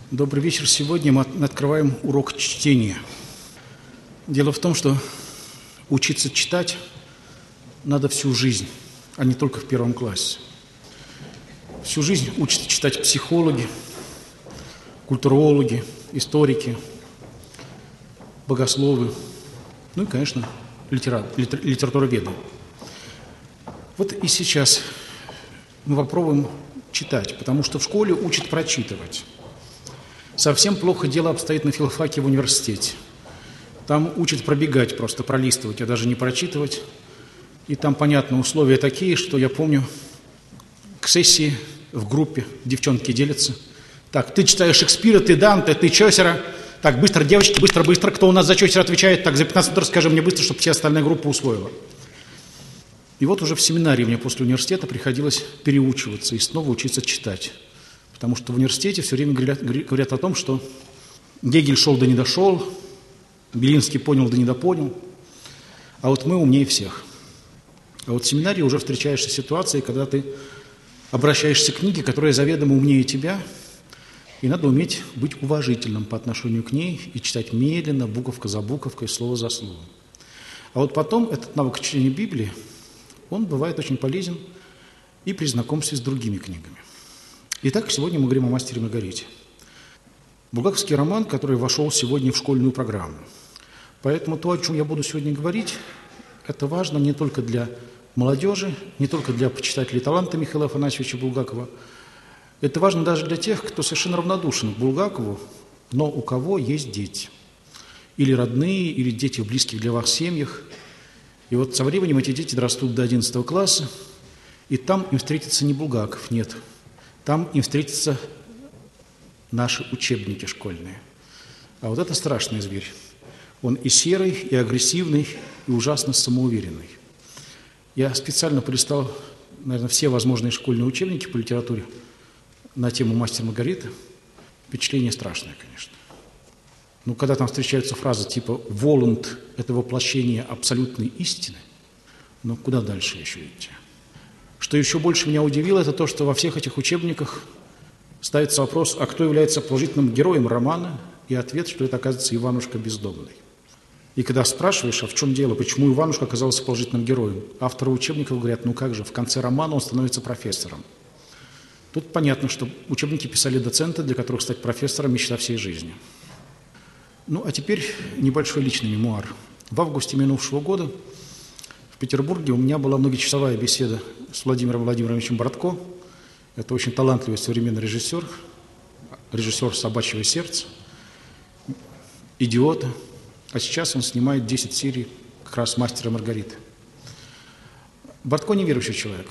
Добрый вечер. Сегодня мы открываем урок чтения. Дело в том, что учиться читать надо всю жизнь, а не только в первом классе. Всю жизнь учатся читать психологи, культурологи, историки, богословы, ну и, конечно, литературоведы. Вот и сейчас мы попробуем читать, потому что в школе учат прочитывать. Совсем плохо дело обстоит на филфаке в университете. Там учат пробегать, просто пролистывать, а даже не прочитывать. И там, понятно, условия такие, что я помню, к сессии в группе девчонки делятся. Так, ты читаешь Шекспира, ты Данте, ты Чосера. Так, быстро, девочки, быстро. Кто у нас за Чосера отвечает? Так, за 15 минут расскажи мне быстро, чтобы вся остальная группа усвоила. И вот уже в семинарии мне после университета приходилось переучиваться и снова учиться читать. Потому что в университете все время говорят о том, что Гегель шел да не дошел, Белинский понял да не допонял, а вот мы умнее всех. А вот в семинарии уже встречаешься с ситуацией, когда ты обращаешься к книге, которая заведомо умнее тебя, и надо уметь быть уважительным по отношению к ней и читать медленно, буковка за буковкой, слово за словом. А вот потом этот навык чтения Библии, он бывает очень полезен и при знакомстве с другими книгами. Итак, сегодня мы говорим о «Мастере и Маргарите». Булгаковский роман, который вошел сегодня в школьную программу. Поэтому то, о чем я буду сегодня говорить, это важно не только для молодежи, не только для почитателей таланта Михаила Афанасьевича Булгакова. Это важно даже для тех, кто совершенно равнодушен к Булгакову, но у кого есть дети. Или родные, или дети в близких для вас семьях. И вот со временем эти дети дорастут до 11 класса, и там им встретится не Булгаков, нет. Там им встретятся наши учебники школьные. А вот это страшный зверь. Он и серый, и агрессивный, и ужасно самоуверенный. Я специально полистал, наверное, все возможные школьные учебники по литературе на тему «Мастер и Маргарита». Впечатление страшное, конечно. Но когда там встречаются фразы типа «Воланд – это воплощение абсолютной истины», ну куда дальше еще идти? Что еще больше меня удивило, это то, что во всех этих учебниках ставится вопрос, а кто является положительным героем романа, и ответ, что это, оказывается, Иванушка Бездомный. И когда спрашиваешь, а в чем дело, почему Иванушка оказался положительным героем, авторы учебников говорят, ну как же, в конце романа он становится профессором. Тут понятно, что учебники писали доценты, для которых стать профессором – мечта всей жизни. Ну, а теперь небольшой личный мемуар. В августе минувшего года в Петербурге у меня была многочасовая беседа с Владимиром Владимировичем Бортко. Это очень талантливый современный режиссер «Собачьего сердца», «Идиота». А сейчас он снимает 10 серий как раз «Мастера и Маргариты». Бортко неверующий человек,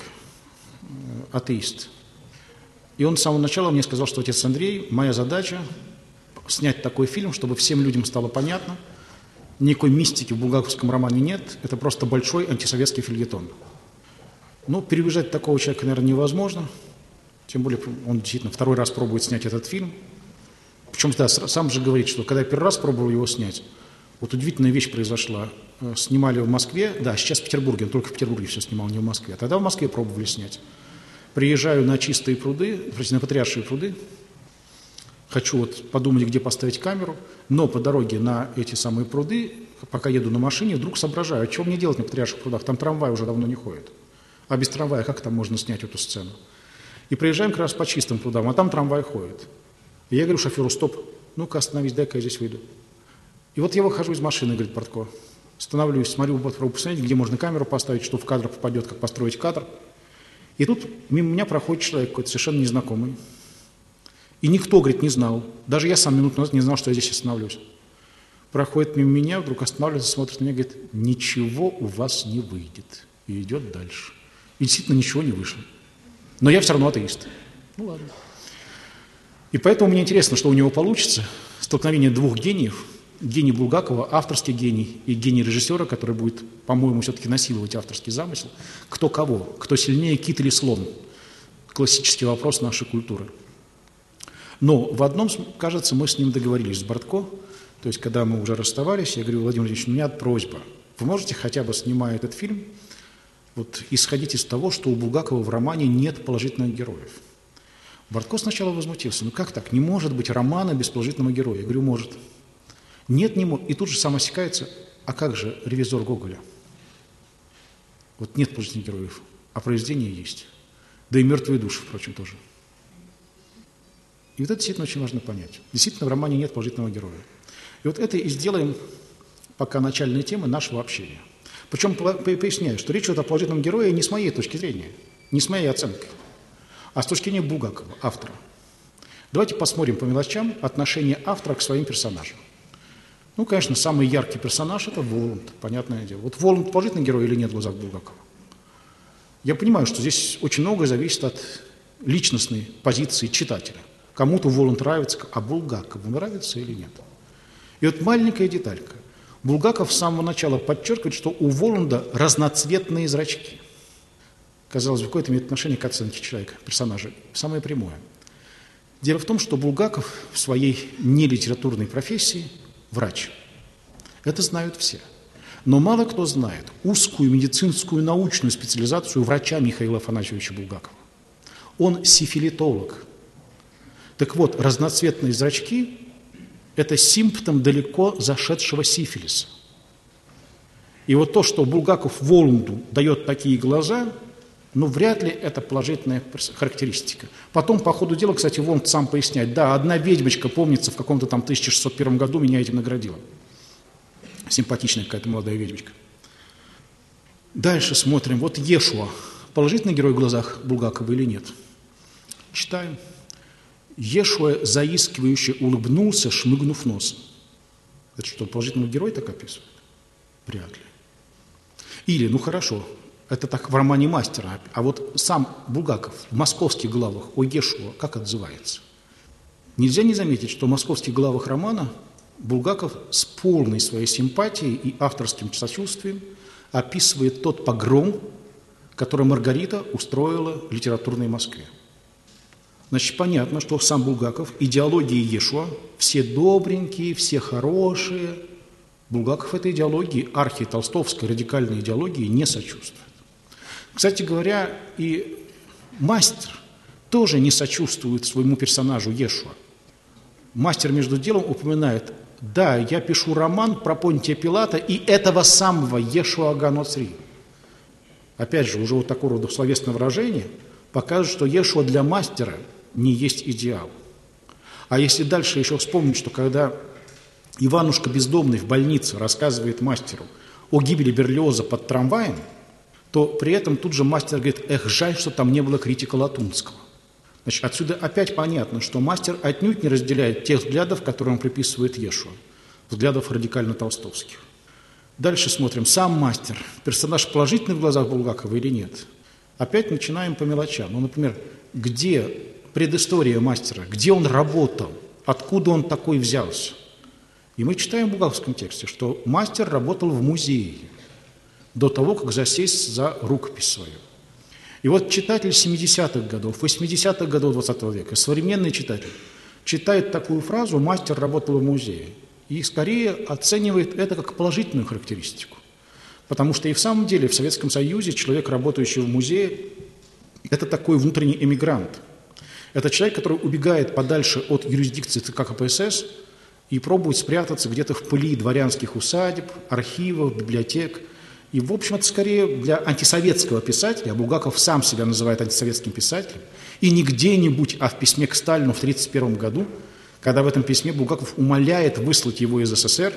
атеист. И он с самого начала мне сказал, что отец Андрей, моя задача снять такой фильм, чтобы всем людям стало понятно, никакой мистики в булгаковском романе нет, это просто большой антисоветский фельетон. Но переубеждать такого человека, наверное, невозможно, тем более он действительно второй раз пробует снять этот фильм. Причем, да, сам же говорит, что когда я первый раз пробовал его снять, вот удивительная вещь произошла. Снимали в Москве, да, сейчас в Петербурге, он только в Петербурге все снимал, не в Москве. А тогда в Москве пробовали снять. Приезжаю на Чистые пруды, на Патриаршие пруды, хочу вот подумать, где поставить камеру, но по дороге на эти самые пруды, пока еду на машине, вдруг соображаю, а чего мне делать на Патриарших прудах? Там трамвай уже давно не ходит. А без трамвая как там можно снять эту сцену? И приезжаем как раз по Чистым прудам, а там трамвай ходит. И я говорю шоферу, стоп, ну-ка остановись, дай-ка я здесь выйду. И вот я выхожу из машины, говорит Бортко, становлюсь, смотрю, попробую посмотреть, где можно камеру поставить, что в кадр попадет, как построить кадр. И тут мимо меня проходит человек какой-то совершенно незнакомый. И никто, говорит, не знал. Даже я сам минуту назад не знал, что я здесь остановлюсь. Проходит мимо меня, вдруг останавливается, смотрит на меня, говорит, ничего у вас не выйдет. И идет дальше. И действительно ничего не вышло. Но я все равно атеист. Ну ладно. И поэтому мне интересно, что у него получится. Столкновение двух гениев. Гений Булгакова, авторский гений, и гений режиссера, который будет, по-моему, все-таки насиловать авторский замысел. Кто кого? Кто сильнее, кит или слон? Классический вопрос нашей культуры. Но в одном, кажется, мы с ним договорились, с Бортко. То есть, когда мы уже расставались, я говорю, Владимир Владимирович, у меня просьба. Вы можете хотя бы, снимая этот фильм, вот, исходить из того, что у Булгакова в романе нет положительных героев. Бортко сначала возмутился. Ну как так? Не может быть романа без положительного героя. Я говорю, может. Нет, не может. И тут же сам осекается. А как же «Ревизор» Гоголя? Вот нет положительных героев, а произведение есть. Да и «Мертвые души», впрочем, тоже. И вот это действительно очень важно понять. Действительно, в романе нет положительного героя. И вот это и сделаем пока начальной темой нашего общения. Причем поясняю, что речь идет о положительном герое не с моей точки зрения, не с моей оценкой, а с точки зрения Булгакова, автора. Давайте посмотрим по мелочам отношение автора к своим персонажам. Ну, конечно, самый яркий персонаж – это Воланд, понятное дело. Вот Воланд положительный герой или нет в глазах Булгакова? Я понимаю, что здесь очень многое зависит от личностной позиции читателя. Кому-то Воланд нравится, а Булгакову нравится или нет. И вот маленькая деталька. Булгаков с самого начала подчеркивает, что у Воланда разноцветные зрачки. Казалось бы, какое это имеет отношение к оценке человека, персонажа? Самое прямое. Дело в том, что Булгаков в своей нелитературной профессии врач. Это знают все. Но мало кто знает узкую медицинскую научную специализацию врача Михаила Афанасьевича Булгакова. Он сифилитолог. Так вот, разноцветные зрачки – это симптом далеко зашедшего сифилиса. И вот то, что Булгаков Воланду дает такие глаза, ну, вряд ли это положительная характеристика. Потом, по ходу дела, кстати, Воланд сам поясняет, да, одна ведьмочка, помнится, в каком-то там 1601 году меня этим наградила. Симпатичная какая-то молодая ведьмочка. Дальше смотрим. Вот Ешуа. Положительный герой в глазах Булгакова или нет? Читаем. Ешуа заискивающе улыбнулся, шмыгнув носом. Это что, положительный герой так описывает? Вряд ли. Или, ну хорошо, это так в романе «Мастера», а вот сам Булгаков в «Московских главах» о Ешуа как отзывается? Нельзя не заметить, что в «Московских главах» романа Булгаков с полной своей симпатией и авторским сочувствием описывает тот погром, который Маргарита устроила в литературной Москве. Значит, понятно, что сам Булгаков, идеологии Ешуа, все добренькие, все хорошие. Булгаков этой идеологии, архитолстовской радикальной идеологии, не сочувствует. Кстати говоря, и Мастер тоже не сочувствует своему персонажу Ешуа. Мастер между делом упоминает: да, я пишу роман про Понтия Пилата и этого самого Ешуа га-Ноцри. Опять же, уже вот такого рода словесное выражение показывает, что Ешуа для Мастера не есть идеал. А если дальше еще вспомнить, что когда Иванушка Бездомный в больнице рассказывает Мастеру о гибели Берлиоза под трамваем, то при этом тут же Мастер говорит: эх, жаль, что там не было критика Латунского. Значит, отсюда опять понятно, что Мастер отнюдь не разделяет тех взглядов, которые он приписывает Ешуа, взглядов радикально-толстовских. Дальше смотрим. Сам Мастер. Персонаж положительный в глазах Булгакова или нет? Опять начинаем по мелочам. Ну, например, где предыстория Мастера? Где он работал? Откуда он такой взялся? И мы читаем в булгаковском тексте, что Мастер работал в музее до того, как засесть за рукопись свою. И вот читатель 70-х годов, 80-х годов 20 века, современный читатель, читает такую фразу «Мастер работал в музее» и скорее оценивает это как положительную характеристику. Потому что и в самом деле в Советском Союзе человек, работающий в музее, это такой внутренний эмигрант. Это человек, который убегает подальше от юрисдикции ЦК КПСС и пробует спрятаться где-то в пыли дворянских усадеб, архивов, библиотек. И, в общем, это скорее для антисоветского писателя, Булгаков сам себя называет антисоветским писателем, и не где-нибудь, а в письме к Сталину в 1931 году, когда в этом письме Булгаков умоляет выслать его из СССР,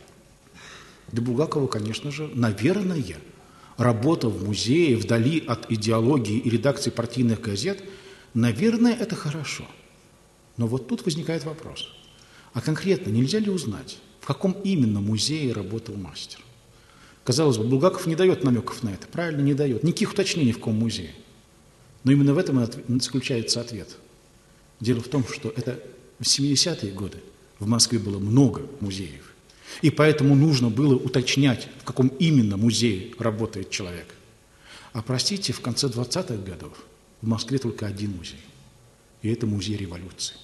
для Булгакова, конечно же, наверное, работа в музее, вдали от идеологии и редакции партийных газет, наверное, это хорошо. Но вот тут возникает вопрос. А конкретно нельзя ли узнать, в каком именно музее работал Мастер? Казалось бы, Булгаков не дает намеков на это, правильно, не дает. Никаких уточнений в каком музее. Но именно в этом и заключается ответ. Дело в том, что это в 70-е годы в Москве было много музеев. И поэтому нужно было уточнять, в каком именно музее работает человек. А простите, в конце 20-х годов в Москве только один музей. И это музей революции.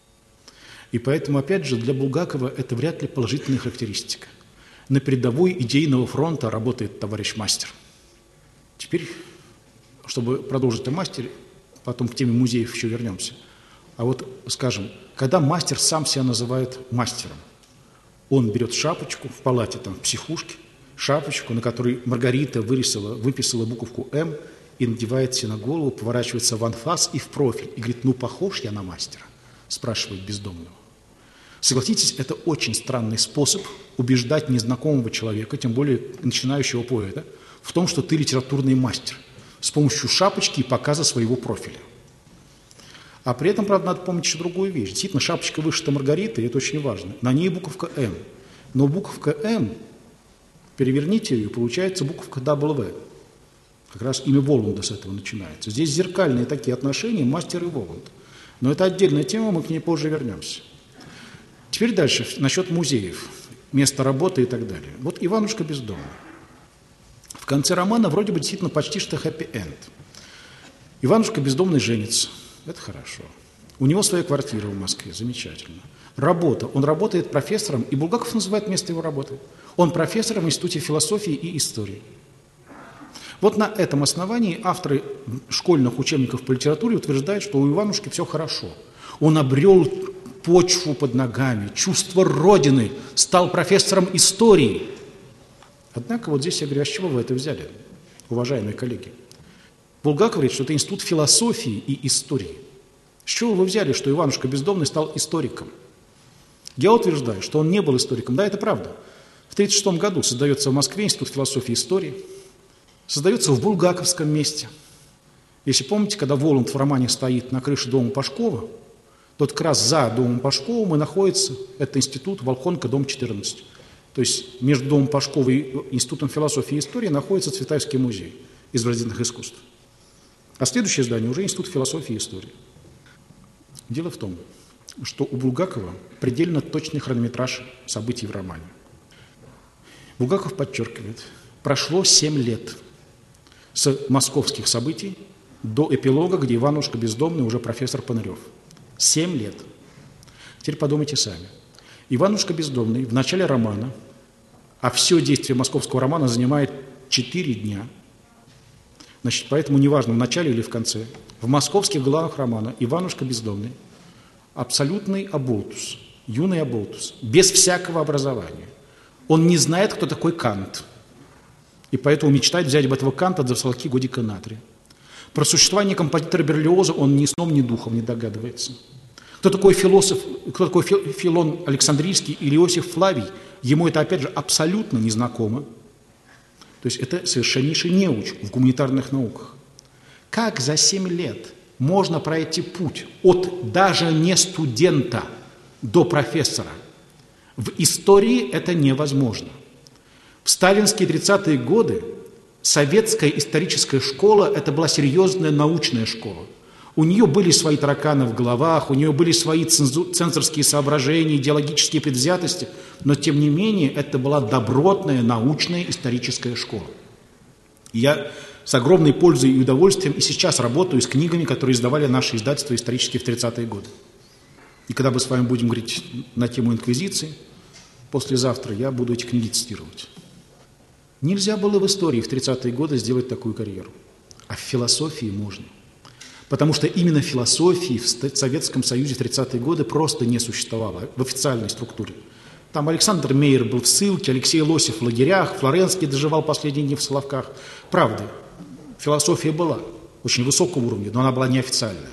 И поэтому, опять же, для Булгакова это вряд ли положительная характеристика. На передовой идейного фронта работает товарищ Мастер. Теперь, чтобы продолжить о Мастере, потом к теме музеев еще вернемся. А вот, скажем, когда мастер сам себя называет мастером, он берет шапочку в палате, там, в психушке, шапочку, на которой Маргарита выписала буковку «М», и надевает себе на голову, поворачивается в анфас и в профиль, и говорит: ну, похож я на мастера? Спрашивает бездомного. Согласитесь, это очень странный способ убеждать незнакомого человека, тем более начинающего поэта, в том, что ты литературный мастер, с помощью шапочки и показа своего профиля. А при этом, правда, надо помнить еще другую вещь. Действительно, шапочка вышита Маргаритой, и это очень важно. На ней буковка «М». Но буковка «М», переверните ее, получается буковка «W». Как раз имя Воланда с этого начинается. Здесь зеркальные такие отношения, мастер и Воланд. Но это отдельная тема, мы к ней позже вернемся. Теперь дальше, насчет музеев, места работы и так далее. Вот Иванушка бездомный. В конце романа вроде бы действительно почти что хэппи-энд. Иванушка бездомный женится. Это хорошо. У него своя квартира в Москве. Замечательно. Работа. Он работает профессором, и Булгаков называет место его работы. Он профессор в Институте философии и истории. Вот на этом основании авторы школьных учебников по литературе утверждают, что у Иванушки все хорошо. Он обрел почву под ногами, чувство Родины, стал профессором истории. Однако вот здесь я говорю: а с чего вы это взяли, уважаемые коллеги? Булгаков говорит, что это институт философии и истории. С чего вы взяли, что Иванушка бездомный стал историком? Я утверждаю, что он не был историком. Да, это правда. В 1936 году создается в Москве институт философии и истории. Создается в булгаковском месте. Если помните, когда Воланд в романе стоит на крыше дома Пашкова, то как раз за домом Пашкова и находится этот институт Волхонка, дом 14. То есть между домом Пашкова и Институтом философии и истории находится Цветаевский музей изобразительных искусств. А следующее здание уже Институт философии и истории. Дело в том, что у Булгакова предельно точный хронометраж событий в романе. Булгаков подчеркивает: прошло 7 лет с московских событий до эпилога, где Иванушка бездомный уже профессор Панырев. 7 лет. Теперь подумайте сами. Иванушка бездомный в начале романа, а все действие московского романа занимает 4 дня. Значит, поэтому неважно, в начале или в конце. В московских главах романа Иванушка бездомный абсолютный оболтус, юный оболтус, без всякого образования. Он не знает, кто такой Кант. И поэтому мечтает взять об этого Канта за соловки годика на 3. Про существование композитора Берлиоза он ни сном, ни духом не догадывается. Кто такой философ, кто такой Филон Александрийский или Иосиф Флавий, ему это, опять же, абсолютно незнакомо. То есть это совершеннейший неуч в гуманитарных науках. Как за 7 лет можно пройти путь от даже не студента до профессора? В истории это невозможно. В сталинские 30-е годы советская историческая школа – это была серьезная научная школа. У нее были свои тараканы в головах, у нее были свои цензорские соображения, идеологические предвзятости, но, тем не менее, это была добротная научная историческая школа. И я с огромной пользой и удовольствием и сейчас работаю с книгами, которые издавали наши издательства исторические в 30-е годы. И когда мы с вами будем говорить на тему инквизиции, послезавтра я буду эти книги цитировать. Нельзя было в истории в 30-е годы сделать такую карьеру, а в философии можно. Потому что именно философии в Советском Союзе в 30-е годы просто не существовало в официальной структуре. Там Александр Мейер был в ссылке, Алексей Лосев в лагерях, Флоренский доживал последние дни в Соловках. Правда, философия была очень высокого уровня, но она была неофициальная.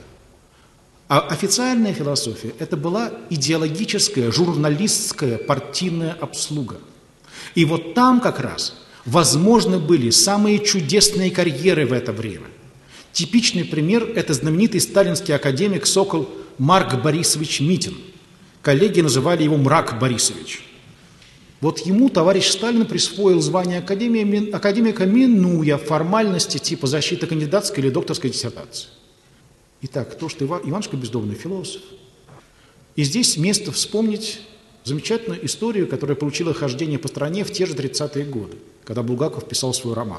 А официальная философия – это была идеологическая, журналистская, партийная обслуга. И вот там как раз возможны были самые чудесные карьеры в это время. Типичный пример – это знаменитый сталинский академик Сокол Марк Борисович Митин. Коллеги называли его Мрак Борисович. Вот ему товарищ Сталин присвоил звание академика, минуя формальности типа защиты кандидатской или докторской диссертации. Итак, то, что Иванушка бездомный философ. И здесь место вспомнить замечательную историю, которая получила хождение по стране в те же 30-е годы, когда Булгаков писал свой роман.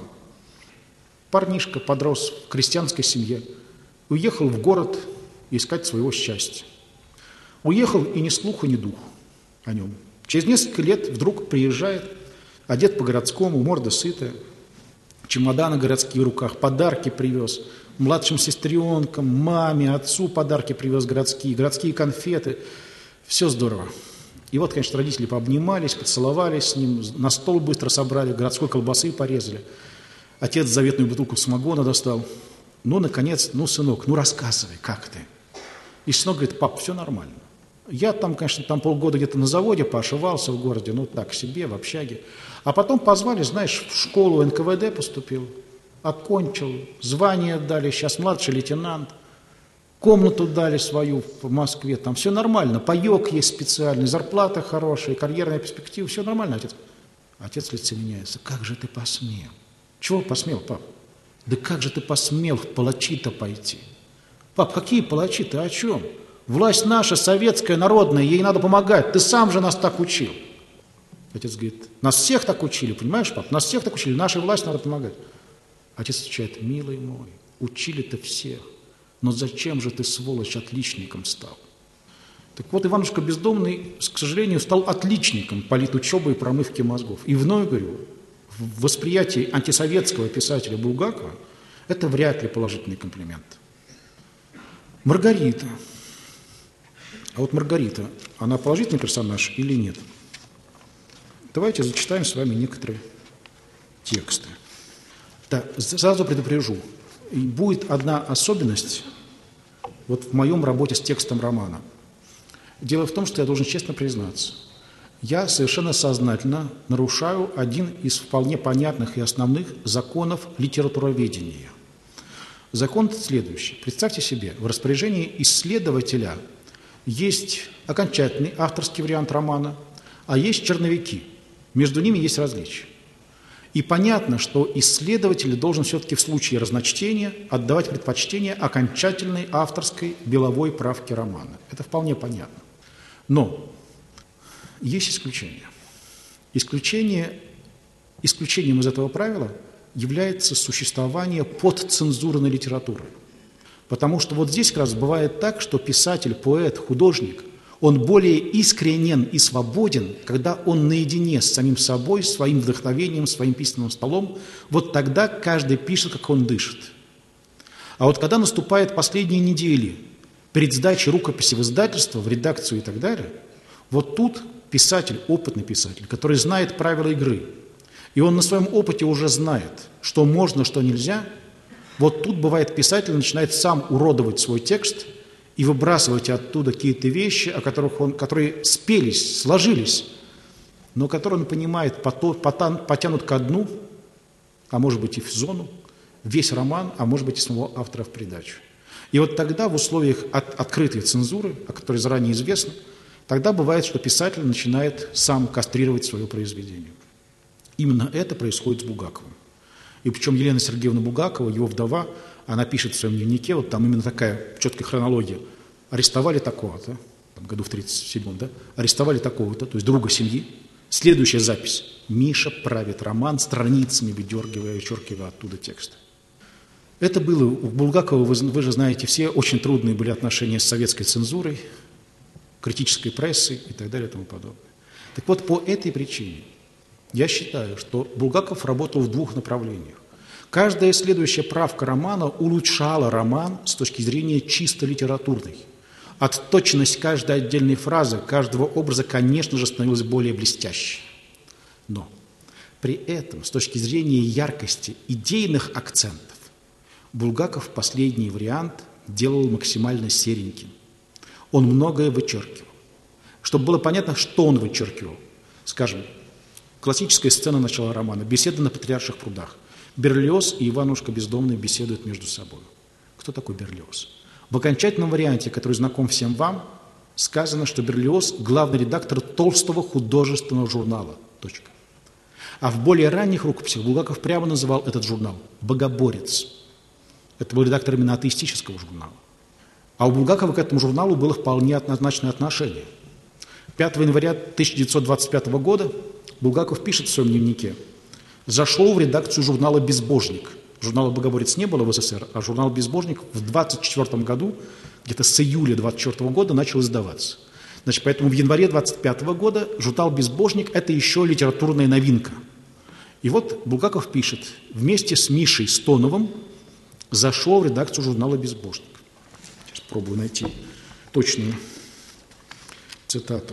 Парнишка подрос в крестьянской семье, уехал в город искать своего счастья. Уехал и ни слуху, ни духу о нем. Через несколько лет вдруг приезжает, одет по-городскому, морда сытая, чемоданы городские в руках, подарки привез. младшим сестренкам, маме, отцу подарки привез городские конфеты. Все здорово. И вот, конечно, родители пообнимались, поцеловались с ним, на стол быстро собрали, городской колбасы порезали. Отец заветную бутылку самогона достал. Ну, наконец, сынок, рассказывай, как ты? И сынок говорит: пап, все нормально. Я там, конечно, полгода где-то на заводе поошивался в городе, так себе, в общаге. А потом позвали, знаешь, в школу НКВД поступил, окончил, звание дали, сейчас младший лейтенант, комнату дали свою в Москве, там все нормально, паёк есть специальный, зарплата хорошая, карьерная перспектива, все нормально, отец. Отец лицо меняется: как же ты посмел? Чего посмел, пап? Да как же ты посмел в палачи-то пойти? Пап, какие палачи, ты о чем? Власть наша, советская, народная, ей надо помогать, ты сам же нас так учил. Отец говорит: нас всех так учили, понимаешь, пап, нас всех так учили, нашей власти надо помогать. Отец отвечает: милый мой, учили-то всех, но зачем же ты, сволочь, отличником стал? Так вот, Иванушка Бездомный, к сожалению, стал отличником политучебы и промывки мозгов. И вновь говорю, в восприятии антисоветского писателя Булгакова это вряд ли положительный комплимент. Маргарита. А вот Маргарита, она положительный персонаж или нет? Давайте зачитаем с вами некоторые тексты. Да, сразу предупрежу, будет одна особенность вот в моем работе с текстом романа. Дело в том, что я должен честно признаться, я совершенно сознательно нарушаю один из вполне понятных и основных законов литературоведения. Закон следующий. Представьте себе, в распоряжении исследователя есть окончательный авторский вариант романа, а есть черновики. Между ними есть различия. И понятно, что исследователь должен все-таки в случае разночтения отдавать предпочтение окончательной авторской беловой правке романа. Это вполне понятно. Но есть исключение. Исключением из этого правила является существование подцензурной литературы. Потому что вот здесь как раз бывает так, что писатель, поэт, художник, он более искренен и свободен, когда он наедине с самим собой, своим вдохновением, своим письменным столом, вот тогда каждый пишет, как он дышит. А вот когда наступают последние недели, перед сдачей рукописи в издательство, в редакцию и так далее, вот тут писатель, опытный писатель, который знает правила игры, и он на своем опыте уже знает, что можно, что нельзя, вот тут бывает писатель начинает сам уродовать свой текст и выбрасывать оттуда какие-то вещи, которые спелись, сложились, но которые он понимает, потянут ко дну, а может быть и в зону, весь роман, а может быть и самого автора в придачу. И вот тогда в условиях открытой цензуры, о которой заранее известно, тогда бывает, что писатель начинает сам кастрировать свое произведение. Именно это происходит с Булгаковым. И причем Елена Сергеевна Булгакова, его вдова, она пишет в своем дневнике, вот там именно такая четкая хронология. Арестовали такого-то, в году в 1937, да, арестовали такого-то, то есть друга семьи. Следующая запись. Миша правит роман страницами, выдергивая, вычеркивая оттуда текст. Это было у Булгакова, вы же знаете, все очень трудные были отношения с советской цензурой, критической прессой и так далее и тому подобное. Так вот, по этой причине я считаю, что Булгаков работал в двух направлениях. Каждая следующая правка романа улучшала роман с точки зрения чисто литературной. Отточенность каждой отдельной фразы, каждого образа, конечно же, становилась более блестящей. Но при этом, с точки зрения яркости идейных акцентов, Булгаков последний вариант делал максимально сереньким. Он многое вычеркивал. Чтобы было понятно, что он вычеркивал. Скажем, классическая сцена начала романа. Беседа на Патриарших прудах. Берлиоз и Иванушка Бездомный беседуют между собой. Кто такой Берлиоз? В окончательном варианте, который знаком всем вам, сказано, что Берлиоз – главный редактор Толстого художественного журнала. Точка. А в более ранних рукописях Булгаков прямо называл этот журнал «Богоборец». Это был редактор именно атеистического журнала. А у Булгакова к этому журналу было вполне однозначное отношение. 5 января 1925 года Булгаков пишет в своем дневнике: «Зашел в редакцию журнала «Безбожник». Журнала «Богоборец» не было в СССР, а журнал «Безбожник» в 1924 году, где-то с июля 1924 года, начал издаваться. Значит, поэтому в январе 1925 года журнал «Безбожник» – это еще литературная новинка. И вот Булгаков пишет: «Вместе с Мишей Стоновым зашел в редакцию журнала «Безбожник». Сейчас пробую найти точную цитату.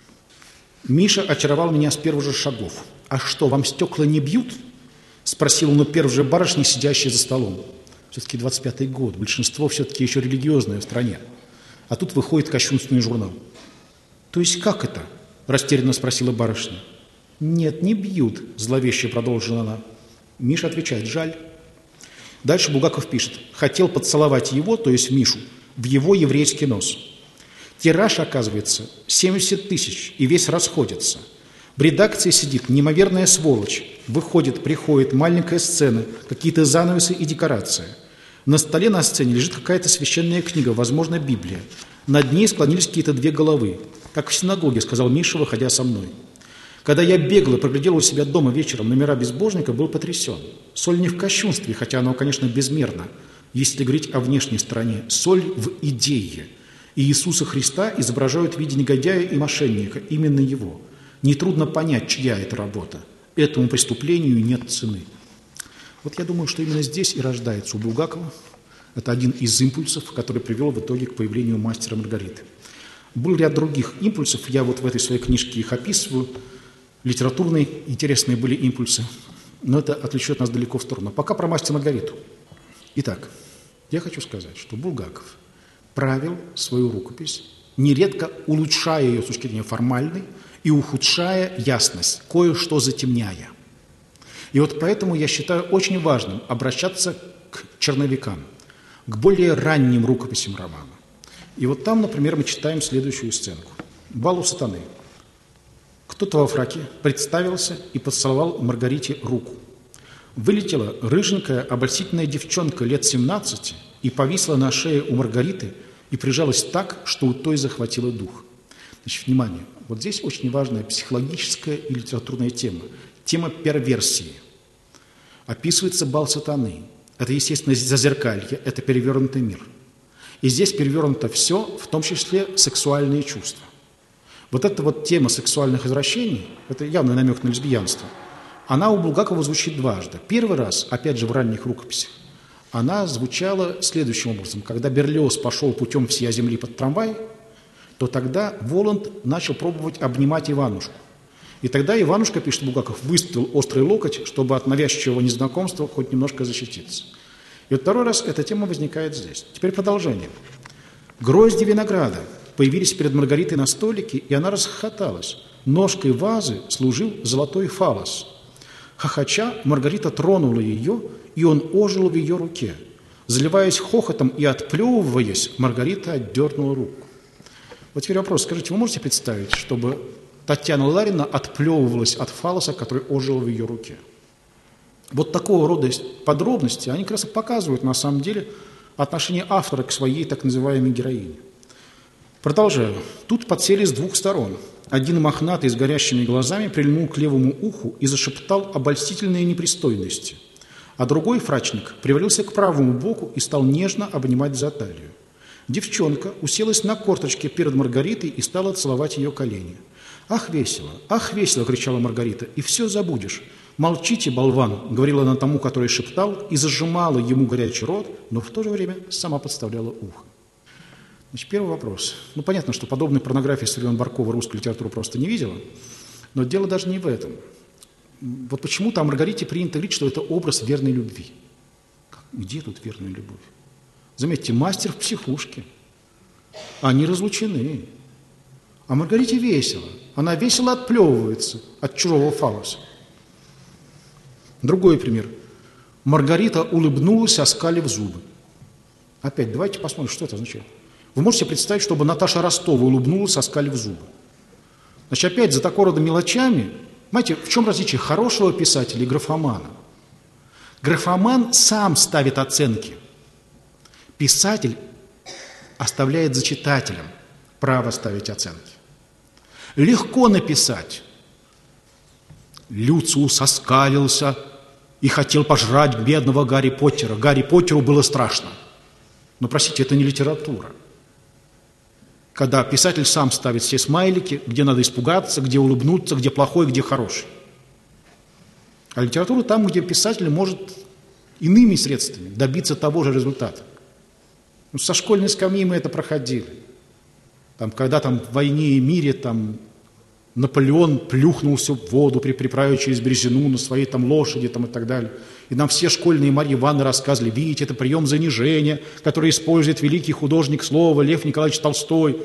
«Миша очаровал меня с первых же шагов. А что, вам стекла не бьют?» – спросил он у первой же барышни, сидящей за столом. Все-таки 25-й год, большинство все-таки еще религиозное в стране. А тут выходит кощунственный журнал. «То есть как это?» – растерянно спросила барышня. «Нет, не бьют», – зловеще продолжила она. Миша отвечает: «Жаль». Дальше Булгаков пишет: «Хотел поцеловать его, то есть Мишу, в его еврейский нос. Тираж, оказывается, 70 тысяч, и весь расходится. В редакции сидит неимоверная сволочь. Выходит, приходит, маленькая сцена, какие-то занавесы и декорации. На столе на сцене лежит какая-то священная книга, возможно, Библия. Над ней склонились какие-то две головы. Как в синагоге», — сказал Миша, выходя со мной. «Когда я бегло проглядел у себя дома вечером номера «Безбожника», был потрясен. Соль не в кощунстве, хотя оно, конечно, безмерно, если говорить о внешней стороне. Соль в идее. И Иисуса Христа изображают в виде негодяя и мошенника, именно его. Нетрудно понять, чья это работа. Этому преступлению нет цены». Вот я думаю, что именно здесь и рождается у Булгакова. Это один из импульсов, который привел в итоге к появлению «Мастера и Маргариты». Был ряд других импульсов, я вот в этой своей книжке их описываю. Литературные интересные были импульсы, но это отвлечет нас далеко в сторону. Пока про «Мастера и Маргариту». Итак, я хочу сказать, что Булгаков правил свою рукопись, нередко улучшая ее с точки зрения формальной и ухудшая ясность, кое-что затемняя. И вот поэтому я считаю очень важным обращаться к черновикам, к более ранним рукописям романа. И вот там, например, мы читаем следующую сценку. «Бал у сатаны». Кто-то во фраке представился и поцеловал Маргарите руку. Вылетела рыженькая, обольстительная девчонка лет 17 и повисла на шее у Маргариты и прижалась так, что у той захватило дух. Значит, внимание, вот здесь очень важная психологическая и литературная тема. Тема перверсии. Описывается бал сатаны. Это, естественно, зазеркалье, это перевернутый мир. И здесь перевернуто все, в том числе сексуальные чувства. Вот эта вот тема сексуальных извращений, это явный намек на лесбиянство, она у Булгакова звучит дважды. Первый раз, опять же, в ранних рукописях, она звучала следующим образом. Когда Берлиоз пошел путем всея земли под трамвай, то тогда Воланд начал пробовать обнимать Иванушку. И тогда Иванушка, пишет Булгаков, выставил острый локоть, чтобы от навязчивого незнакомства хоть немножко защититься. И вот второй раз эта тема возникает здесь. Теперь продолжение. Грозди винограда появились перед Маргаритой на столике, и она расхохоталась. Ножкой вазы служил золотой фалос. Хохоча, Маргарита тронула ее, и он ожил в ее руке. Заливаясь хохотом и отплевываясь, Маргарита отдернула руку. Вот теперь вопрос. Скажите, вы можете представить, чтобы Татьяна Ларина отплевывалась от фалоса, который ожил в ее руке? Вот такого рода подробности, они как раз и показывают, на самом деле, отношение автора к своей так называемой героине. Продолжаю. Тут подсели с двух сторон. Один мохнатый с горящими глазами прильнул к левому уху и зашептал обольстительные непристойности, а другой фрачник привалился к правому боку и стал нежно обнимать за талию. Девчонка уселась на корточке перед Маргаритой и стала целовать ее колени. ах, весело!» – кричала Маргарита, – «и все забудешь». «Молчите, болван!» – говорила она тому, который шептал, и зажимала ему горячий рот, но в то же время сама подставляла ухо. Значит, первый вопрос. Понятно, что подобной порнографии со времен Баркова русская литература просто не видела, но дело даже не в этом. Вот почему-то о Маргарите принято говорить, что это образ верной любви. Где тут верная любовь? Заметьте, мастер в психушке. Они разлучены. А Маргарите весело. Она весело отплевывается от чужого фалоса. Другой пример. Маргарита улыбнулась, оскалив зубы. Опять, давайте посмотрим, что это означает. Вы можете представить, чтобы Наташа Ростова улыбнулась, оскалив зубы? Значит, опять за такого рода мелочами, понимаете, в чем различие хорошего писателя и графомана? Графоман сам ставит оценки. Писатель оставляет за читателем право ставить оценки. Легко написать. Люциус оскалился и хотел пожрать бедного Гарри Поттера. Гарри Поттеру было страшно. Но, простите, это не литература. Когда писатель сам ставит все смайлики, где надо испугаться, где улыбнуться, где плохой, где хороший. А литература там, где писатель может иными средствами добиться того же результата. Ну, со школьной скамьи мы это проходили. Когда в «Войне и мире» Наполеон плюхнулся в воду, переправив через Березину на своей лошади и так далее. И нам все школьные Марьи Ивановны рассказывали: видите, это прием занижения, который использует великий художник слова Лев Николаевич Толстой.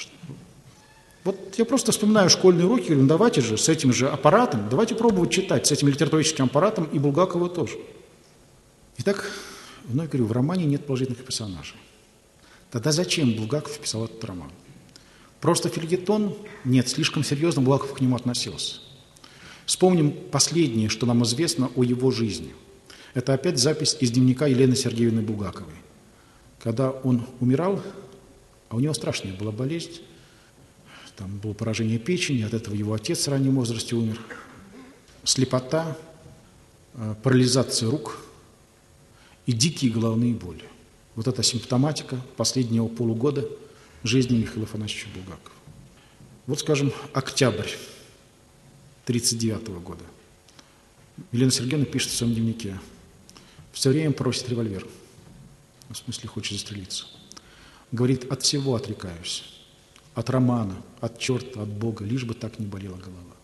Вот я просто вспоминаю школьные уроки, говорю, давайте же с этим же аппаратом, давайте пробовать читать, с этим литературоведческим аппаратом, и Булгакова тоже. Итак, вновь говорю, в романе нет положительных персонажей. Тогда зачем Булгаков писал этот роман? Просто фельетон? Нет, слишком серьезно Булгаков к нему относился. Вспомним последнее, что нам известно о его жизни. Это опять запись из дневника Елены Сергеевны Булгаковой. Когда он умирал, а у него страшная была болезнь, там было поражение печени, от этого его отец в раннем возрасте умер, слепота, парализация рук и дикие головные боли. Вот это симптоматика последнего полугода жизни Михаила Афанасьевича Булгакова. Вот, скажем, октябрь 1939 года. Елена Сергеевна пишет в своем дневнике: все время просит револьвер, в смысле хочет застрелиться. Говорит: от всего отрекаюсь, от романа, от черта, от Бога, лишь бы так не болела голова.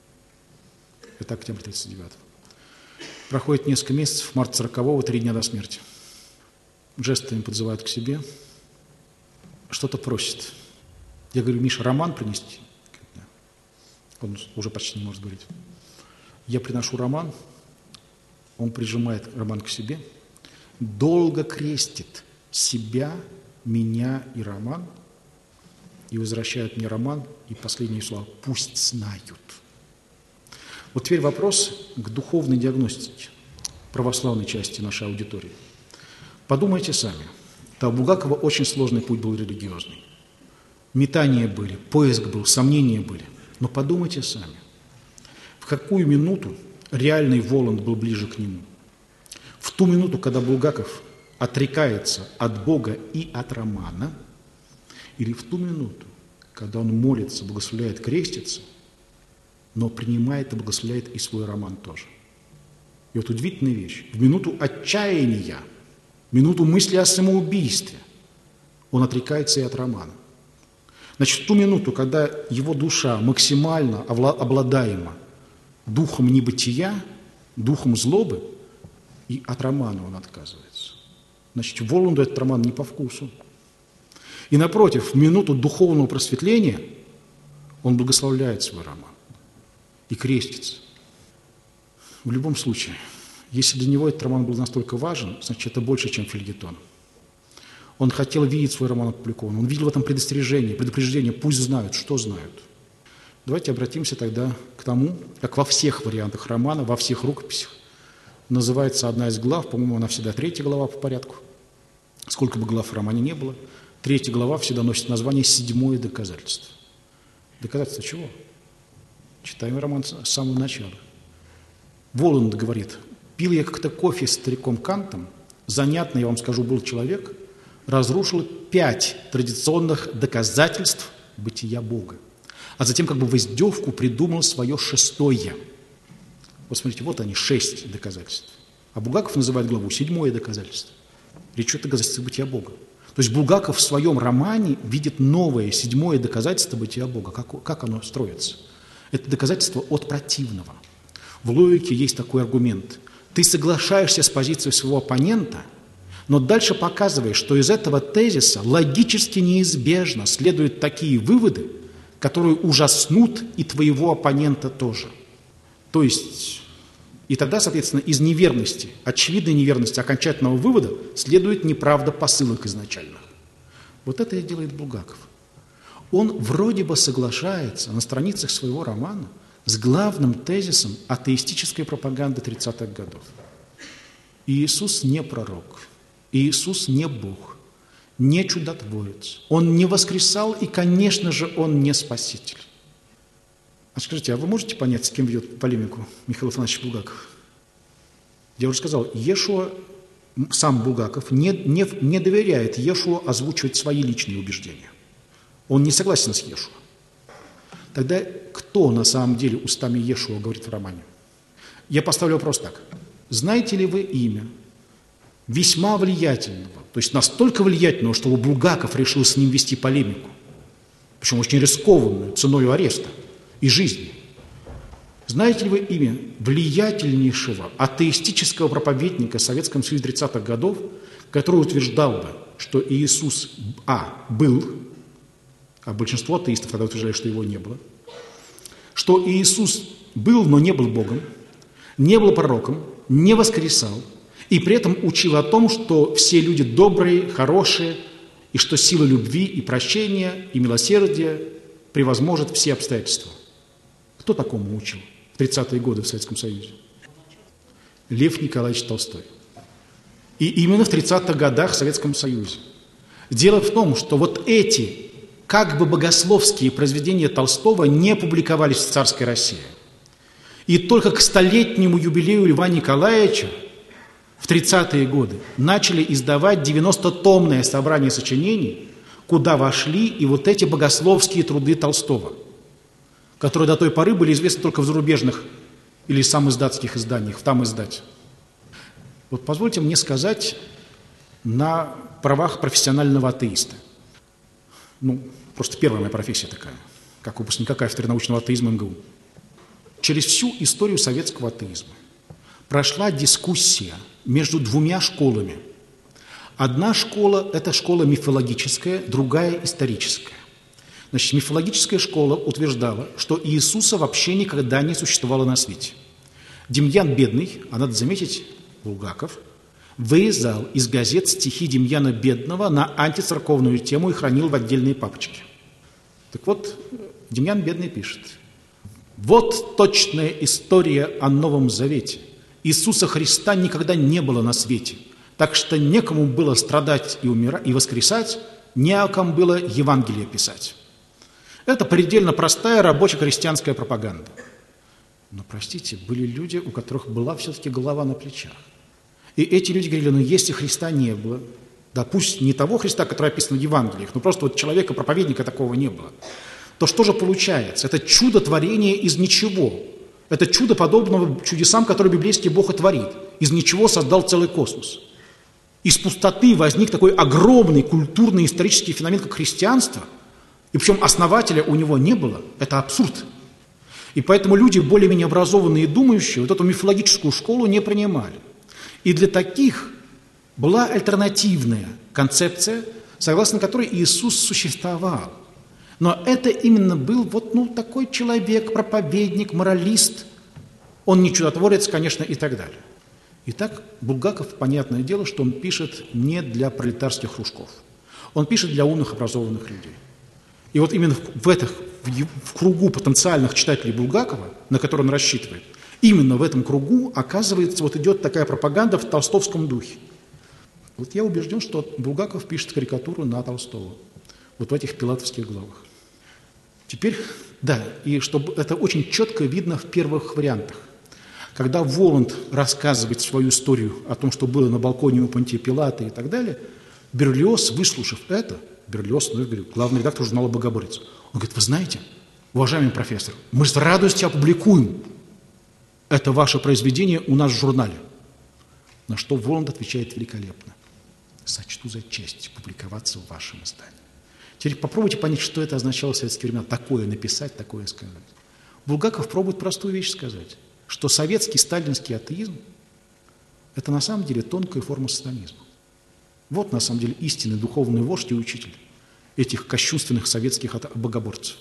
Это октябрь 1939. Проходит несколько месяцев, март 40-го, 3 дня до смерти. Жестами подзывают к себе, что-то просит. Я говорю: Миша, роман принести? Он уже почти не может говорить. Я приношу роман, он прижимает роман к себе, долго крестит себя, меня и роман, и возвращает мне роман, и последние слова: пусть знают. Вот теперь вопрос к духовной диагностике православной части нашей аудитории. Подумайте сами. У Булгакова очень сложный путь был религиозный. Метания были, поиск был, сомнения были. Но подумайте сами, в какую минуту реальный Воланд был ближе к нему? В ту минуту, когда Булгаков отрекается от Бога и от романа, или в ту минуту, когда он молится, благословляет, крестится, но принимает и благословляет и свой роман тоже. И вот удивительная вещь. В минуту отчаяния, в минуту мысли о самоубийстве он отрекается и от романа. Значит, в ту минуту, когда его душа максимально обладаема духом небытия, духом злобы, и от романа он отказывается. Значит, Воланду этот роман не по вкусу. И напротив, в минуту духовного просветления он благословляет свой роман и крестится. В любом случае, если для него этот роман был настолько важен, значит, это больше, чем фельетон. Он хотел видеть свой роман опубликован. Он видел в этом предупреждение, пусть знают, что знают. Давайте обратимся тогда к тому, как во всех вариантах романа, во всех рукописях называется одна из глав, по-моему, она всегда 3-я глава по порядку. Сколько бы глав в романе не было, 3-я глава всегда носит название «Седьмое доказательство». Доказательство чего? Читаем роман с самого начала. Воланд говорит: пил я как-то кофе с стариком Кантом, занятно, я вам скажу, был человек, разрушил 5 традиционных доказательств бытия Бога, а затем как бы в издевку придумал свое 6-е. Вот смотрите, вот они, 6 доказательств. А Булгаков называет главу 7-е доказательство. Речь идет о доказательстве бытия Бога. То есть Булгаков в своем романе видит новое 7-е доказательство бытия Бога. Как оно строится? Это доказательство от противного. В логике есть такой аргумент. Ты соглашаешься с позицией своего оппонента, но дальше показываешь, что из этого тезиса логически неизбежно следуют такие выводы, которые ужаснут и твоего оппонента тоже. То есть, и тогда, соответственно, из неверности, очевидной неверности окончательного вывода следует неправда посылок изначальных. Вот это и делает Булгаков. Он вроде бы соглашается на страницах своего романа с главным тезисом атеистической пропаганды 30-х годов. Иисус не пророк, Иисус не Бог, не чудотворец, Он не воскресал и, конечно же, Он не спаситель. А скажите, а вы можете понять, с кем ведет полемику Михаил Афанасьевич Булгаков? Я уже сказал, Иешуа, сам Булгаков, не доверяет Иешуа озвучивать свои личные убеждения. Он не согласен с Иешуа. Тогда кто на самом деле устами Иешуа говорит в романе? Я поставлю вопрос так. Знаете ли вы имя весьма влиятельного, то есть настолько влиятельного, что Булгаков решил с ним вести полемику, причем очень рискованную, ценой ареста и жизни. Знаете ли вы имя влиятельнейшего атеистического проповедника Советском Союзе 30-х годов, который утверждал бы, что Иисус был, а большинство атеистов тогда утверждали, что его не было, что Иисус был, но не был Богом, не был пророком, не воскресал, и при этом учил о том, что все люди добрые, хорошие, и что сила любви и прощения, и милосердия превозможет все обстоятельства. Кто такому учил в 30-е годы в Советском Союзе? Лев Николаевич Толстой. И именно в 30-х годах в Советском Союзе. Дело в том, что вот эти как бы богословские произведения Толстого не публиковались в царской России. И только к столетнему юбилею Льва Николаевича в 30-е годы начали издавать 90-томное собрание сочинений, куда вошли и вот эти богословские труды Толстого, которые до той поры были известны только в зарубежных или самиздатских изданиях, в тамиздате. Вот позвольте мне сказать на правах профессионального атеиста. Просто первая моя профессия такая, как выпускника кафедры научного атеизма МГУ. Через всю историю советского атеизма прошла дискуссия между двумя школами. Одна школа – это школа мифологическая, другая – историческая. Значит, мифологическая школа утверждала, что Иисуса вообще никогда не существовало на свете. Демьян Бедный, а надо заметить, Булгаков, вырезал из газет стихи Демьяна Бедного на антицерковную тему и хранил в отдельные папочки. Так вот, Демьян Бедный пишет: «Вот точная история о Новом Завете. Иисуса Христа никогда не было на свете, так что некому было страдать и умирать, и воскресать, не о ком было Евангелие писать». Это предельно простая рабоче-крестьянская пропаганда. Но, простите, были люди, у которых была все-таки голова на плечах. И эти люди говорили: если Христа не было, да пусть не того Христа, который описан в Евангелиях, но просто вот человека-проповедника такого не было, то что же получается? Это чудо творения из ничего. Это чудо, подобного чудесам, которые библейский Бог и творит. Из ничего создал целый космос. Из пустоты возник такой огромный культурный исторический феномен, как христианство, и причем основателя у него не было. Это абсурд. И поэтому люди, более-менее образованные и думающие, вот эту мифологическую школу не принимали. И для таких была альтернативная концепция, согласно которой Иисус существовал. Но это именно был такой человек, проповедник, моралист. Он не чудотворец, конечно, и так далее. Итак, Булгаков, понятное дело, что он пишет не для пролетарских кружков. Он пишет для умных, образованных людей. И вот именно в кругу потенциальных читателей Булгакова, на который он рассчитывает, именно в этом кругу, оказывается, идет такая пропаганда в толстовском духе. Вот я убежден, что Булгаков пишет карикатуру на Толстого. Вот в этих пилатовских главах. Теперь, и чтобы это очень четко видно в первых вариантах. Когда Воланд рассказывает свою историю о том, что было на балконе у Понтия Пилата и так далее, Берлиоз, выслушав это, главный редактор журнала «Богоборец», он говорит: вы знаете, уважаемый профессор, мы с радостью опубликуем это ваше произведение у нас в журнале. На что Воланд отвечает великолепно: сочту за честь публиковаться в вашем издании. Теперь попробуйте понять, что это означало в советские времена. Такое написать, такое сказать. Булгаков пробует простую вещь сказать, что советский сталинский атеизм – это на самом деле тонкая форма сатанизма. Вот на самом деле истинный духовный вождь и учитель этих кощунственных советских богоборцев.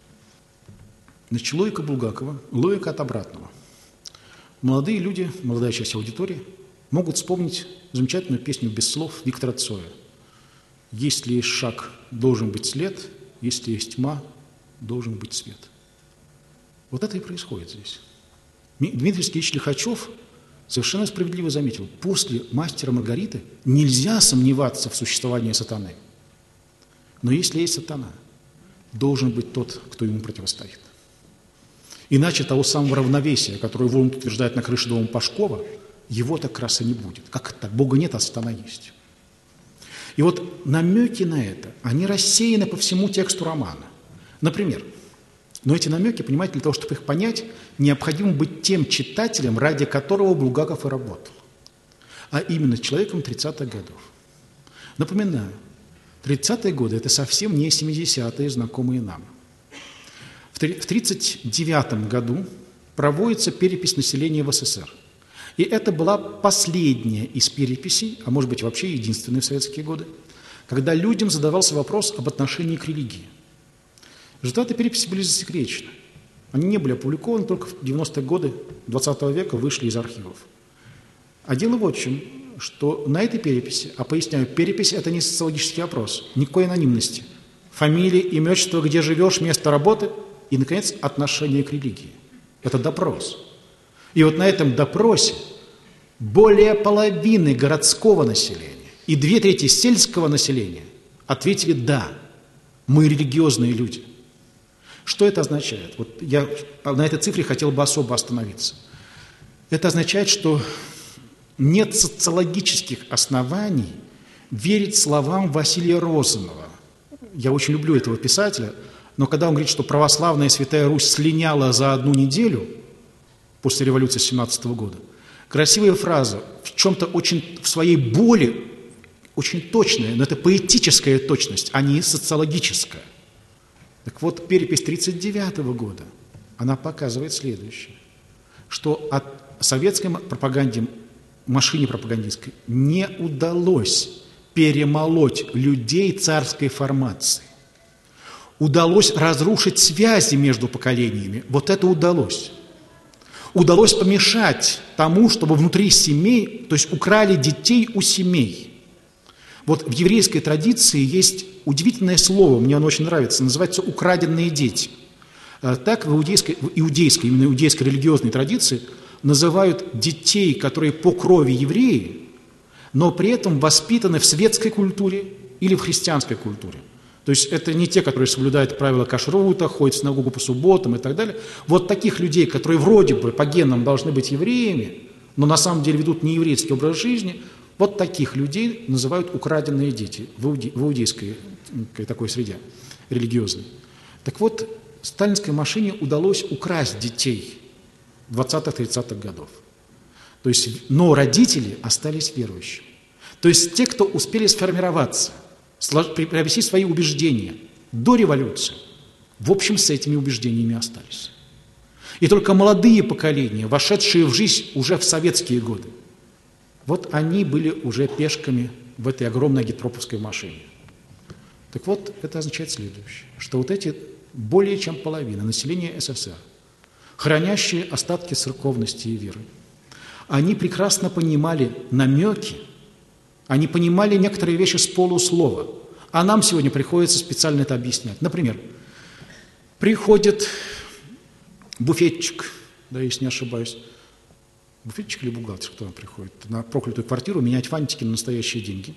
Значит, логика Булгакова, логика от обратного. Молодые люди, молодая часть аудитории могут вспомнить замечательную песню без слов Виктора Цоя: «Если есть шаг, должен быть след, если есть тьма, должен быть свет». Вот это и происходит здесь. Дмитрий Сергеевич Лихачев совершенно справедливо заметил: после «Мастера Маргариты» нельзя сомневаться в существовании сатаны. Но если есть сатана, должен быть тот, кто ему противостоит. Иначе того самого равновесия, которое Воланд утверждает на крыше дома Пашкова, его так раз и не будет. Как это так? Бога нет, а сатана есть. И вот намеки на это, они рассеяны по всему тексту романа. Например, но эти намеки, понимаете, для того, чтобы их понять, необходимо быть тем читателем, ради которого Булгаков и работал. а именно с человеком 30-х годов. Напоминаю, 30-е годы – это совсем не 70-е, знакомые нам. В 1939 году проводится перепись населения в СССР. И это была последняя из переписей, а может быть вообще единственная в советские годы, когда людям задавался вопрос об отношении к религии. Результаты переписи были засекречены. Они не были опубликованы, только в 90-е годы 20 века вышли из архивов. А дело вот в чем, что на этой переписи, а поясняю, перепись – это не социологический опрос, никакой анонимности. Фамилия, имя, отчество, где живешь, место работы и, наконец, отношение к религии. Это допрос. И вот на этом допросе более половины городского населения и 2/3 сельского населения ответили «да, мы религиозные люди». Что это означает? Вот я на этой цифре хотел бы особо остановиться. Это означает, что нет социологических оснований верить словам Василия Розанова. Я очень люблю этого писателя, но когда он говорит, что православная Святая Русь слиняла за 1 неделю после революции 17 года, красивая фраза, в чем-то очень, в своей боли, очень точная, но это поэтическая точность, а не социологическая. Так вот, перепись 1939 года, она показывает следующее, что от советской пропаганде, машине пропагандистской не удалось перемолоть людей царской формации. Удалось разрушить связи между поколениями. Вот это удалось. Удалось помешать тому, чтобы внутри семей, то есть украли детей у семей. Вот в еврейской традиции есть удивительное слово, мне оно очень нравится, называется «украденные дети». Так в иудейской, именно иудейской религиозной традиции называют детей, которые по крови евреи, но при этом воспитаны в светской культуре или в христианской культуре. То есть это не те, которые соблюдают правила кашрута, ходят в синагогу по субботам и так далее. Вот таких людей, которые вроде бы по генам должны быть евреями, но на самом деле ведут нееврейский образ жизни, вот таких людей называют украденные дети в иудейской такой среде религиозной. Так вот, сталинской машине удалось украсть детей 20-30-х годов. То есть, но родители остались верующими. То есть те, кто успели сформироваться, приобрести свои убеждения до революции, в общем, с этими убеждениями остались. И только молодые поколения, вошедшие в жизнь уже в советские годы, вот они были уже пешками в этой огромной агитпроповской машине. Так вот, это означает следующее, что вот эти более чем половина населения СССР, хранящие остатки церковности и веры, они прекрасно понимали намеки, они понимали некоторые вещи с полуслова, а нам сегодня приходится специально это объяснять. Например, приходит буфетчик, да, если не ошибаюсь, буфетчик или бухгалтер, кто там приходит, на проклятую квартиру менять фантики на настоящие деньги.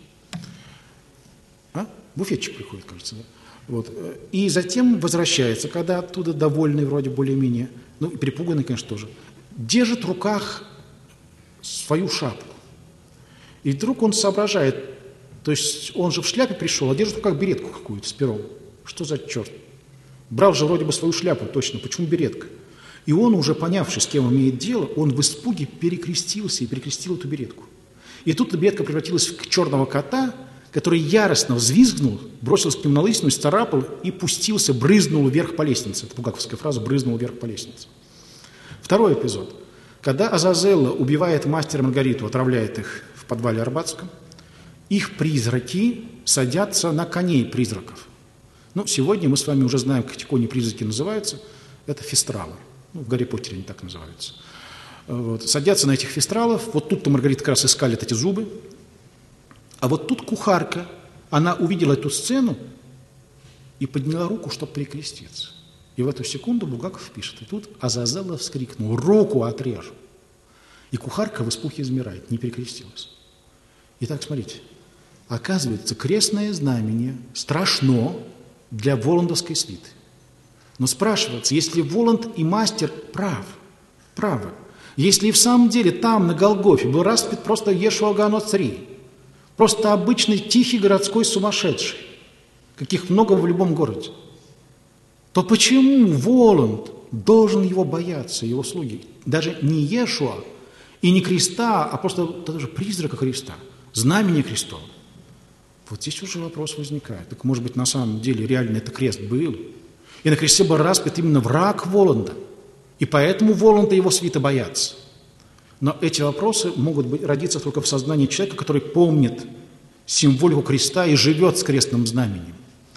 Буфетчик приходит, кажется, да? Вот. И затем возвращается, когда оттуда довольный, вроде более-менее, ну и перепуганный, конечно, тоже, держит в руках свою шапку. И вдруг он соображает, то есть он же в шляпе пришел, а держит в руках беретку какую-то с пером. Что за черт? Брал же вроде бы свою шляпу, точно, почему беретка? И он, уже понявший, с кем имеет дело, он в испуге перекрестился и перекрестил эту беретку. И тут беретка превратилась в черного кота, который яростно взвизгнул, бросился к нему на лысину, исцарапал и пустился, брызнул вверх по лестнице. Это бугаковская фраза «брызнул вверх по лестнице». Второй эпизод. Когда Азазелла убивает мастера и Маргариту, отравляет их в подвале Арбатском, их призраки садятся на коней призраков. Ну, сегодня мы с вами уже знаем, как эти кони-призраки называются. Это фестралы. Ну, в «Гарри Поттере они так называются. Вот. Садятся на этих фестралов. Вот тут-то Маргарита как раз и скалит эти зубы. А вот тут кухарка, она увидела эту сцену и подняла руку, чтобы перекреститься. И в эту секунду Булгаков пишет. И тут Азазелла вскрикнул: «Руку отрежу!» И кухарка в испуге замирает, не перекрестилась. Итак, смотрите. Оказывается, крестное знамение страшно для воландовской свиты. Но спрашивается, если Воланд и мастер правы, если и в самом деле там, на Голгофе, был распят просто Ешуа га-Ноцри, просто обычный тихий городской сумасшедший, каких много в любом городе, то почему Воланд должен его бояться, его слуги? Даже не Ешуа И не креста, а просто даже призрака креста, знамени Христова. Вот здесь уже вопрос возникает. Так, может быть, на самом деле реально это крест был? И на кресте был распят именно враг Воланда. И поэтому Воланд и его свита боятся. Но эти вопросы могут родиться только в сознании человека, который помнит символику креста и живет с крестным знаменем.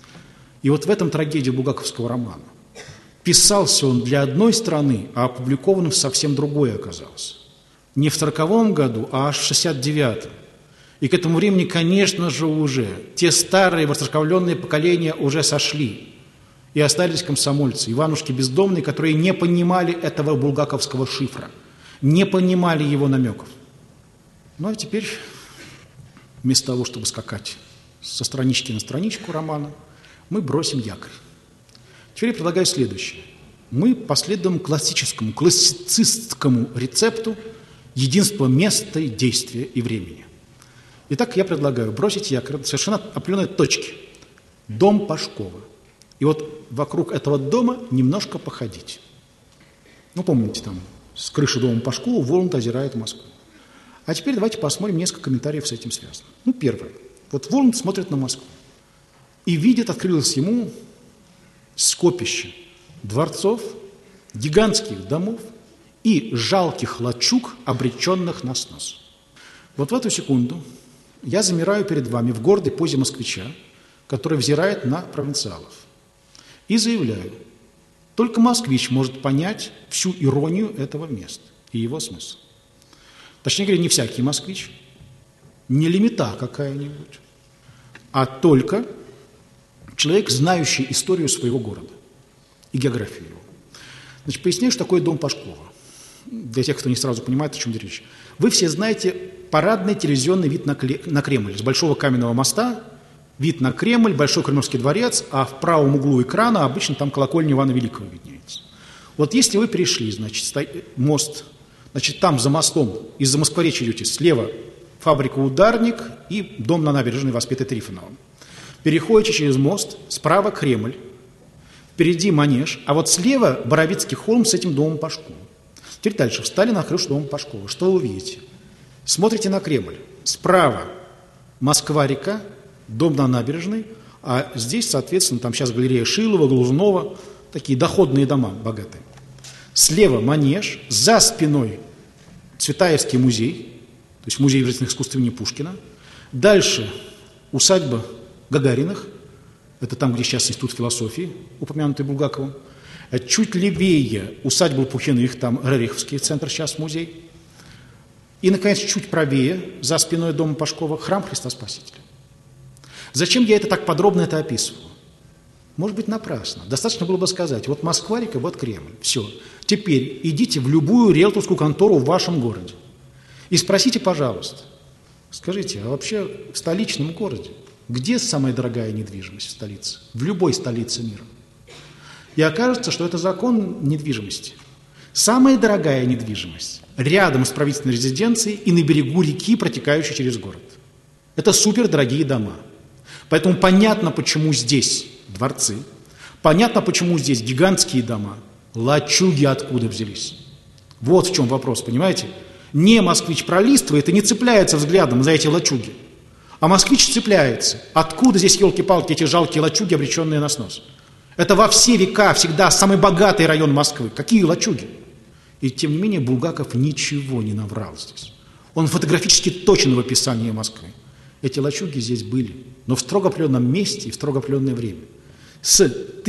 И вот в этом трагедия булгаковского романа. Писался он для одной страны, а опубликованным совсем другой оказался. Не в 40-м году, а аж в 69-м. И к этому времени, конечно же, уже те старые воцерковленные поколения уже сошли. И остались комсомольцы, Иванушки бездомные, которые не понимали этого булгаковского шифра, не понимали его намеков. Ну а теперь, вместо того, чтобы скакать со странички на страничку романа, мы бросим якорь. Теперь я предлагаю следующее. Мы последуем классицистскому рецепту единства места, действия и времени. Итак, я предлагаю бросить якорь в совершенно определенной точке. Дом Пашкова. И вот вокруг этого дома немножко походить. Ну, помните, там с крыши дома Пашкова Воланд озирает Москву. А теперь давайте посмотрим несколько комментариев с этим связано. Ну, первое. Вот Воланд смотрит на Москву и видит, открылось ему скопище дворцов, гигантских домов и жалких лачуг, обреченных на снос. Вот в эту секунду я замираю перед вами в гордой позе москвича, который взирает на провинциалов. И заявляю, только москвич может понять всю иронию этого места и его смысл. Точнее говоря, не всякий москвич, не лимита какая-нибудь, а только человек, знающий историю своего города и географию его. Значит, поясняю, что такое дом Пашкова. Для тех, кто не сразу понимает, о чем речь. Вы все знаете парадный телевизионный вид на Кремль. С Большого каменного моста вид на Кремль, Большой Кремлевский дворец, а в правом углу экрана обычно там колокольня Ивана Великого виднеется. Вот если вы перешли, значит, мост, значит, там за мостом из-за Москворечья идете слева фабрика «Ударник» и дом на набережной, воспетый Трифоновым. Переходите через мост, справа Кремль, впереди Манеж, а вот слева Боровицкий холм с этим домом Пашкова. Теперь дальше. Встали на крышу дома Пашкова. Что вы увидите? Смотрите на Кремль. Справа Москва-река, дом на набережной, а здесь, соответственно, там сейчас галерея Шилова, Глазунова, такие доходные дома богатые. Слева Манеж, за спиной Цветаевский музей, то есть музей изобразительных искусств имени Пушкина. Дальше усадьба Гагариных, это там, где сейчас Институт философии, упомянутый Булгаковым. Чуть левее усадьба Лопухиных, там Рериховский центр, сейчас музей. И, наконец, чуть правее, за спиной дома Пашкова, храм Христа Спасителя. Зачем я это так подробно описываю? Может быть, напрасно. Достаточно было бы сказать, вот Москва-река, вот Кремль. Все. Теперь идите в любую риэлторскую контору в вашем городе и спросите, пожалуйста, скажите, а вообще в столичном городе где самая дорогая недвижимость в столице? В любой столице мира. И окажется, что это закон недвижимости. Самая дорогая недвижимость рядом с правительственной резиденцией и на берегу реки, протекающей через город. Это супердорогие дома. Поэтому понятно, почему здесь дворцы, понятно, почему здесь гигантские дома, лачуги откуда взялись. Вот в чем вопрос, понимаете? Не москвич пролистывает и не цепляется взглядом за эти лачуги, а москвич цепляется. Откуда здесь, елки-палки, эти жалкие лачуги, обреченные на снос? Это во все века всегда самый богатый район Москвы. Какие лачуги? И тем не менее Булгаков ничего не наврал здесь. Он фотографически точен в описании Москвы. Эти лачуги здесь были, но в строго определенном месте и в строго определенное время. С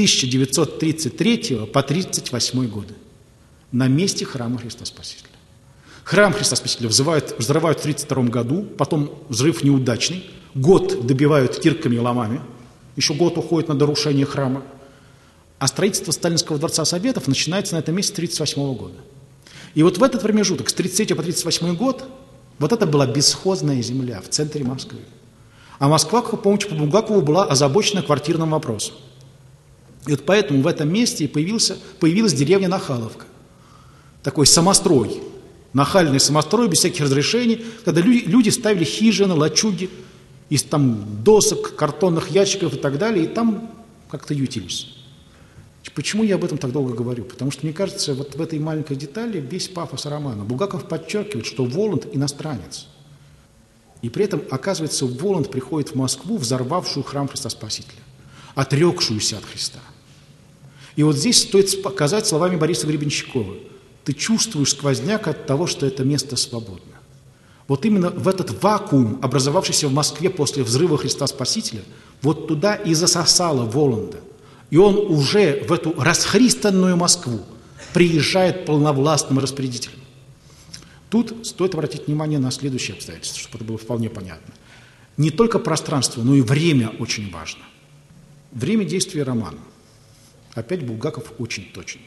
1933 по 1938 годы на месте храма Христа Спасителя. Храм Христа Спасителя взрывают в 1932 году, потом взрыв неудачный, год добивают кирками и ломами, еще год уходит на дорушение храма, а строительство Сталинского дворца Советов начинается на этом месте с 1938 года. И вот в этот промежуток, с 1933 по 1938 год, вот это была бесхозная земля в центре Москвы. А Москва, как вы помните, по Булгакову была озабочена квартирным вопросом. И вот поэтому в этом месте и появилась деревня Нахаловка. Такой самострой, нахальный самострой, без всяких разрешений, когда люди ставили хижины, лачуги из там досок, картонных ящиков и так далее, и там как-то ютились. Почему я об этом так долго говорю? Потому что, мне кажется, вот в этой маленькой детали весь пафос романа. Булгаков подчеркивает, что Воланд иностранец. И при этом, оказывается, Воланд приходит в Москву, взорвавшую храм Христа Спасителя, отрекшуюся от Христа. И вот здесь стоит показать словами Бориса Гребенщикова: ты чувствуешь сквозняк от того, что это место свободно. Вот именно в этот вакуум, образовавшийся в Москве после взрыва Христа Спасителя, вот туда и засосало Воланда. И он уже в эту расхристанную Москву приезжает полновластным распорядителем. Тут стоит обратить внимание на следующее обстоятельство, чтобы это было вполне понятно. Не только пространство, но и время очень важно. Время действия романа. Опять Булгаков очень точен.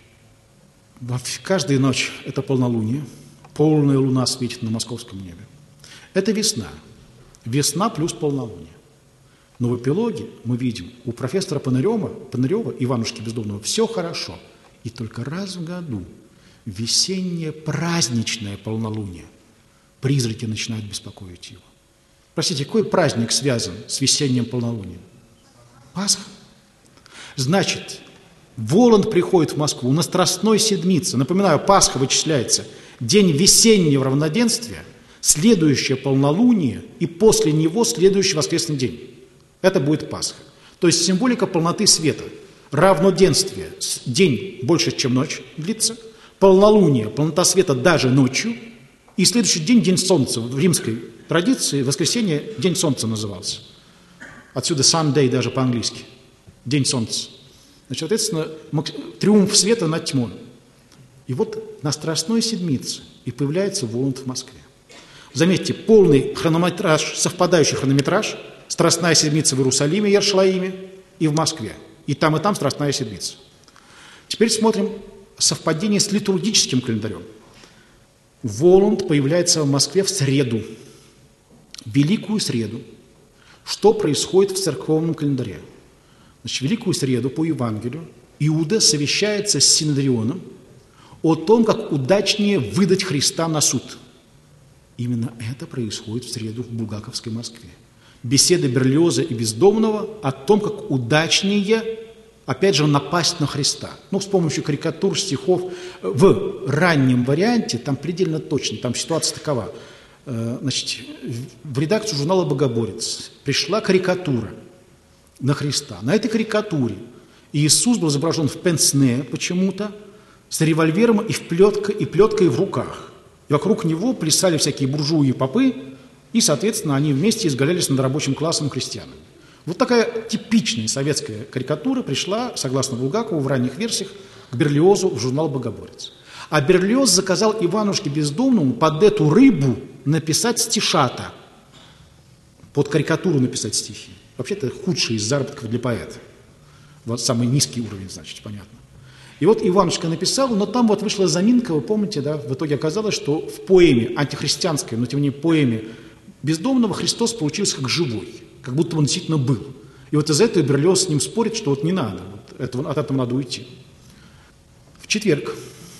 Каждая ночь – это полнолуние, полная луна светит на московском небе. Это весна. Весна плюс полнолуние. Но в эпилоге мы видим, у профессора Панырева, Иванушки Бездомного, все хорошо. И только раз в году весеннее праздничное полнолуние призраки начинают беспокоить его. Простите, какой праздник связан с весенним полнолунием? Пасха. Значит, Воланд приходит в Москву на Страстной Седмице. Напоминаю, Пасха вычисляется день весеннего равноденствия, следующее полнолуние и после него следующий воскресный день. Это будет Пасха. То есть символика полноты света. Равноденствие, день больше, чем ночь длится. Полнолуние, полнота света даже ночью. И следующий день, день солнца. В римской традиции воскресенье день солнца назывался. Отсюда Sunday даже по-английски. День солнца. Значит, соответственно, триумф света над тьмой. И вот на Страстной Седмице и появляется Воланд в Москве. Заметьте, полный хронометраж, совпадающий хронометраж, Страстная Седмица в Иерусалиме, Иершалаиме и в Москве. И там Страстная Седмица. Теперь смотрим совпадение с литургическим календарем. Воланд появляется в Москве в среду, Великую Среду. Что происходит в церковном календаре? Значит, в Великую Среду по Евангелию Иуда совещается с Синедрионом о том, как удачнее выдать Христа на суд. Именно это происходит в среду в булгаковской Москве. Беседы Берлиоза и Бездомного о том, как удачнее, опять же, напасть на Христа. Ну, с помощью карикатур, стихов. В раннем варианте, там предельно точно, там ситуация такова. Значит, в редакцию журнала «Богоборец» пришла карикатура на Христа. На этой карикатуре Иисус был изображен в пенсне почему-то, с револьвером и плеткой в руках. И вокруг него плясали всякие буржуи и попы, и, соответственно, они вместе изгалялись над рабочим классом крестьянами. Вот такая типичная советская карикатура пришла, согласно Булгакову, в ранних версиях к Берлиозу в журнал «Богоборец». А Берлиоз заказал Иванушке Бездомному под эту рыбу написать стишата, под карикатуру написать стихи. Вообще-то это худший из заработков для поэта. Вот самый низкий уровень, значит, понятно. И вот Иванушка написал, но там вот вышла заминка, вы помните, да, в итоге оказалось, что в поэме, антихристианской, но тем не менее поэме Бездомного Христос получился как живой, как будто он действительно был. И вот из-за этого Берлиоз с ним спорит, что вот не надо, от этого надо уйти. В четверг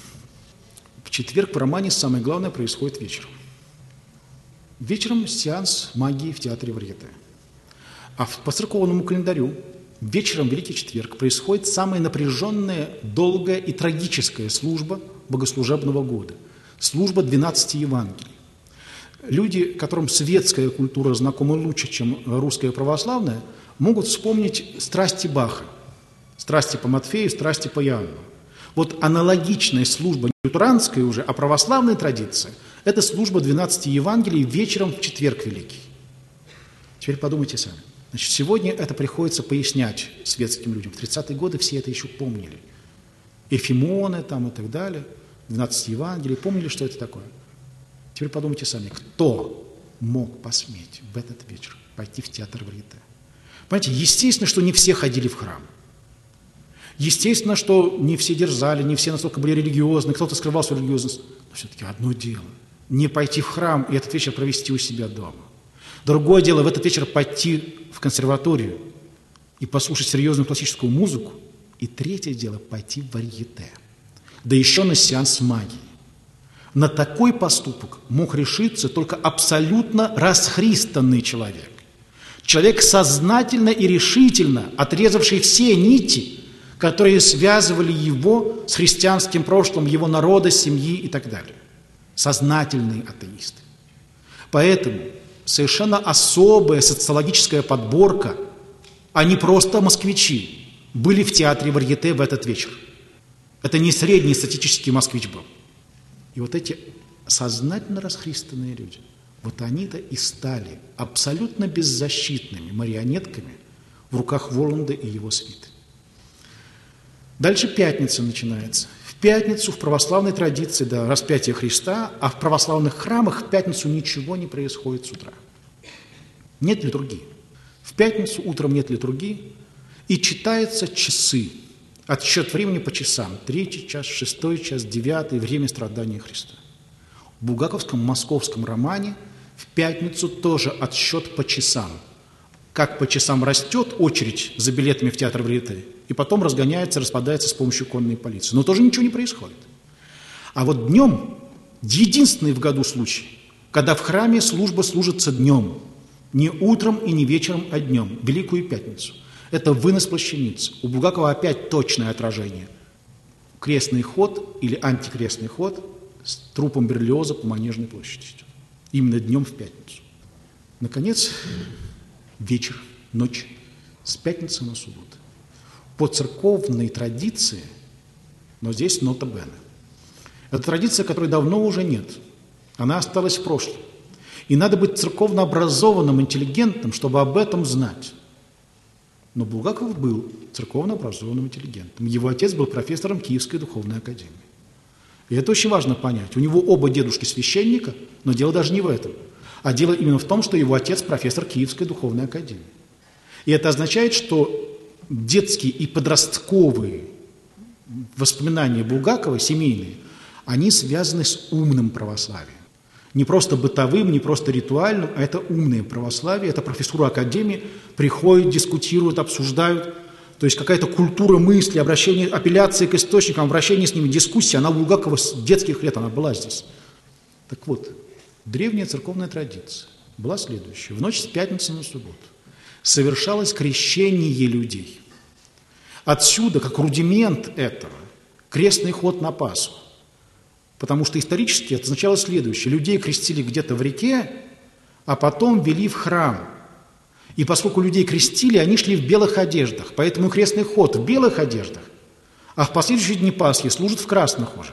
в романе самое главное происходит вечером. Вечером сеанс магии в театре Варьете. А по церковному календарю вечером в Великий Четверг происходит самая напряженная, долгая и трагическая служба богослужебного года. Служба 12 Евангелий. Люди, которым светская культура знакома лучше, чем русская православная, могут вспомнить страсти Баха. Страсти по Матфею, страсти по Иоанну. Вот аналогичная служба, не лютеранская уже, а православная традиция, это служба 12 Евангелий вечером в Четверг Великий. Теперь подумайте сами. Значит, сегодня это приходится пояснять светским людям. В 30-е годы все это еще помнили. Эфимоны там и так далее, 12 Евангелий, помнили, что это такое. Теперь подумайте сами, кто мог посметь в этот вечер пойти в театр Варьете? Понимаете, естественно, что не все ходили в храм. Естественно, что не все дерзали, не все настолько были религиозны, кто-то скрывал свою религиозность. Но все-таки одно дело – не пойти в храм и этот вечер провести у себя дома. Другое дело – в этот вечер пойти в консерваторию и послушать серьезную классическую музыку. И третье дело – пойти в Варьете. Да еще на сеанс магии. На такой поступок мог решиться только абсолютно расхристанный человек. Человек, сознательно и решительно отрезавший все нити, которые связывали его с христианским прошлым, его народа, семьи и так далее. Сознательные атеисты. Поэтому совершенно особая социологическая подборка, а не просто москвичи, были в театре Варьете в этот вечер. Это не средний статистический москвич был. И вот эти сознательно расхристанные люди, вот они-то и стали абсолютно беззащитными марионетками в руках Воланда и его свиты. Дальше пятница начинается. В пятницу в православной традиции до распятия Христа, а в православных храмах в пятницу ничего не происходит с утра. Нет литургии. В пятницу утром нет литургии, и читаются часы, отсчет времени по часам, 3-й час, 6-й час, 9-й, время страдания Христа. В булгаковском московском романе в пятницу тоже отсчет по часам. Как по часам растет очередь за билетами в театр Варьете, и потом разгоняется, распадается с помощью конной полиции. Но тоже ничего не происходит. А вот днем, единственный в году случай, когда в храме служба служится днем, не утром и не вечером, а днем, Великую Пятницу. Это вынос плащаницы. У Булгакова опять точное отражение. Крестный ход или антикрестный ход с трупом Берлиоза по Манежной площади идет. Именно днем в пятницу. Наконец, вечер, ночь, с пятницы на субботу. По церковной традиции, но здесь нота бене. Это традиция, которой давно уже нет. Она осталась в прошлом. И надо быть церковно образованным, интеллигентным, чтобы об этом знать. Но Булгаков был церковно образованным интеллигентом. Его отец был профессором Киевской духовной академии. И это очень важно понять. У него оба дедушки священника, но дело даже не в этом. А дело именно в том, что его отец профессор Киевской духовной академии. И это означает, что детские и подростковые воспоминания Булгакова, семейные, они связаны с умным православием. Не просто бытовым, не просто ритуальным, а это умное православие, это профессура академии, приходят, дискутируют, обсуждают. То есть какая-то культура мысли, обращение, апелляция к источникам, обращение с ними, дискуссия, она у Булгакова с детских лет, она была здесь. Так вот, древняя церковная традиция была следующая. В ночь с пятницы на субботу совершалось крещение людей. Отсюда, как рудимент этого, крестный ход на Пасху. Потому что исторически это означало следующее. Людей крестили где-то в реке, а потом вели в храм. И поскольку людей крестили, они шли в белых одеждах. Поэтому крестный ход в белых одеждах, а в последующие дни Пасхи служат в красных уже.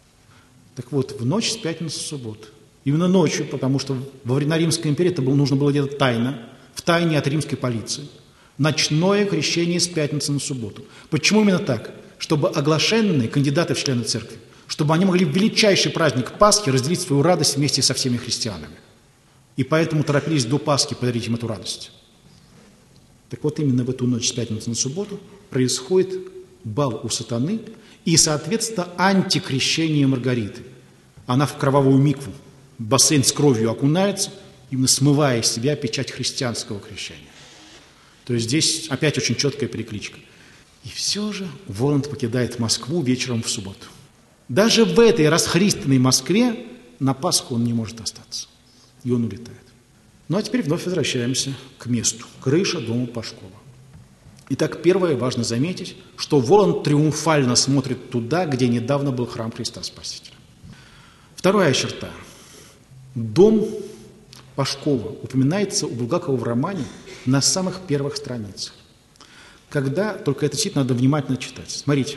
Так вот, в ночь с пятницы на субботу. Именно ночью, потому что во времена Римской империи это нужно было делать тайно, в тайне от римской полиции. Ночное крещение с пятницы на субботу. Почему именно так? Чтобы оглашенные кандидаты в члены церкви, чтобы они могли в величайший праздник Пасхи разделить свою радость вместе со всеми христианами. И поэтому торопились до Пасхи подарить им эту радость. Так вот, именно в эту ночь с пятницы на субботу происходит бал у сатаны и, соответственно, антикрещение Маргариты. Она в кровавую микву, в бассейн с кровью окунается, именно смывая из себя печать христианского крещения. То есть здесь опять очень четкая перекличка. И все же Воланд покидает Москву вечером в субботу. Даже в этой расхристанной Москве на Пасху он не может остаться. И он улетает. Ну а теперь вновь возвращаемся к месту. Крыша дома Пашкова. Итак, первое, важно заметить, что Воланд триумфально смотрит туда, где недавно был храм Христа Спасителя. Вторая черта. Дом Пашкова упоминается у Булгакова в романе на самых первых страницах. Когда, только это действительно надо внимательно читать. Смотрите.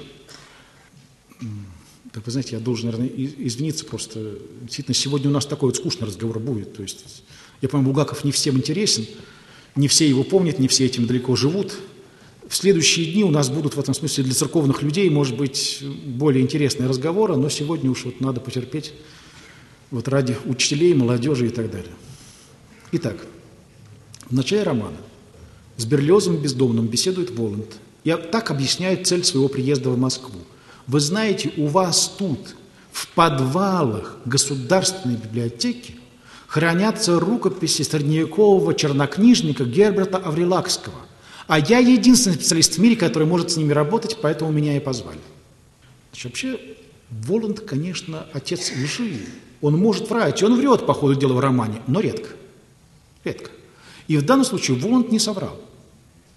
Так вы знаете, я должен, наверное, извиниться просто. Действительно, сегодня у нас такой вот скучный разговор будет. То есть, я понимаю, Булгаков не всем интересен, не все его помнят, не все этим далеко живут. В следующие дни у нас будут в этом смысле для церковных людей, может быть, более интересные разговоры, но сегодня уж вот надо потерпеть вот ради учителей, молодежи и так далее. Итак, в начале романа с Берлиозом бездомным беседует Воланд и так объясняет цель своего приезда в Москву. Вы знаете, у вас тут, в подвалах Государственной библиотеки, хранятся рукописи средневекового чернокнижника Герберта Аврилакского. А я единственный специалист в мире, который может с ними работать, поэтому меня и позвали. Значит, вообще, Воланд, конечно, отец лжи. Он может врать, и он врет по ходу дела в романе, но редко. Редко. И в данном случае Воланд не соврал.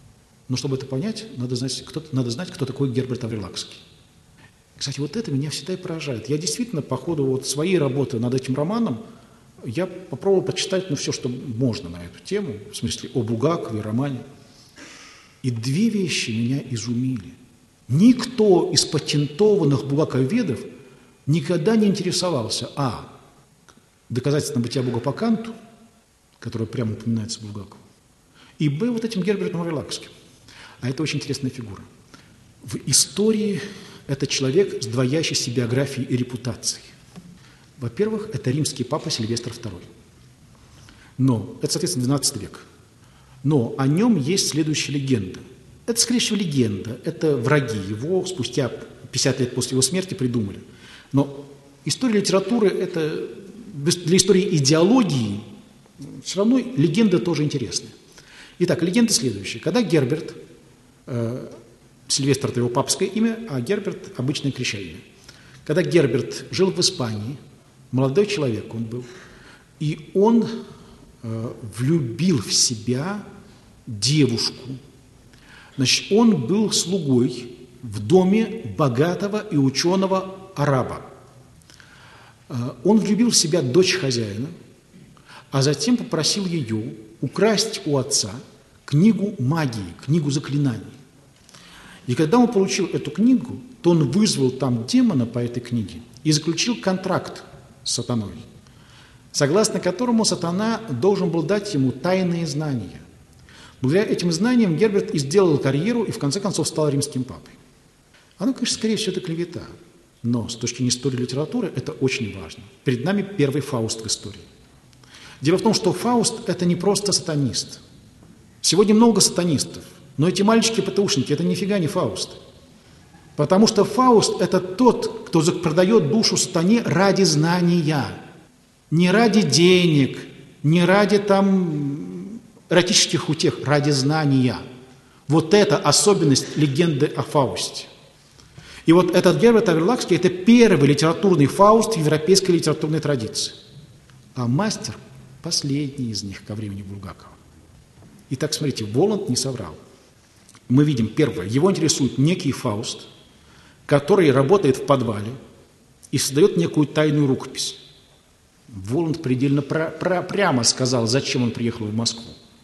Но чтобы это понять, надо знать, кто такой Герберт Аврилакский. Кстати, вот это меня всегда и поражает. Я действительно по ходу вот своей работы над этим романом я попробовал почитать все, что можно на эту тему, в смысле о Булгакове, романе. И две вещи меня изумили. Никто из патентованных булгаковедов никогда не интересовался доказательством бытия Бога по Канту, которое прямо упоминается Булгакову, и вот этим Гербертом Аврилакским. А это очень интересная фигура. В истории это человек с двоящейся биографией и репутацией. Во-первых, это римский папа Сильвестр II. Но это, соответственно, XII век. Но о нем есть следующая легенда. Это, скорее всего, легенда. Это враги его спустя 50 лет после его смерти придумали. Но история литературы – это для истории идеологии все равно легенда тоже интересная. Итак, легенда следующая. Когда Герберт, Сильвестр – это его папское имя, а Герберт – обычное крещение. Когда Герберт жил в Испании, молодой человек он был, и он влюбил в себя девушку. Значит, он был слугой в доме богатого и ученого араба. Он влюбил в себя дочь хозяина, а затем попросил ее украсть у отца книгу магии, книгу заклинаний. И когда он получил эту книгу, то он вызвал там демона по этой книге и заключил контракт с сатаной, согласно которому сатана должен был дать ему тайные знания. Благодаря этим знаниям Герберт и сделал карьеру и в конце концов стал римским папой. Оно, конечно, скорее всего, это клевета, но с точки зрения истории литературы это очень важно. Перед нами первый Фауст в истории. Дело в том, что Фауст – это не просто сатанист. Сегодня много сатанистов, но эти мальчики-ПТУшники – это нифига не Фауст. Потому что Фауст – это тот, кто продает душу сатане ради знания, не ради денег, не ради эротических утех, ради знания. Вот это особенность легенды о Фаусте. И вот этот Герберт Аврилакский – это первый литературный Фауст в европейской литературной традиции. А мастер – последний из них ко времени Булгакова. Итак, смотрите, Воланд не соврал. Мы видим, первое, его интересует некий Фауст, который работает в подвале и создает некую тайную рукопись. Воланд предельно прямо сказал, зачем он приехал в Москву.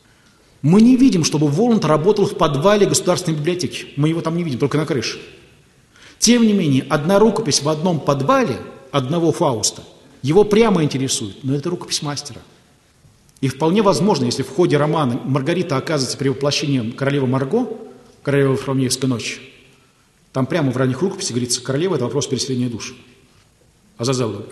Мы не видим, чтобы Воланд работал в подвале Государственной библиотеки. Мы его там не видим, только на крыше. Тем не менее, одна рукопись в одном подвале одного Фауста его прямо интересует, но это рукопись мастера. И вполне возможно, если в ходе романа Маргарита оказывается перевоплощением королевы Марго, королевы Фравнеевской ночи, там прямо в ранних рукописях говорится, королева – это вопрос переселения душ. Азазелла,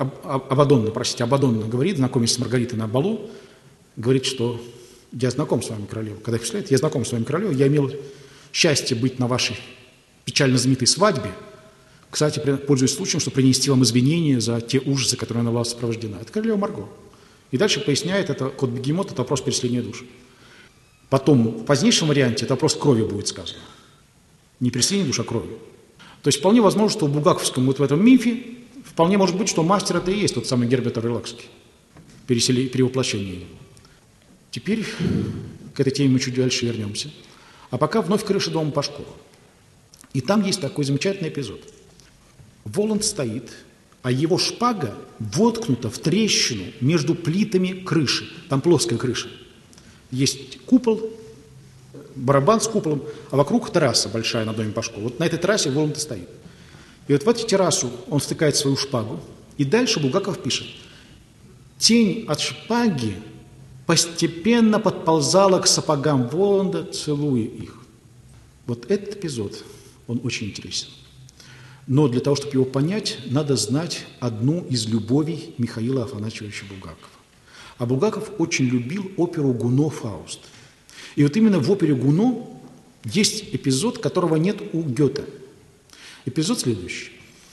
Абадонна говорит, знакомясь с Маргаритой на балу, говорит, что я знаком с вами, королева. Когда их встает, я знаком с вами, королева, я имел счастье быть на вашей печально знаменитой свадьбе. Кстати, пользуясь случаем, чтобы принести вам извинения за те ужасы, которые она была сопровождена. Это королева Марго. И дальше поясняет, это кот Бегемот, это вопрос переселения душ. Потом, в позднейшем варианте, это вопрос крови будет сказано. Не переселение душ, а крови. То есть вполне возможно, что в булгаковском вот в этом мифе вполне может быть, что мастер это и есть тот самый Герберт Аврилакский. Перевоплощение его. Теперь к этой теме мы чуть дальше вернемся. А пока вновь крыша дома Пашкова. И там есть такой замечательный эпизод. Воланд стоит, а его шпага воткнута в трещину между плитами крыши. Там плоская крыша. Есть купол, барабан с куполом, а вокруг терраса большая на доме Пашкова. Вот на этой террасе Воланд и стоит. И вот в эту террасу он втыкает свою шпагу, и дальше Булгаков пишет. Тень от шпаги постепенно подползала к сапогам Воланда, целуя их. Вот этот эпизод, он очень интересен. Но для того, чтобы его понять, надо знать одну из любовей Михаила Афанасьевича Булгакова. А Булгаков очень любил оперу «Гуно» «Фауст». И вот именно в опере «Гуно» есть эпизод, которого нет у Гёте. Эпизод следующий.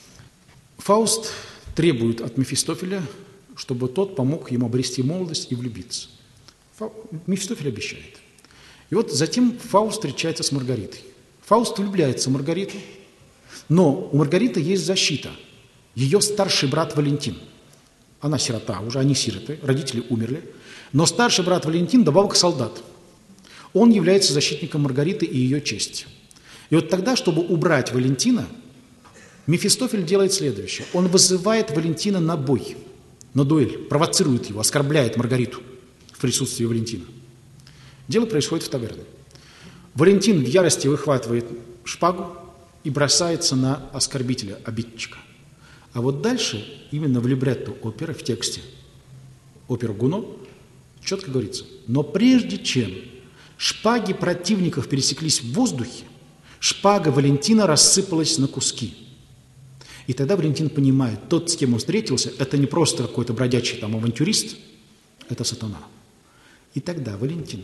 Фауст требует от Мефистофеля, чтобы тот помог ему обрести молодость и влюбиться. Мефистофель обещает. И вот затем Фауст встречается с Маргаритой. Фауст влюбляется в Маргариту, но у Маргариты есть защита. Ее старший брат Валентин. Она сирота, уже они сироты, родители умерли. Но старший брат Валентин добавок солдат. Он является защитником Маргариты и ее чести. И вот тогда, чтобы убрать Валентина, Мефистофель делает следующее. Он вызывает Валентина на бой, на дуэль, провоцирует его, оскорбляет Маргариту в присутствии Валентина. Дело происходит в таверне. Валентин в ярости выхватывает шпагу и бросается на оскорбителя, обидчика. А вот дальше, именно в либретто оперы, в тексте оперы Гуно, четко говорится: но прежде чем шпаги противников пересеклись в воздухе, шпага Валентина рассыпалась на куски. И тогда Валентин понимает, тот, с кем он встретился, это не просто какой-то бродячий там авантюрист, это сатана. И тогда Валентин,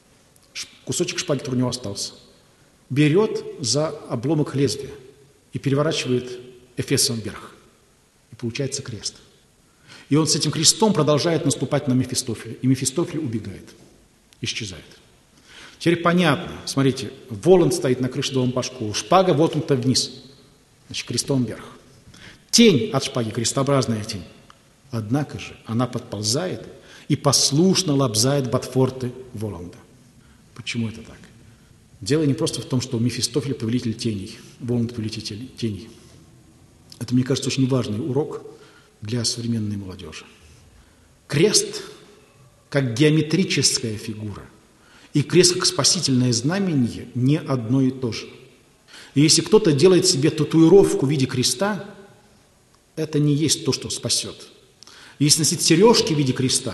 кусочек шпаги, который у него остался, берет за обломок лезвия и переворачивает эфесом вверх. И получается крест. И он с этим крестом продолжает наступать на Мефистофеля. И Мефистофель убегает, исчезает. Теперь понятно. Смотрите, Воланд стоит на крыше дома Пашкова, шпага воткнута вниз, значит, крестом вверх. Тень от шпаги, крестообразная тень. Однако же она подползает и послушно лобзает ботфорты Воланда. Почему это так? Дело не просто в том, что Мефистофель – повелитель теней, Воланд – повелитель теней. Это, мне кажется, очень важный урок для современной молодежи. Крест, как геометрическая фигура, и крест, как спасительное знамение, не одно и то же. И если кто-то делает себе татуировку в виде креста, это не есть то, что спасет. Если носить сережки в виде креста,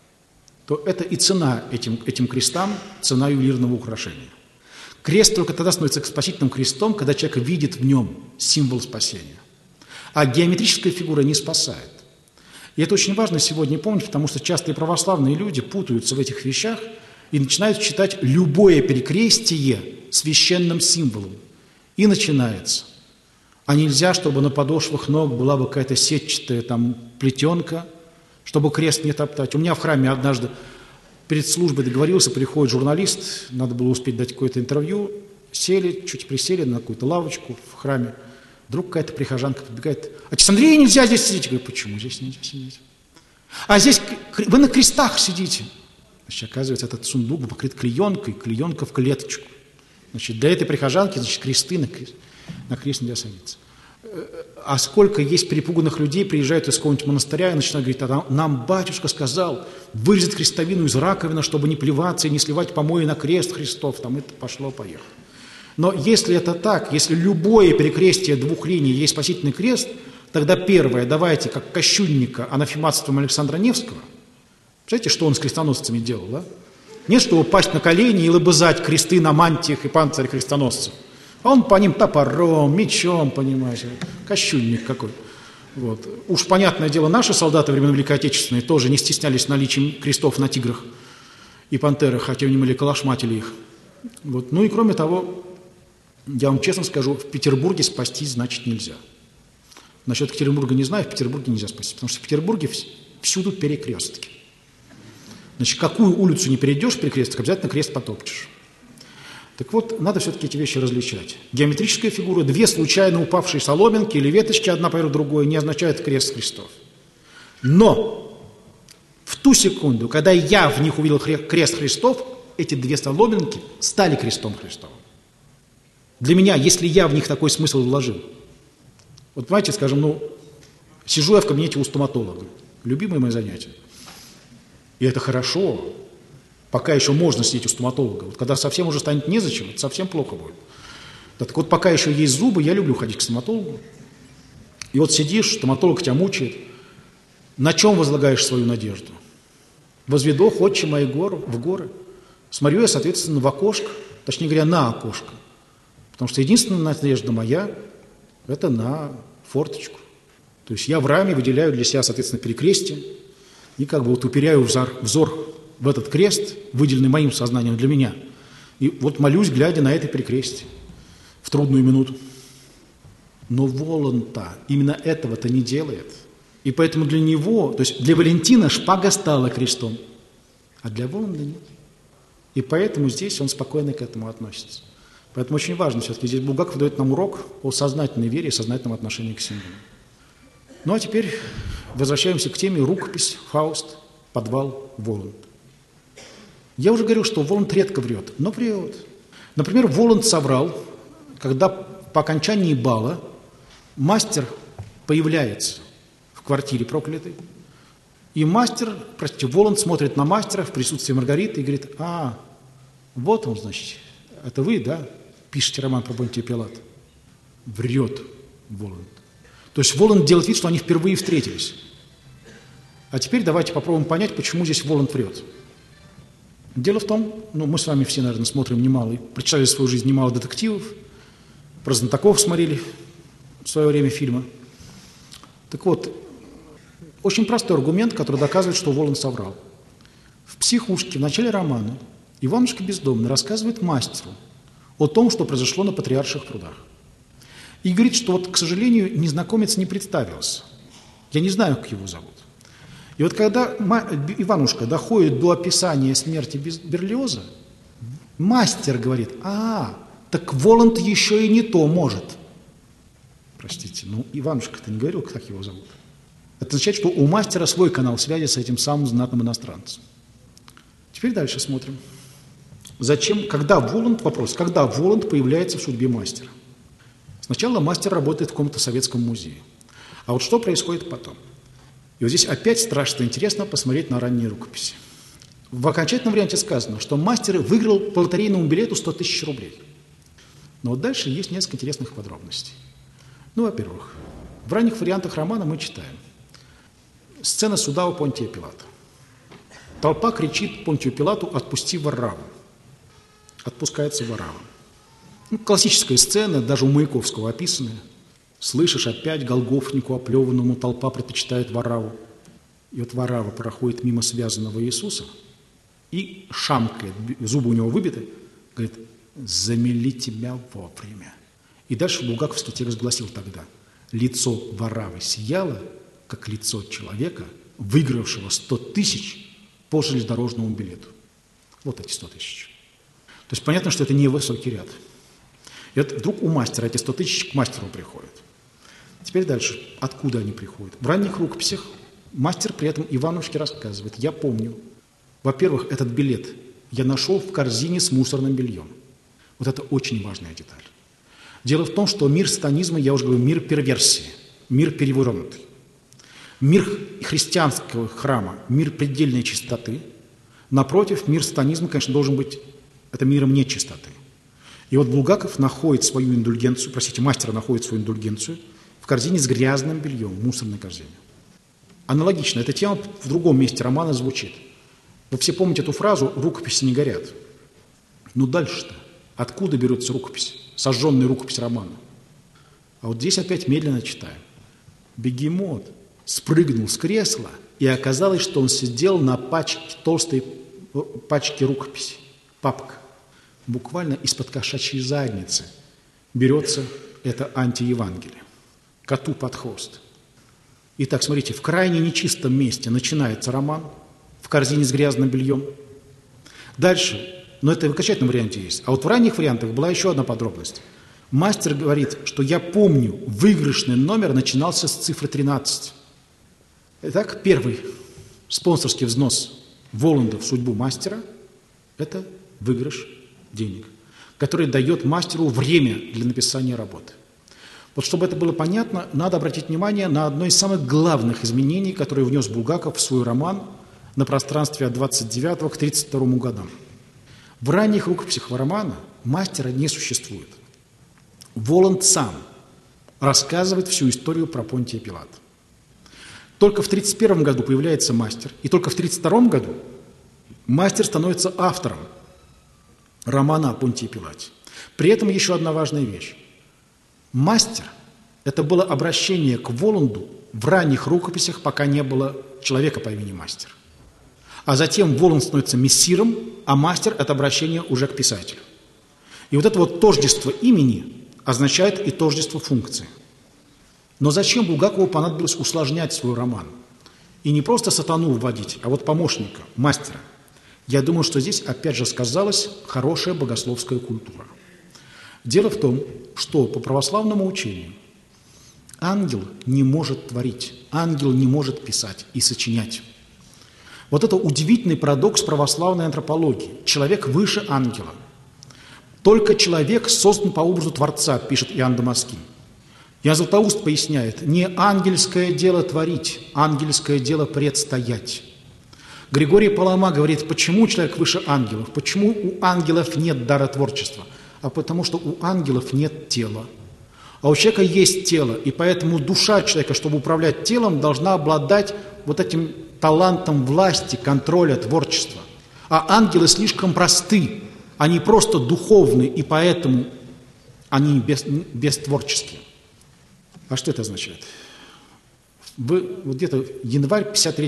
то это и цена этим крестам, цена ювелирного украшения. Крест только тогда становится спасительным крестом, когда человек видит в нем символ спасения. А геометрическая фигура не спасает. И это очень важно сегодня помнить, потому что часто и православные люди путаются в этих вещах и начинают считать любое перекрестие священным символом. И начинается. А нельзя, чтобы на подошвах ног была бы какая-то сетчатая там плетенка, чтобы крест не топтать. У меня в храме однажды перед службой договорился, приходит журналист, надо было успеть дать какое-то интервью, сели, чуть присели на какую-то лавочку в храме. Вдруг какая-то прихожанка подбегает: «Отец Андрей, нельзя здесь сидеть». Я говорю: «Почему здесь нельзя сидеть?» «А здесь вы на крестах сидите». Значит, оказывается, этот сундук был покрыт клеенкой, клеенка в клеточку. Значит, для этой прихожанки, значит, кресты на крест нельзя садиться. А сколько есть перепуганных людей, приезжают из какого-нибудь монастыря и начинают говорить: «А нам батюшка сказал вырезать крестовину из раковины, чтобы не плеваться и не сливать помои на крест Христов». Там это пошло-поехало. Но если это так, если любое перекрестие двух линий есть спасительный крест, тогда первое, давайте, как кощунника анафематством Александра Невского. Знаете, что он с крестоносцами делал, да? Нет, чтобы упасть на колени и лобызать кресты на мантиях и панцире крестоносцев. А он по ним топором, мечом, понимаете, кощунник какой. Вот. Уж понятное дело, наши солдаты времен Великой Отечественной тоже не стеснялись наличием крестов на тиграх и пантерах, хотя они были калашматили их. Вот. Ну и кроме того, я вам честно скажу, в Петербурге спастись, значит, нельзя. Насчет Екатеринбурга не знаю, в Петербурге нельзя спастись, потому что в Петербурге всюду перекрестки. Значит, какую улицу не перейдешь перекресток, обязательно крест потопчешь. Так вот, надо все-таки эти вещи различать. Геометрическая фигура, две случайно упавшие соломинки или веточки, одна поверх другой, не означает крест Христов. Но в ту секунду, когда я в них увидел крест Христов, эти две соломинки стали крестом Христовым. Для меня, если я в них такой смысл вложил. Вот понимаете, скажем, сижу я в кабинете у стоматолога, любимое мое занятие. И это хорошо, пока еще можно сидеть у стоматолога. Вот когда совсем уже станет незачем, это совсем плохо будет. Да, так вот, пока еще есть зубы, я люблю ходить к стоматологу. И вот сидишь, стоматолог тебя мучает. На чем возлагаешь свою надежду? Возведох, отче мои в горы. Смотрю я, соответственно, в окошко, точнее говоря, на окошко. Потому что единственная надежда моя – это на форточку. То есть я в раме выделяю для себя, соответственно, перекрестие и как бы вот уперяю взор в этот крест, выделенный моим сознанием для меня. И вот молюсь, глядя на это перекрестие в трудную минуту. Но Воланд-то именно этого-то не делает. И поэтому для него, то есть для Валентина шпага стала крестом, а для Воланда нет. И поэтому здесь он спокойно к этому относится. Поэтому очень важно все-таки, здесь Булгаков дает нам урок о сознательной вере и сознательном отношении к символу. Ну а теперь возвращаемся к теме рукопись, Фауст, подвал, Воланд. Я уже говорил, что Воланд редко врет, но врет. Например, Воланд соврал, когда по окончании бала мастер появляется в квартире проклятой, и Воланд смотрит на мастера в присутствии Маргариты и говорит: вот он, значит, это вы, да, пишете роман про Понтия Пилата. Врет Воланд. То есть Воланд делает вид, что они впервые встретились. А теперь давайте попробуем понять, почему здесь Воланд врет. Дело в том, мы с вами все, наверное, прочитали в свою жизнь немало детективов, про знатоков смотрели в свое время фильмы. Так вот, очень простой аргумент, который доказывает, что Воланд соврал. В «Психушке» в начале романа Иванушка Бездомный рассказывает мастеру о том, что произошло на Патриарших прудах. И говорит, что к сожалению, незнакомец не представился. Я не знаю, как его зовут. И вот когда Иванушка доходит до описания смерти Берлиоза, мастер говорит: так Воланд еще и не то может. Простите, Иванушка-то не говорил, как его зовут. Это означает, что у мастера свой канал связи с этим самым знатным иностранцем. Теперь дальше смотрим. Когда Воланд появляется в судьбе мастера? Сначала мастер работает в каком-то советском музее. А вот что происходит потом? И вот здесь опять страшно интересно посмотреть на ранние рукописи. В окончательном варианте сказано, что мастер выиграл по лотерейному билету 100 тысяч рублей. Но вот дальше есть несколько интересных подробностей. Во-первых, в ранних вариантах романа мы читаем: сцена суда у Понтия Пилата. Толпа кричит Понтию Пилату: «Отпусти Варавву». Отпускается Варавва. Классическая сцена, даже у Маяковского описанная. Слышишь, опять голгофнику оплеванному толпа предпочитает Варавву. И вот Варавва проходит мимо связанного Иисуса и шамкает, зубы у него выбиты, говорит: «Замели тебя вовремя». И дальше булгаковский текст гласил тогда: лицо Вараввы сияло, как лицо человека, выигравшего 100 тысяч по железнодорожному билету. Вот эти 100 тысяч. То есть понятно, что это не высокий ряд. И вот вдруг у мастера эти 100 тысяч к мастеру приходят. Теперь дальше. Откуда они приходят? В ранних рукописях мастер при этом Иванушке рассказывает: я помню, во-первых, этот билет я нашел в корзине с мусорным бельем. Вот это очень важная деталь. Дело в том, что мир сатанизма, я уже говорю, мир перверсии, мир перевернутый. Мир христианского храма, мир предельной чистоты. Напротив, мир сатанизма, конечно, должен быть это миром нечистоты. И вот Булгаков находит свою индульгенцию, мастер находит свою индульгенцию в корзине с грязным бельем, в мусорной корзине. Аналогично, эта тема в другом месте романа звучит. Вы все помните эту фразу «рукописи не горят». Дальше-то откуда берется рукопись, сожженная рукопись романа? А вот здесь опять медленно читаем. Бегемот спрыгнул с кресла, и оказалось, что он сидел на толстой пачке рукописей. Папка. Буквально из-под кошачьей задницы берется это антиевангелие. Коту под хвост. Итак, смотрите, в крайне нечистом месте начинается роман, в корзине с грязным бельем. Дальше, это в окончательном варианте есть. А вот в ранних вариантах была еще одна подробность. Мастер говорит, что я помню, выигрышный номер начинался с цифры 13. Итак, первый спонсорский взнос Воланда в судьбу мастера – это выигрыш денег, который дает мастеру время для написания работы. Вот чтобы это было понятно, надо обратить внимание на одно из самых главных изменений, которые внес Булгаков в свой роман на пространстве от 29 к 32 годам. В ранних рукописях романа мастера не существует. Воланд сам рассказывает всю историю про Понтия Пилата. Только в 1931 году появляется мастер, и только в 1932 году мастер становится автором романа о Понтии Пилате. При этом еще одна важная вещь. Мастер – это было обращение к Воланду в ранних рукописях, пока не было человека по имени мастер. А затем Воланд становится мессиром, а мастер – это обращение уже к писателю. И вот это вот тождество имени означает и тождество функции. Но зачем Булгакову понадобилось усложнять свой роман? И не просто сатану вводить, а вот помощника, мастера. Я думаю, что здесь опять же сказалась хорошая богословская культура. Дело в том, что по православному учению ангел не может творить, ангел не может писать и сочинять. Вот это удивительный парадокс православной антропологии. Человек выше ангела. Только человек создан по образу Творца, пишет Иоанн Дамаскин. Иоанн Златоуст поясняет, не ангельское дело творить, ангельское дело предстоять. Григорий Палама говорит, почему человек выше ангелов, почему у ангелов нет дара творчества, а потому что у ангелов нет тела. А у человека есть тело, и поэтому душа человека, чтобы управлять телом, должна обладать вот этим талантом власти, контроля, творчества. А ангелы слишком просты, они просто духовны, и поэтому они бестворческие. А что это означает? Вот где-то январь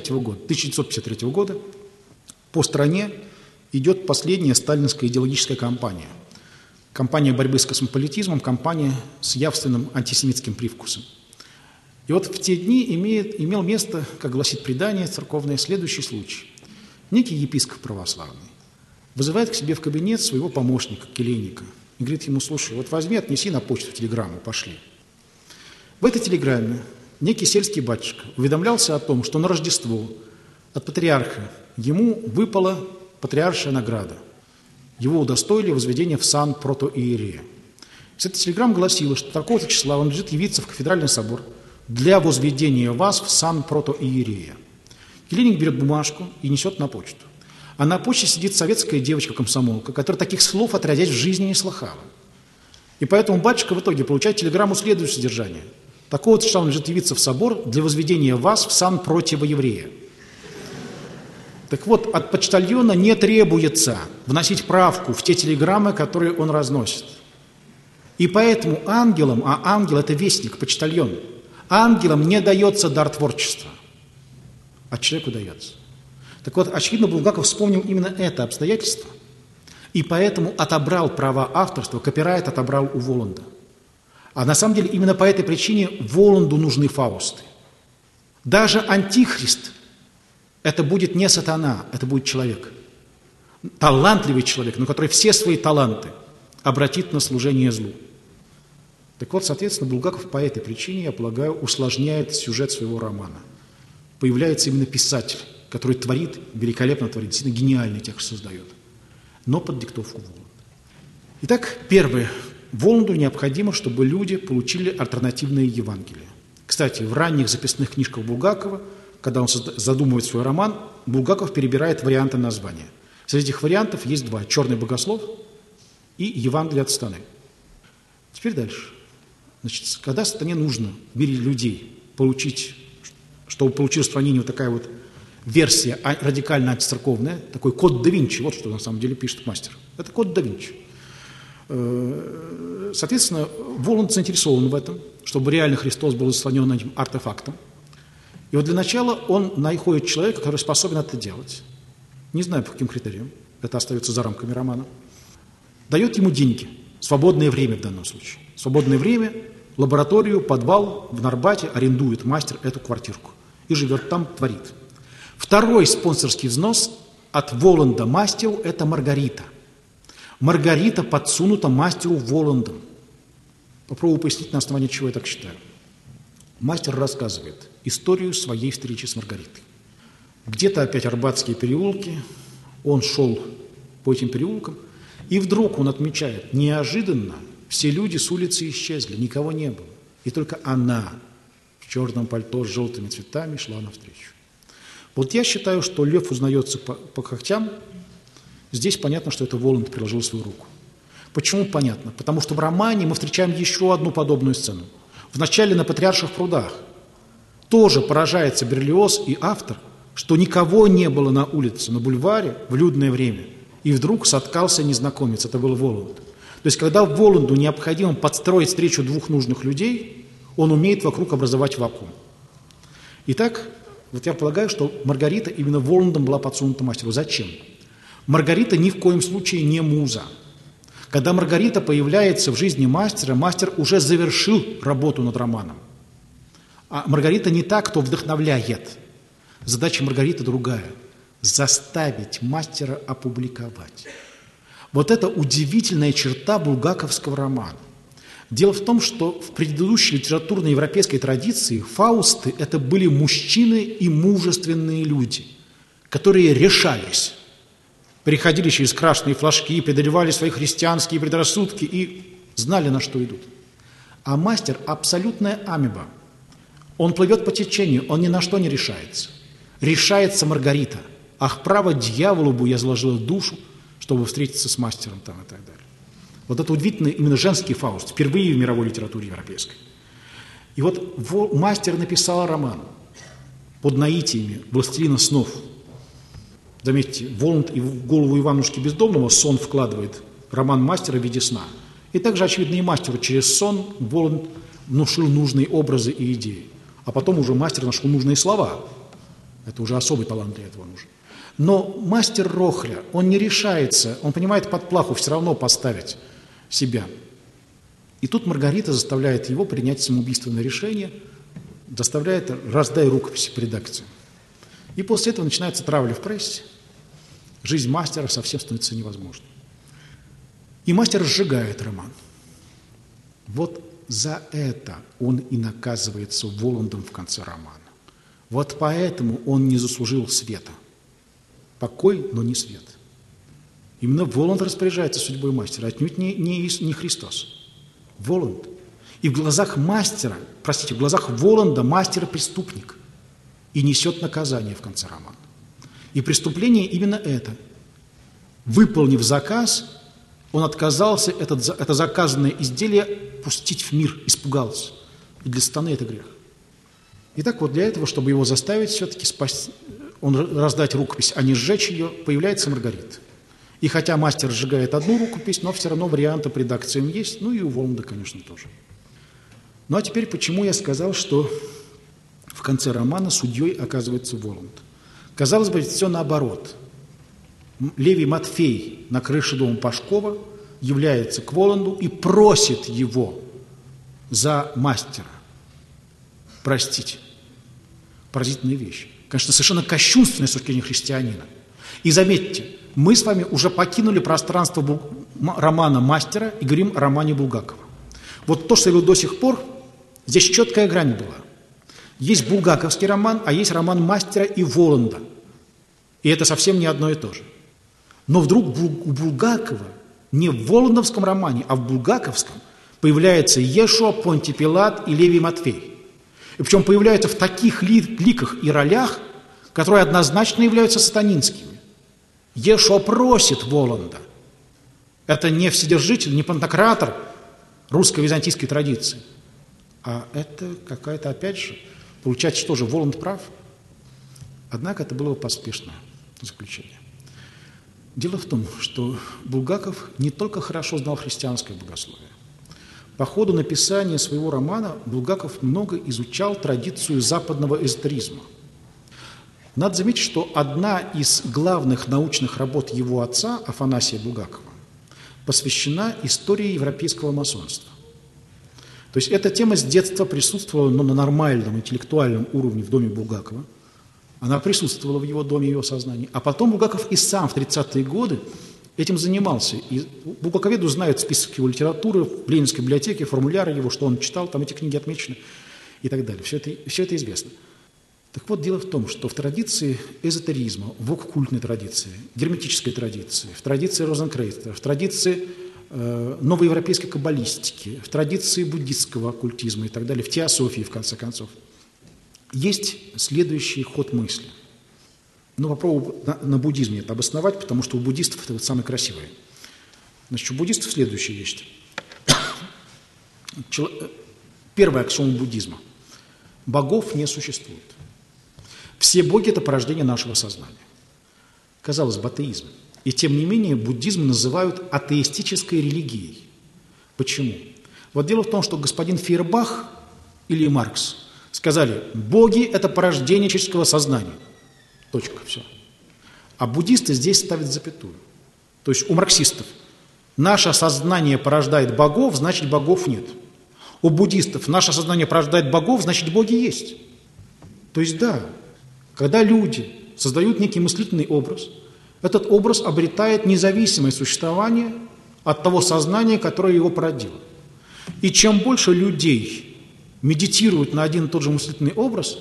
1953 года по стране идет последняя сталинская идеологическая кампания. Кампания борьбы с космополитизмом, кампания с явственным антисемитским привкусом. И вот в те дни имел место, как гласит предание церковное, следующий случай. Некий епископ православный вызывает к себе в кабинет своего помощника, келейника, и говорит ему, слушай, вот возьми, отнеси на почту телеграмму, пошли. В этой телеграмме некий сельский батюшка уведомлялся о том, что на Рождество от патриарха ему выпала патриаршая награда. Его удостоили возведения в сан протоиерея. Эта телеграмма гласила, что такого-то числа он лежит явиться в кафедральный собор для возведения вас в сан протоиерея. Келейник берет бумажку и несет на почту. А на почте сидит советская девочка-комсомолка, которая таких слов отродясь в жизни не слыхала. И поэтому батюшка в итоге получает телеграмму следующего содержания. Такого-то числа он лежит явиться в собор для возведения вас в сан противоеврея. Так вот, от почтальона не требуется вносить правку в те телеграммы, которые он разносит. И поэтому ангелам, а ангел – это вестник, почтальон, ангелам не дается дар творчества, а человеку дается. Так вот, очевидно, Булгаков вспомнил именно это обстоятельство, и поэтому отобрал права авторства, копирайт отобрал у Воланда. А на самом деле именно по этой причине Воланду нужны Фаусты. Даже антихрист – это будет не сатана, это будет человек. Талантливый человек, но который все свои таланты обратит на служение злу. Так вот, соответственно, Булгаков по этой причине, я полагаю, усложняет сюжет своего романа. Появляется именно писатель, который творит, великолепно творит, действительно гениальный текст создает, но под диктовку Воланда. Итак, первое. Воланду необходимо, чтобы люди получили альтернативные Евангелия. Кстати, в ранних записных книжках Булгакова, когда он задумывает свой роман, Булгаков перебирает варианты названия. Среди этих вариантов есть два – «Черный богослов» и «Евангелие от сатаны». Теперь дальше. Значит, когда сатане нужно в мире людей получить, чтобы получилась в стране вот такая вот версия радикально антицерковная, такой код да Винчи, вот что на самом деле пишет мастер. Это код да Винчи. Соответственно, Воланд заинтересован в этом, чтобы реально Христос был заслонен этим артефактом. И вот для начала он находит человека, который способен это делать. Не знаю, по каким критериям, это остается за рамками романа. Дает ему деньги, свободное время в данном случае. Свободное время, лабораторию, подвал в Нарбате арендует мастер эту квартирку. И живет там, творит. Второй спонсорский взнос от Воланда мастеру – это Маргарита. Маргарита подсунута мастеру Воландом. Попробую пояснить, на основании чего я так считаю. Мастер рассказывает историю своей встречи с Маргаритой. Где-то опять Арбатские переулки, он шел по этим переулкам, и вдруг он отмечает, неожиданно все люди с улицы исчезли, никого не было. И только она в черном пальто с желтыми цветами шла навстречу. Вот я считаю, что лев узнается по когтям. Здесь понятно, что это Воланд приложил свою руку. Почему понятно? Потому что в романе мы встречаем еще одну подобную сцену. Вначале на Патриарших прудах тоже поражается Берлиоз и автор, что никого не было на улице, на бульваре в людное время. И вдруг соткался незнакомец, это был Воланд. То есть, когда Воланду необходимо подстроить встречу двух нужных людей, он умеет вокруг образовать вакуум. Итак, вот я полагаю, что Маргарита именно Воландом была подсунута мастеру. Зачем? Маргарита ни в коем случае не муза. Когда Маргарита появляется в жизни мастера, мастер уже завершил работу над романом. А Маргарита не та, кто вдохновляет. Задача Маргариты другая – заставить мастера опубликовать. Вот это удивительная черта булгаковского романа. Дело в том, что в предыдущей литературной европейской традиции фаусты – это были мужчины и мужественные люди, которые решались, переходили через красные флажки, преодолевали свои христианские предрассудки и знали, на что идут. А мастер – абсолютная амеба. Он плывет по течению, он ни на что не решается. Решается Маргарита. Ах, право, дьяволу бы я заложила душу, чтобы встретиться с мастером там и так далее. Вот это удивительный именно женский Фауст, впервые в мировой литературе европейской. И вот мастер написал роман под наитиями «Властелина снов». Заметьте, Воланд и в голову Иванушки Бездомного сон вкладывает роман мастера в виде сна. И также, очевидно, и мастеру через сон Воланд внушил нужные образы и идеи. А потом уже мастер нашел нужные слова. Это уже особый талант для этого нужен. Но мастер Рохля, он не решается, он понимает под плаху все равно поставить себя. И тут Маргарита заставляет его принять самоубийственное решение, заставляет «раздай рукописи по редакции». И после этого начинается травля в прессе. Жизнь мастера совсем становится невозможной. И мастер сжигает роман. Вот за это он и наказывается Воландом в конце романа. Вот поэтому он не заслужил света. Покой, но не свет. Именно Воланд распоряжается судьбой мастера, отнюдь не Христос. Воланд. И в глазах мастера, в глазах Воланда мастер преступник и несет наказание в конце романа. И преступление именно это. Выполнив заказ, он отказался это заказанное изделие пустить в мир, испугался. И для сатаны это грех. Итак, вот для этого, чтобы его заставить все-таки раздать рукопись, а не сжечь ее, появляется Маргарита. И хотя мастер сжигает одну рукопись, но все равно варианты по редакциям есть, ну и у Воланда, конечно, тоже. Ну а теперь, почему я сказал, что в конце романа судьей оказывается Воланд? Казалось бы, все наоборот. Левий Матфей на крыше дома Пашкова является к Воланду и просит его за мастера простить. Поразительная вещь. Конечно, совершенно кощунственная с точки зрения христианина. И заметьте, мы с вами уже покинули пространство романа «Мастера» и говорим о романе Булгакова. Вот то, что я говорил до сих пор, здесь четкая грань была. Есть булгаковский роман, а есть роман «Мастера» и Воланда. И это совсем не одно и то же. Но вдруг у Булгакова не в воландовском романе, а в булгаковском появляется Иешуа, Понтий Пилат и Левий Матфей. И причем появляются в таких ликах и ролях, которые однозначно являются сатанинскими. Иешуа просит Воланда. Это не вседержитель, не пантократор русско-византийской традиции. А это какая-то, опять же, получается, что же, Воланд прав? Однако это было поспешное заключение. Дело в том, что Булгаков не только хорошо знал христианское богословие. По ходу написания своего романа Булгаков много изучал традицию западного эзотеризма. Надо заметить, что одна из главных научных работ его отца, Афанасия Булгакова, посвящена истории европейского масонства. То есть эта тема с детства присутствовала на нормальном интеллектуальном уровне в доме Булгакова. Она присутствовала в его доме, в его сознании. А потом Булгаков и сам в 30-е годы этим занимался. И булгаковеду знают список его литературы в Ленинской библиотеке, формуляры его, что он читал, там эти книги отмечены и так далее. Все это известно. Так вот, дело в том, что в традиции эзотеризма, в оккультной традиции, герметической традиции, в традиции Розенкрейцера, в традиции новоевропейской каббалистики, в традиции буддистского оккультизма и так далее, в теософии, в конце концов, есть следующий ход мысли. Ну, попробую на буддизме это обосновать, потому что у буддистов это вот самое красивое. Значит, у буддистов следующее есть. Первая аксиома буддизма. Богов не существует. Все боги – это порождение нашего сознания. Казалось бы, атеизм. И тем не менее буддизм называют атеистической религией. Почему? Вот дело в том, что господин Фейербах или Маркс сказали, боги – это порождение человеческого сознания. Точка, все. А буддисты здесь ставят запятую. То есть у марксистов наше сознание порождает богов, значит богов нет. У буддистов наше сознание порождает богов, значит боги есть. То есть да, когда люди создают некий мыслительный образ, этот образ обретает независимое существование от того сознания, которое его породило. И чем больше людей медитируют на один и тот же мыслительный образ,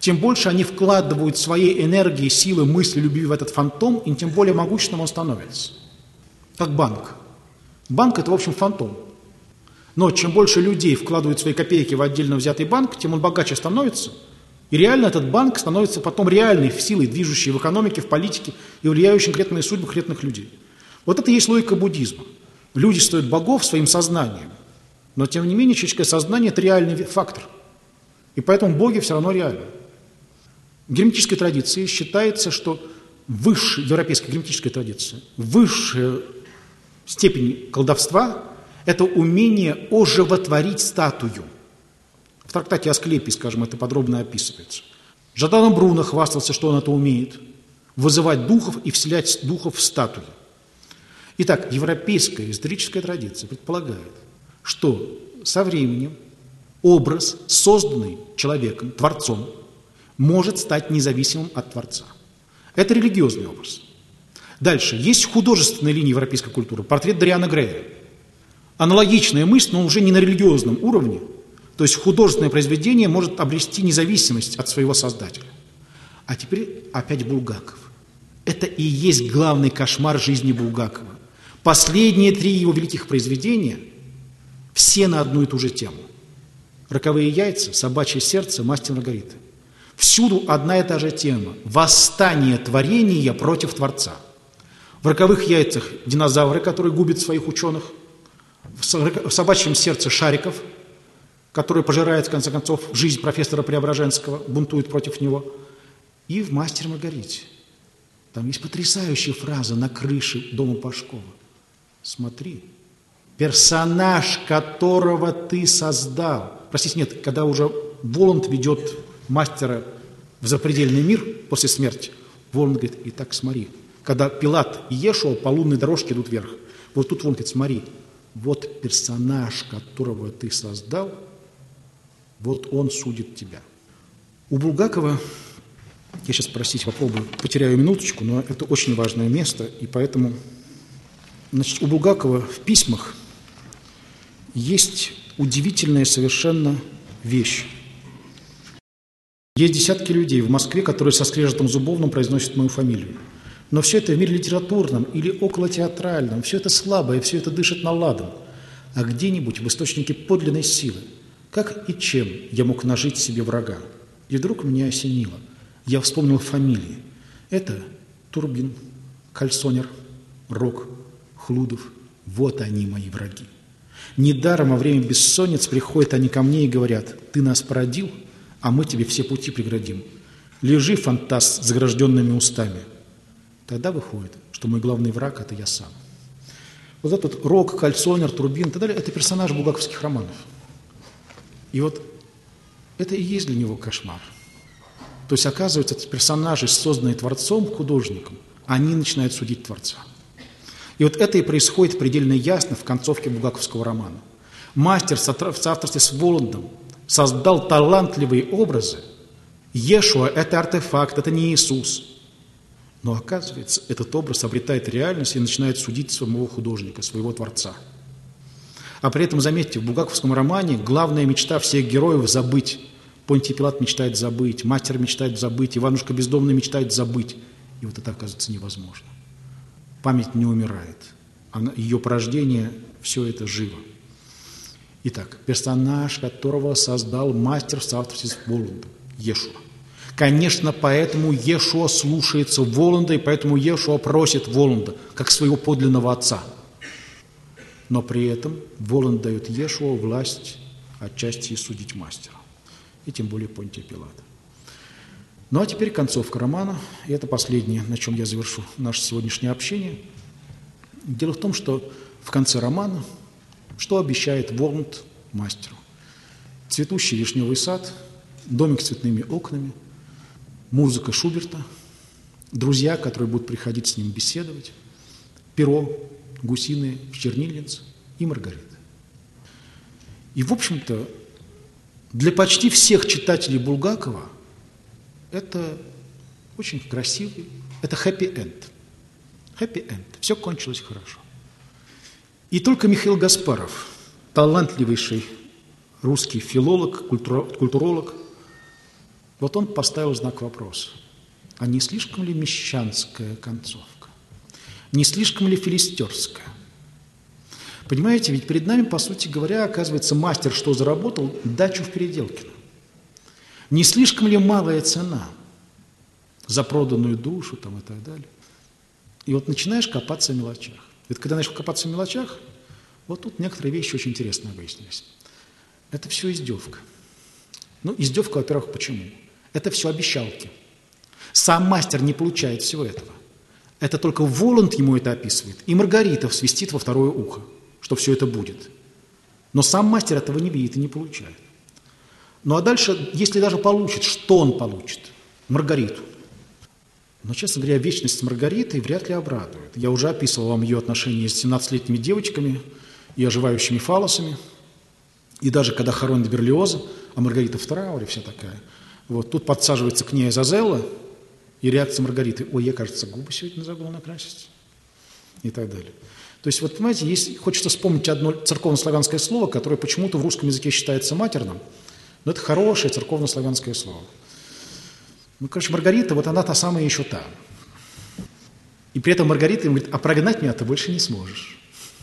тем больше они вкладывают своей энергии, силы, мысли, любви в этот фантом, и тем более могущественным он становится. Как банк. Банк – это, в общем, фантом. Но чем больше людей вкладывают свои копейки в отдельно взятый банк, тем он богаче становится. И реально этот банк становится потом реальной силой, движущей в экономике, в политике и влияющей на конкретные судьбы конкретных людей. Вот это и есть логика буддизма. Люди стоят богов своим сознанием, но тем не менее человеческое сознание – это реальный фактор. И поэтому боги все равно реальны. В герметической традиции считается, что высшая, европейская герметическая традиция, высшая степень колдовства – это умение оживотворить статую. В трактате Асклепий, скажем, это подробно описывается. Джордано Бруно хвастался, что он это умеет – вызывать духов и вселять духов в статуи. Итак, европейская историческая традиция предполагает, что со временем образ, созданный человеком, Творцом, может стать независимым от Творца. Это религиозный образ. Дальше. Есть художественная линия европейской культуры. Портрет Дориана Грея. Аналогичная мысль, но уже не на религиозном уровне. То есть художественное произведение может обрести независимость от своего создателя. А теперь опять Булгаков. Это и есть главный кошмар жизни Булгакова. Последние 3 его великих произведения все на одну и ту же тему. «Роковые яйца», «Собачье сердце», «Мастер и Маргарита». Всюду одна и та же тема – восстание творения против Творца. В «Роковых яйцах» динозавры, которые губят своих ученых, в «Собачьем сердце» Шариков, который пожирает, в конце концов, жизнь профессора Преображенского, бунтует против него, и в «Мастере и Маргарите». Там есть потрясающая фраза на крыше дома Пашкова. Смотри, персонаж, которого ты создал. Простите, нет, когда уже Воланд ведет мастера в запредельный мир после смерти, Воланд говорит: итак, смотри. Когда Пилат и Иешуа по лунной дорожке идут вверх, вот тут Воланд говорит: смотри, вот персонаж, которого ты создал, вот он судит тебя. У Булгакова, я сейчас, простите, попробую, потеряю минуточку, но это очень важное место, и поэтому, значит, у Булгакова в письмах есть удивительная совершенно вещь. Есть десятки людей в Москве, которые со скрежетом зубовным произносят мою фамилию. Но все это в мире литературном или околотеатральном, все это слабое, все это дышит на ладан. А где-нибудь в источнике подлинной силы, как и чем я мог нажить себе врага? И вдруг меня осенило. Я вспомнил фамилии. Это Турбин, Кальсонер, Рок, Хлудов. Вот они, мои враги. Недаром во время бессонниц приходят они ко мне и говорят: ты нас породил, а мы тебе все пути преградим. Лежи, фантаст, с загражденными устами. Тогда выходит, что мой главный враг – это я сам. Вот этот Рок, Кальсонер, Турбин и так далее – это персонажи булгаковских романов. И вот это и есть для него кошмар. То есть, оказывается, эти персонажи, созданные Творцом, художником, они начинают судить Творца. И вот это и происходит предельно ясно в концовке булгаковского романа. Мастер в соавторстве с Воландом создал талантливые образы. Иешуа – это артефакт, это не Иисус. Но, оказывается, этот образ обретает реальность и начинает судить своего художника, своего Творца. А при этом, заметьте, в булгаковском романе главная мечта всех героев – забыть. Понтий Пилат мечтает забыть, мастер мечтает забыть, Иванушка Бездомный мечтает забыть. И вот это, оказывается, невозможно. Память не умирает. Ее порождение – все это живо. Итак, персонаж, которого создал мастер в соавторстве с Воландом – Иешуа. Конечно, поэтому Иешуа слушается Воланда, и поэтому Иешуа просит Воланда, как своего подлинного отца. Но при этом Воланд дает Иешуа власть отчасти и судить мастера, и тем более Понтия Пилата. Ну а теперь концовка романа, и это последнее, на чем я завершу наше сегодняшнее общение. Дело в том, что в конце романа что обещает Воланд мастеру? Цветущий вишневый сад, домик с цветными окнами, музыка Шуберта, друзья, которые будут приходить с ним беседовать, перо гусиное в чернильнице и Маргарита. И, в общем-то, для почти всех читателей Булгакова это очень красивый, это хэппи-энд. Хэппи-энд. Все кончилось хорошо. И только Михаил Гаспаров, талантливейший русский филолог, культуролог, Вот он поставил знак вопроса. А не слишком ли мещанская концовка? Не слишком ли филистерская? Понимаете, ведь перед нами, по сути говоря, оказывается, мастер что заработал? Дачу в Переделкино. Не слишком ли малая цена за проданную душу там, и так далее? И вот начинаешь копаться в мелочах. Ведь когда начал копаться в мелочах, вот тут некоторые вещи очень интересные выяснились. Это все издевка. Ну, издевка, во-первых, почему? Это все обещалки. Сам мастер не получает всего этого. Это только Воланд ему это описывает, и Маргаритов свистит во второе ухо, что все это будет. Но сам мастер этого не видит и не получает. Ну а дальше, если даже получит, что он получит? Маргариту. Но, честно говоря, вечность с Маргаритой вряд ли обрадует. Я уже описывал вам ее отношения с 17-летними девочками и оживающими фаллосами. И даже когда хоронят Берлиоза, а Маргарита в трауре вся такая, вот тут подсаживается к ней Азазелла, и реакция Маргариты: ой, я, кажется, губы сегодня забыла накрасить. И так далее. То есть, вот понимаете, есть, хочется вспомнить одно церковно-славянское слово, которое почему-то в русском языке считается матерным, но это хорошее церковно-славянское слово. Ну, короче, Маргарита, вот она та самая еще та. И при этом Маргарита ему говорит: а прогнать меня ты больше не сможешь.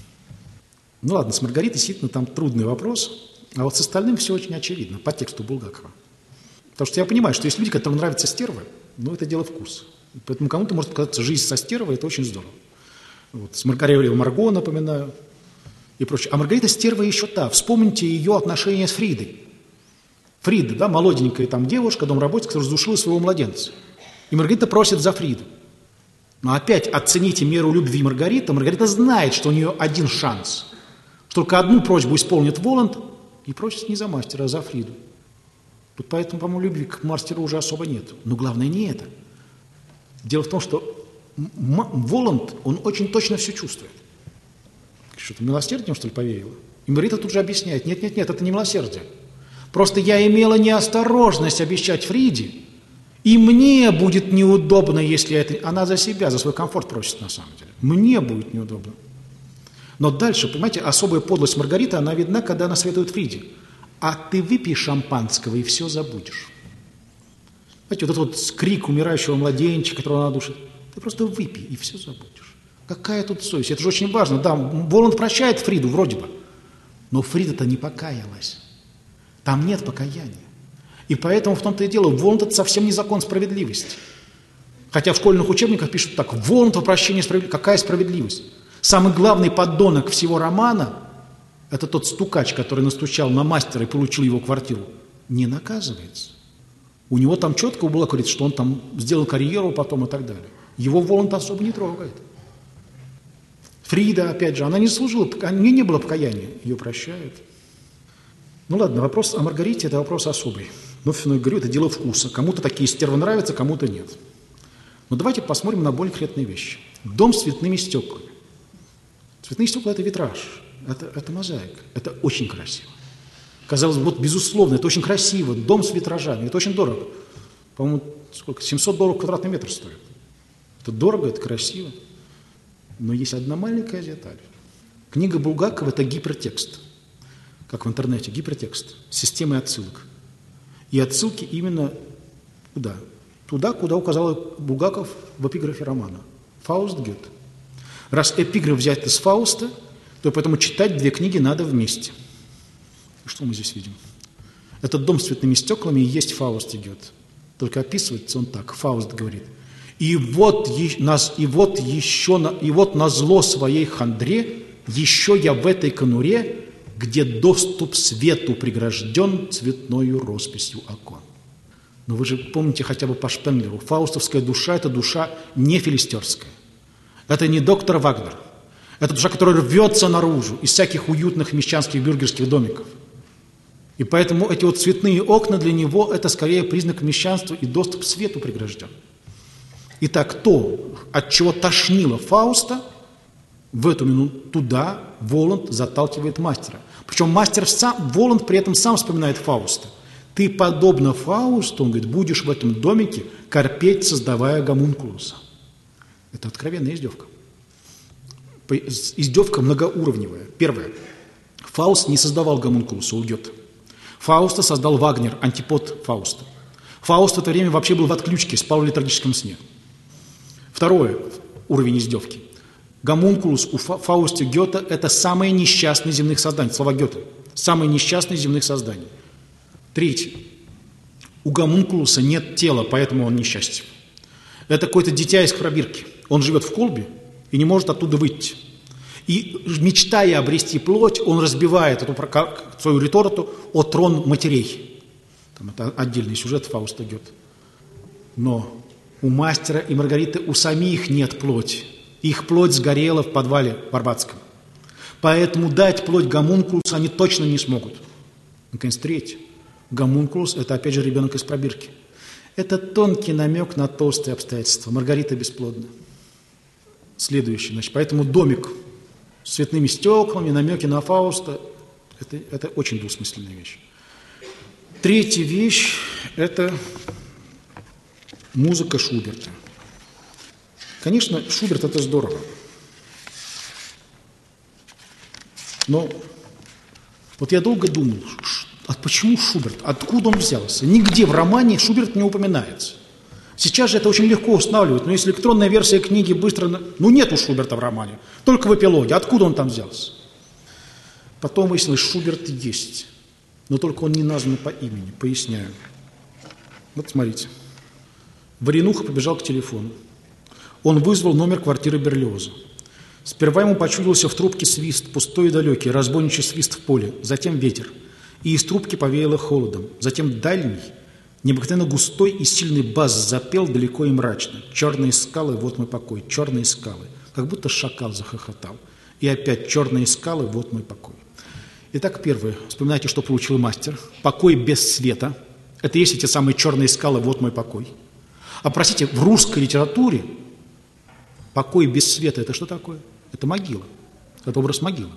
Ну ладно, с Маргаритой действительно там трудный вопрос, а вот с остальным все очень очевидно, по тексту Булгакова. Потому что я понимаю, что есть люди, которым нравятся стервы, но это дело вкуса. Поэтому кому-то может показаться, жизнь со стервой – это очень здорово. Вот, с Маргаритой Марго, напоминаю, и прочее. А Маргарита стерва еще та. Вспомните ее отношения с Фридой. Фрида, да, молоденькая там девушка, домработница, которая задушила своего младенца. И Маргарита просит за Фриду. Но опять оцените меру любви Маргариты. Маргарита знает, что у нее один шанс. Что только одну просьбу исполнит Воланд и просит не за мастера, а за Фриду. Тут поэтому, по-моему, любви к мастеру уже особо нет. Но главное не это. Дело в том, что Воланд, он очень точно все чувствует. Что-то милосердием, что ли, повеяло? И Маргарита тут же объясняет: нет, это не милосердие. Просто я имела неосторожность обещать Фриде, и мне будет неудобно, если это... Она за себя, за свой комфорт просит, на самом деле. Мне будет неудобно. Но дальше, понимаете, особая подлость Маргариты, она видна, когда она советует Фриде: а ты выпей шампанского и все забудешь. Знаете, вот этот вот крик умирающего младенчика, которого она душит, ты просто выпей и все забудешь. Какая тут совесть? Это же очень важно. Да, Воланд прощает Фриду вроде бы, но Фрида-то не покаялась. Там нет покаяния. И поэтому в том-то и дело, Воланд – это совсем не закон справедливости. Хотя в школьных учебниках пишут так: Воланд во прощении справедливости. Какая справедливость? Самый главный подонок всего романа – это тот стукач, который настучал на мастера и получил его квартиру. Не наказывается. У него там четко было, говорит, что он там сделал карьеру потом и так далее. Его Воланд особо не трогает. Фрида, опять же, она не служила, у нее не было покаяния, ее прощают. Ну ладно, вопрос о Маргарите – это вопрос особый. Но, говорю, это дело вкуса. Кому-то такие стервы нравятся, кому-то нет. Но давайте посмотрим на более конкретные вещи. Дом с цветными стеклами. Цветные стекла – это витраж, это мозаика, это очень красиво. Казалось бы, вот безусловно, это очень красиво, дом с витражами, это очень дорого. По-моему, сколько? $700 квадратный метр стоит. Это дорого, это красиво. Но есть одна маленькая деталь. Книга Булгакова – это гипертекст. Как в интернете, гипертекст, с системой отсылок. И отсылки именно куда? Туда, куда указал Булгаков в эпиграфе романа. Фауст, Гёте. Раз эпиграф взят из Фауста, то поэтому читать две книги надо вместе. Что мы здесь видим? Этот дом с цветными стеклами и есть Фауст и Гёте. Только описывается он так. Фауст говорит: и вот назло своей хандре еще я в этой конуре, где доступ свету прегражден цветною росписью окон. Но вы же помните хотя бы по Шпенглеру, фаустовская душа – это душа не филистерская. Это не доктор Вагнер. Это душа, которая рвется наружу из всяких уютных мещанских бюргерских домиков. И поэтому эти вот цветные окна для него – это скорее признак мещанства, и доступ к свету прегражден. Итак, то, от чего тошнило Фауста, в эту минуту туда Воланд заталкивает мастера. Причем Воланд при этом сам вспоминает Фауста. Ты, подобно Фаусту, он говорит, будешь в этом домике корпеть, создавая гомункулуса. Это откровенная издевка. Издевка многоуровневая. Первое. Фауст не создавал гомункулуса у Гёте. Фауста создал Вагнер, антипод Фауста. Фауст в это время вообще был в отключке, спал в летаргическом сне. Второе, уровень издевки. Гомункулус у Фауста Гёте – это самое несчастное из земных созданий. Слова Гёте. Самое несчастное из земных созданий. Третье. У гомункулуса нет тела, поэтому он несчастен. Это какое-то дитя из пробирки. Он живет в колбе и не может оттуда выйти. И, мечтая обрести плоть, он разбивает эту свою реторту о трон матерей. Там это отдельный сюжет Фауста Гёте. Но у мастера и Маргариты у самих нет плоти. Их плоть сгорела в подвале Барбатском. Поэтому дать плоть гомункулусу они точно не смогут. Наконец, третье. Гомункулус – это, опять же, ребенок из пробирки. Это тонкий намек на толстые обстоятельства. Маргарита бесплодна. Следующий. Значит, поэтому домик с цветными стеклами, намеки на Фауста – это очень двусмысленная вещь. Третья вещь – это музыка Шуберта. Конечно, Шуберт – это здорово. Но вот я долго думал, почему Шуберт, откуда он взялся? Нигде в романе Шуберт не упоминается. Сейчас же это очень легко устанавливать, но если электронная версия книги быстро... Ну, нету Шуберта в романе, только в эпилоге. Откуда он там взялся? Потом выяснилось, Шуберт есть, но только он не назван по имени. Поясняю. Вот смотрите. Варенуха побежал к телефону. Он вызвал номер квартиры Берлиоза. Сперва ему почудился в трубке свист, пустой и далекий, разбойничий свист в поле, затем ветер. И из трубки повеяло холодом. Затем дальний, необыкновенно густой и сильный бас запел далеко и мрачно. «Черные скалы, вот мой покой, черные скалы». Как будто шакал захохотал. И опять «черные скалы, вот мой покой». Итак, первое. Вспоминайте, что получил мастер. Покой без света. Это есть эти самые черные скалы, вот мой покой. А простите, в русской литературе покой без света – это что такое? Это могила. Это образ могилы.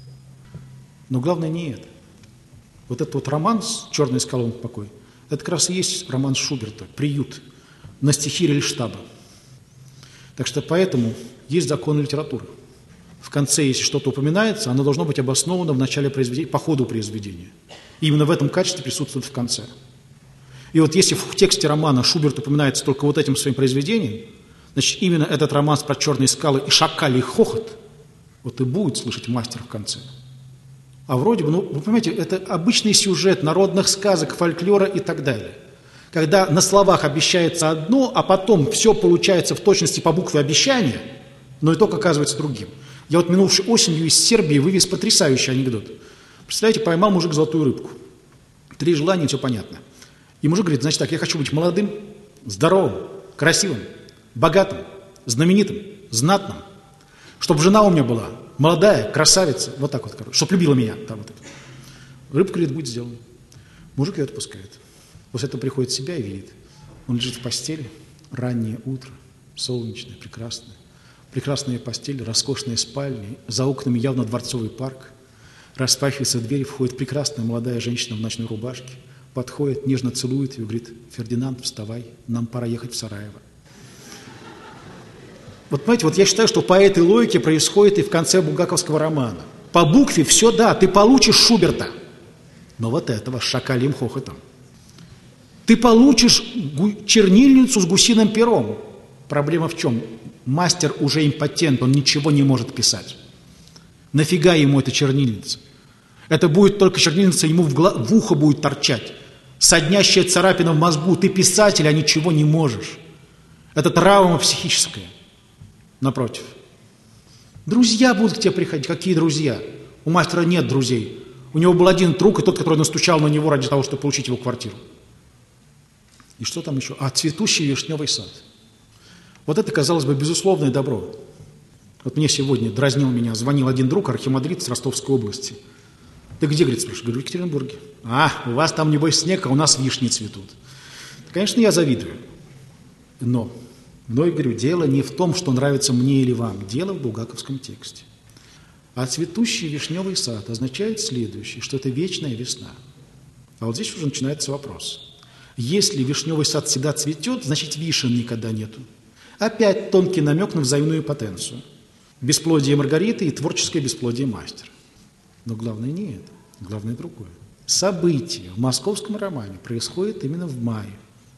Но главное не это. Вот этот вот роман с «Черной скалой покой» – это как раз и есть роман Шуберта «Приют» на стихи Рельштаба. Так что поэтому есть законы литературы. В конце, если что-то упоминается, оно должно быть обосновано в начале произведения, по ходу произведения. И именно в этом качестве присутствует в конце. И вот если в тексте романа Шуберт упоминается только вот этим своим произведением, значит, именно этот роман про черные скалы и шакалий хохот вот и будет слышать мастер в конце. А вроде бы, вы понимаете, это обычный сюжет народных сказок, фольклора и так далее. Когда на словах обещается одно, а потом все получается в точности по букве обещания, но итог оказывается другим. Я вот минувшей осенью из Сербии вывез потрясающий анекдот. Представляете, поймал мужик золотую рыбку. 3 желания, все понятно. И мужик говорит, значит так, я хочу быть молодым, здоровым, красивым, богатым, знаменитым, знатным, чтобы жена у меня была молодая, красавица, вот так вот, короче, чтобы любила меня. Там вот это. Рыбка говорит, будет сделано. Мужик ее отпускает. После этого приходит в себя и видит. Он лежит в постели, раннее утро, солнечное, прекрасное. Прекрасная постель, роскошная спальня, за окнами явно дворцовый парк. Распахивается дверь, входит прекрасная молодая женщина в ночной рубашке, подходит, нежно целует ее, говорит, Фердинанд, вставай, нам пора ехать в Сараево. Вот понимаете, вот я считаю, что по этой логике происходит и в конце булгаковского романа. По букве все, да, ты получишь Шуберта, но вот этого с шакалим хохотом. Ты получишь чернильницу с гусиным пером. Проблема в чем? Мастер уже импотент, он ничего не может писать. Нафига ему эта чернильница? Это будет только чернильница, ему в ухо будет торчать. Соднящая царапина в мозгу. Ты писатель, а ничего не можешь. Это травма психическая. Напротив. Друзья будут к тебе приходить. Какие друзья? У мастера нет друзей. У него был один друг, и тот, который настучал на него ради того, чтобы получить его квартиру. И что там еще? Цветущий вишневый сад. Вот это, казалось бы, безусловное добро. Вот мне сегодня дразнил меня, звонил один друг, архимандрит с Ростовской области. Ты где, говорит, спрашиваю? Говорю, в Екатеринбурге. У вас там, небось, снег, а у нас вишни цветут. Конечно, я завидую. Но, говорю, дело не в том, что нравится мне или вам. Дело в булгаковском тексте. А цветущий вишневый сад означает следующее, что это вечная весна. А вот здесь уже начинается вопрос. Если вишневый сад всегда цветет, значит, вишен никогда нету. Опять тонкий намек на взаимную потенцию. Бесплодие Маргариты и творческое бесплодие мастера. Но главное не это, главное другое. Событие в московском романе происходит именно в мае.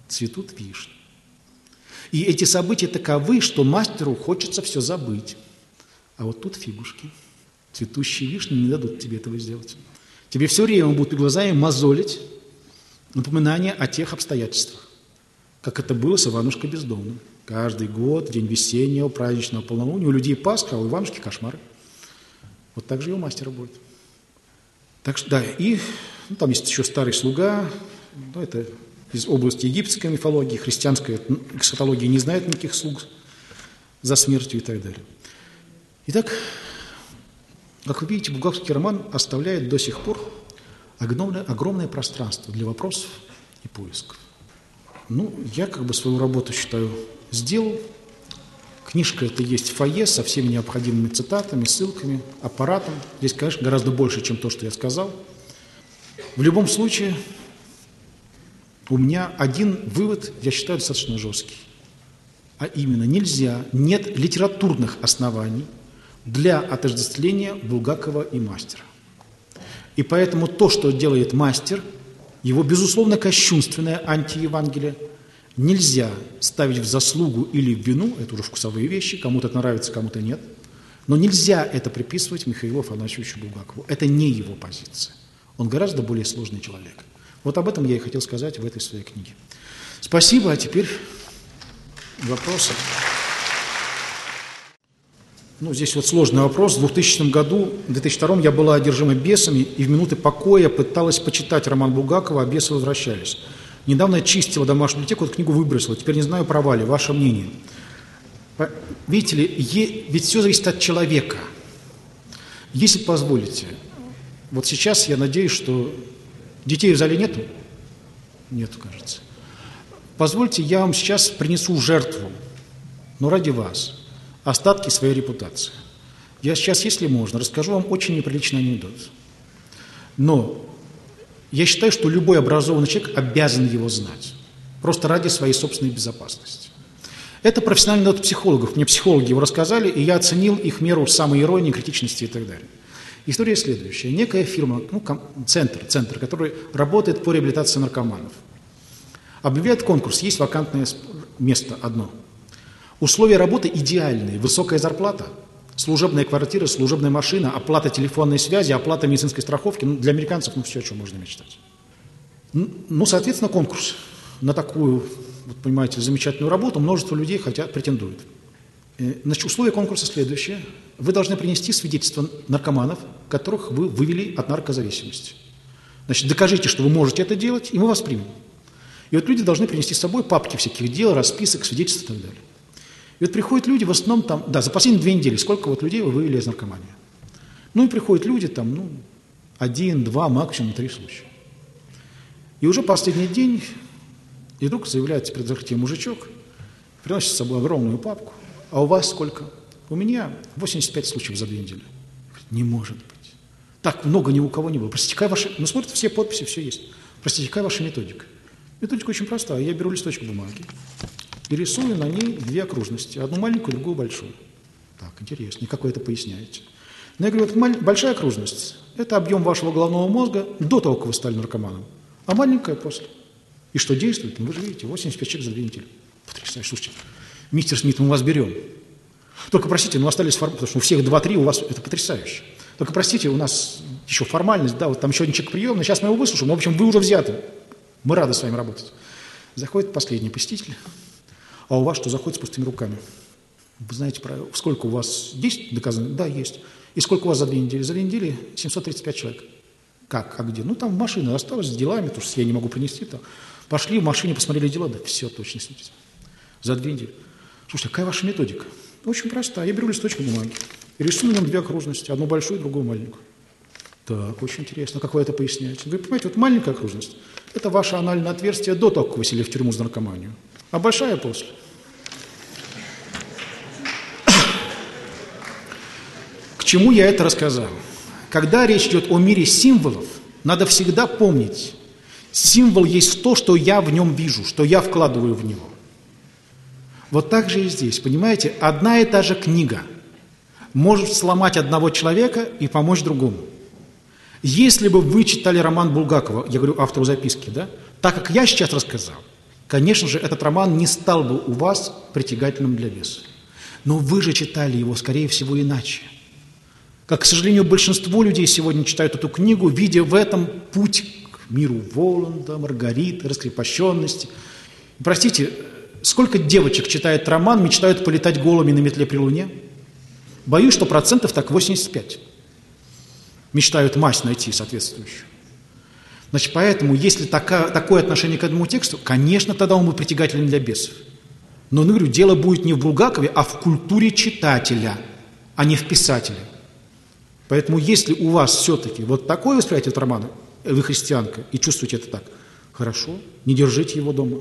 цветут вишни. И эти события таковы, что мастеру хочется все забыть. А вот тут фигушки. Цветущие вишни не дадут тебе этого сделать. Тебе все время будут перед глазами мозолить напоминание о тех обстоятельствах, как это было с Иванушкой Бездомным. Каждый год, день весеннего, праздничного полнолуния, у людей Пасха, а у Иванушки кошмары. Вот так же и у мастера будет. Так что, да, и там есть еще старый слуга, это из области египетской мифологии, христианской эсхатологии не знает никаких слуг за смертью и так далее. Итак, как вы видите, булгаковский роман оставляет до сих пор огромное пространство для вопросов и поисков. Я свою работу, считаю, сделал. Книжка эта есть в фойе со всеми необходимыми цитатами, ссылками, аппаратом. Здесь, конечно, гораздо больше, чем то, что я сказал. В любом случае, у меня один вывод, я считаю, достаточно жесткий. А именно, нет литературных оснований для отождествления Булгакова и мастера. И поэтому то, что делает мастер, его, безусловно, кощунственное антиевангелие, нельзя ставить в заслугу или в вину, это уже вкусовые вещи, кому-то это нравится, кому-то нет, но нельзя это приписывать Михаилу Афанасьевичу Булгакову. Это не его позиция. Он гораздо более сложный человек. Вот об этом я и хотел сказать в этой своей книге. Спасибо, а теперь вопросы. Здесь сложный вопрос. В 2000 году, в 2002 я была одержима бесами, и в минуты покоя пыталась почитать роман Булгакова, а бесы возвращались. Недавно я чистила домашнюю библиотеку, эту книгу выбросила. Теперь не знаю про Валю. Ваше мнение? Видите ли, ведь все зависит от человека. Если позволите, вот сейчас я надеюсь, что детей в зале нету? Нету, кажется. Позвольте, я вам сейчас принесу в жертву, но ради вас, остатки своей репутации. Я сейчас, если можно, расскажу вам очень неприличный анекдот. Но я считаю, что любой образованный человек обязан его знать. Просто ради своей собственной безопасности. Это профессиональный опыт психологов. Мне психологи его рассказали, и я оценил их меру самоиронии, критичности и так далее. История следующая. Некая фирма, центр, который работает по реабилитации наркоманов, объявляет конкурс, есть вакантное место одно. Условия работы идеальные, высокая зарплата, служебная квартира, служебная машина, оплата телефонной связи, оплата медицинской страховки. Для американцев, все, о чем можно мечтать. Соответственно, конкурс на такую, понимаете, замечательную работу множество людей претендуют. Условия конкурса следующие. Вы должны принести свидетельство наркоманов, которых вы вывели от наркозависимости. Докажите, что вы можете это делать, и мы вас примем. И люди должны принести с собой папки всяких дел, расписок, свидетельств и так далее. И приходят люди, в основном за последние 2 недели, сколько людей вы вывели из наркомании. И приходят люди, 1, 2, максимум 3 случая. И уже последний день, и вдруг заявляется перед закрытием мужичок, приносит с собой огромную папку. А у вас сколько? У меня 85 случаев за 2 недели. Говорит, не может быть. Так много ни у кого не было. Простите, какая ваша... смотрят, все подписи, все есть. Простите, какая ваша методика? Методика очень простая. Я беру листочек бумаги и рисую на ней 2 окружности. Одну маленькую, другую большую. Так, интересно. И как вы это поясняете? Я говорю, большая окружность – это объем вашего головного мозга до того, как вы стали наркоманом. А маленькая после. И что действует? Вы же видите, 85 человек за 2 недели. Потрясающе. Слушайте, мистер Смит, мы вас берем. Только, простите, остались формальности, потому что у всех 2-3, у вас это потрясающе. Только, простите, у нас еще формальность, там еще один человек приемный, сейчас мы его выслушаем, в общем, вы уже взяты. Мы рады с вами работать. Заходит последний посетитель, а у вас что, заходит с пустыми руками? Вы знаете, сколько у вас есть доказано? Да, есть. И сколько у вас за 2 недели? За 2 недели 735 человек. Как? А где? Там машина осталась с делами, потому что я не могу принести. Пошли в машине, посмотрели дела, да все, точно сидите. За 2 недели. Слушайте, какая ваша методика? Очень простая. Я беру листочек бумаги и рисую на нем 2 окружности. Одну большую, другую маленькую. Так, очень интересно. Как вы это поясняете? Вы понимаете, маленькая окружность – это ваше анальное отверстие до того, как вы сели в тюрьму за наркоманию. А большая после. К чему я это рассказал? Когда речь идет о мире символов, надо всегда помнить, символ есть то, что я в нем вижу, что я вкладываю в него. Вот так же и здесь, понимаете, одна и та же книга может сломать одного человека и помочь другому. Если бы вы читали роман Булгакова, я говорю автору записки, так как я сейчас рассказал, конечно же, этот роман не стал бы у вас притягательным для бесов. Но вы же читали его, скорее всего, иначе. Как, к сожалению, большинство людей сегодня читают эту книгу, видя в этом путь к миру Воланда, Маргариты, раскрепощенности. Простите, сколько девочек читает роман, мечтают полетать голыми на метле при луне? Боюсь, что процентов так 85. Мечтают мазь найти соответствующую. Значит, поэтому, если такое отношение к этому тексту, конечно, тогда он будет притягателен для бесов. Но, я говорю, дело будет не в Булгакове, а в культуре читателя, а не в писателе. Поэтому, если у вас все-таки вот такое восприятие этого романа, вы христианка, и чувствуете это так, хорошо, не держите его дома.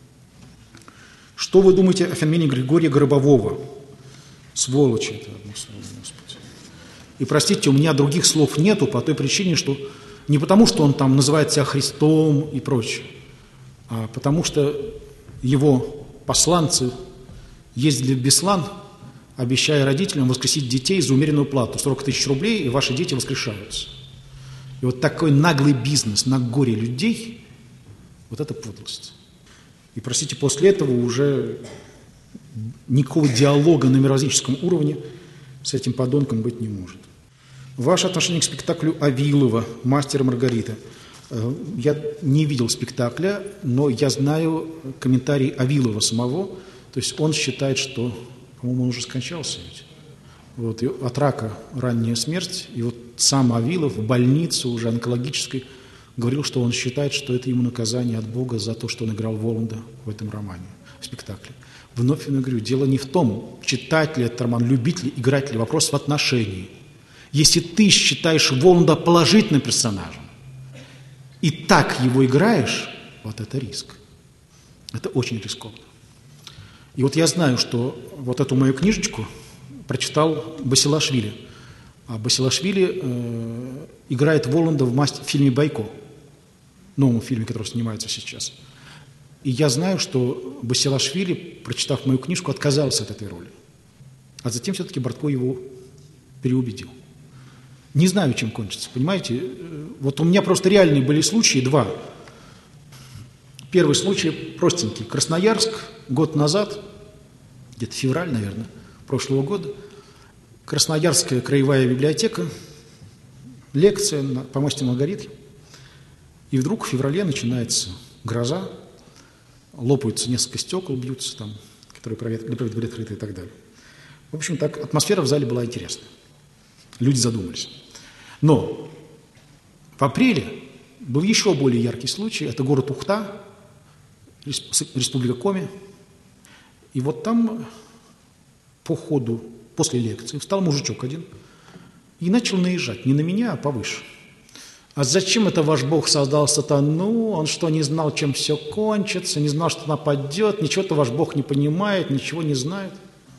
Что вы думаете о феномене Григория Гробового? Сволочь это, одно слово, Господи. И простите, у меня других слов нету по той причине, что не потому, что он там называет себя Христом и прочее, а потому что его посланцы ездили в Беслан, обещая родителям воскресить детей за умеренную плату, 40 тысяч рублей, и ваши дети воскрешаются. И вот такой наглый бизнес на горе людей, вот это подлость. И, простите, после этого уже никакого диалога на мировоззренческом уровне с этим подонком быть не может. Ваше отношение к спектаклю Авилова «Мастер и Маргарита». Я не видел спектакля, но я знаю комментарий Авилова самого. То есть он считает, что, по-моему, он уже скончался ведь. Вот, от рака ранняя смерть. И вот сам Авилов в больнице уже онкологической говорил, что он считает, что это ему наказание от Бога за то, что он играл Воланда в этом романе, в спектакле. Вновь я говорю, дело не в том, читать ли этот роман, любить ли, играть ли, вопрос в отношении. Если ты считаешь Воланда положительным персонажем и так его играешь, вот это риск. Это очень рискованно. И вот я знаю, что вот эту мою книжечку прочитал Басилашвили. А Басилашвили играет Воланда в фильме «Байко», новом фильме, который снимается сейчас. И я знаю, что Басилашвили, прочитав мою книжку, отказался от этой роли. А затем все-таки Бортко его переубедил. Не знаю, чем кончится, понимаете? Вот у меня просто реальные были случаи, два. Первый случай простенький. Красноярск, год назад, где-то февраль, наверное, прошлого года, Красноярская краевая библиотека, лекция по «Мастер и Маргарите». И вдруг в феврале начинается гроза, лопаются несколько стекол, бьются там, которые были открыты и так далее. В общем, так атмосфера в зале была интересная. Люди задумались. Но в апреле был еще более яркий случай. Это город Ухта, республика Коми. И вот там по ходу, после лекции, встал мужичок один и начал наезжать. Не на меня, а повыше. А зачем это ваш Бог создал сатану? Он что, не знал, чем все кончится? Не знал, что нападет? Ничего-то ваш Бог не понимает, ничего не знает.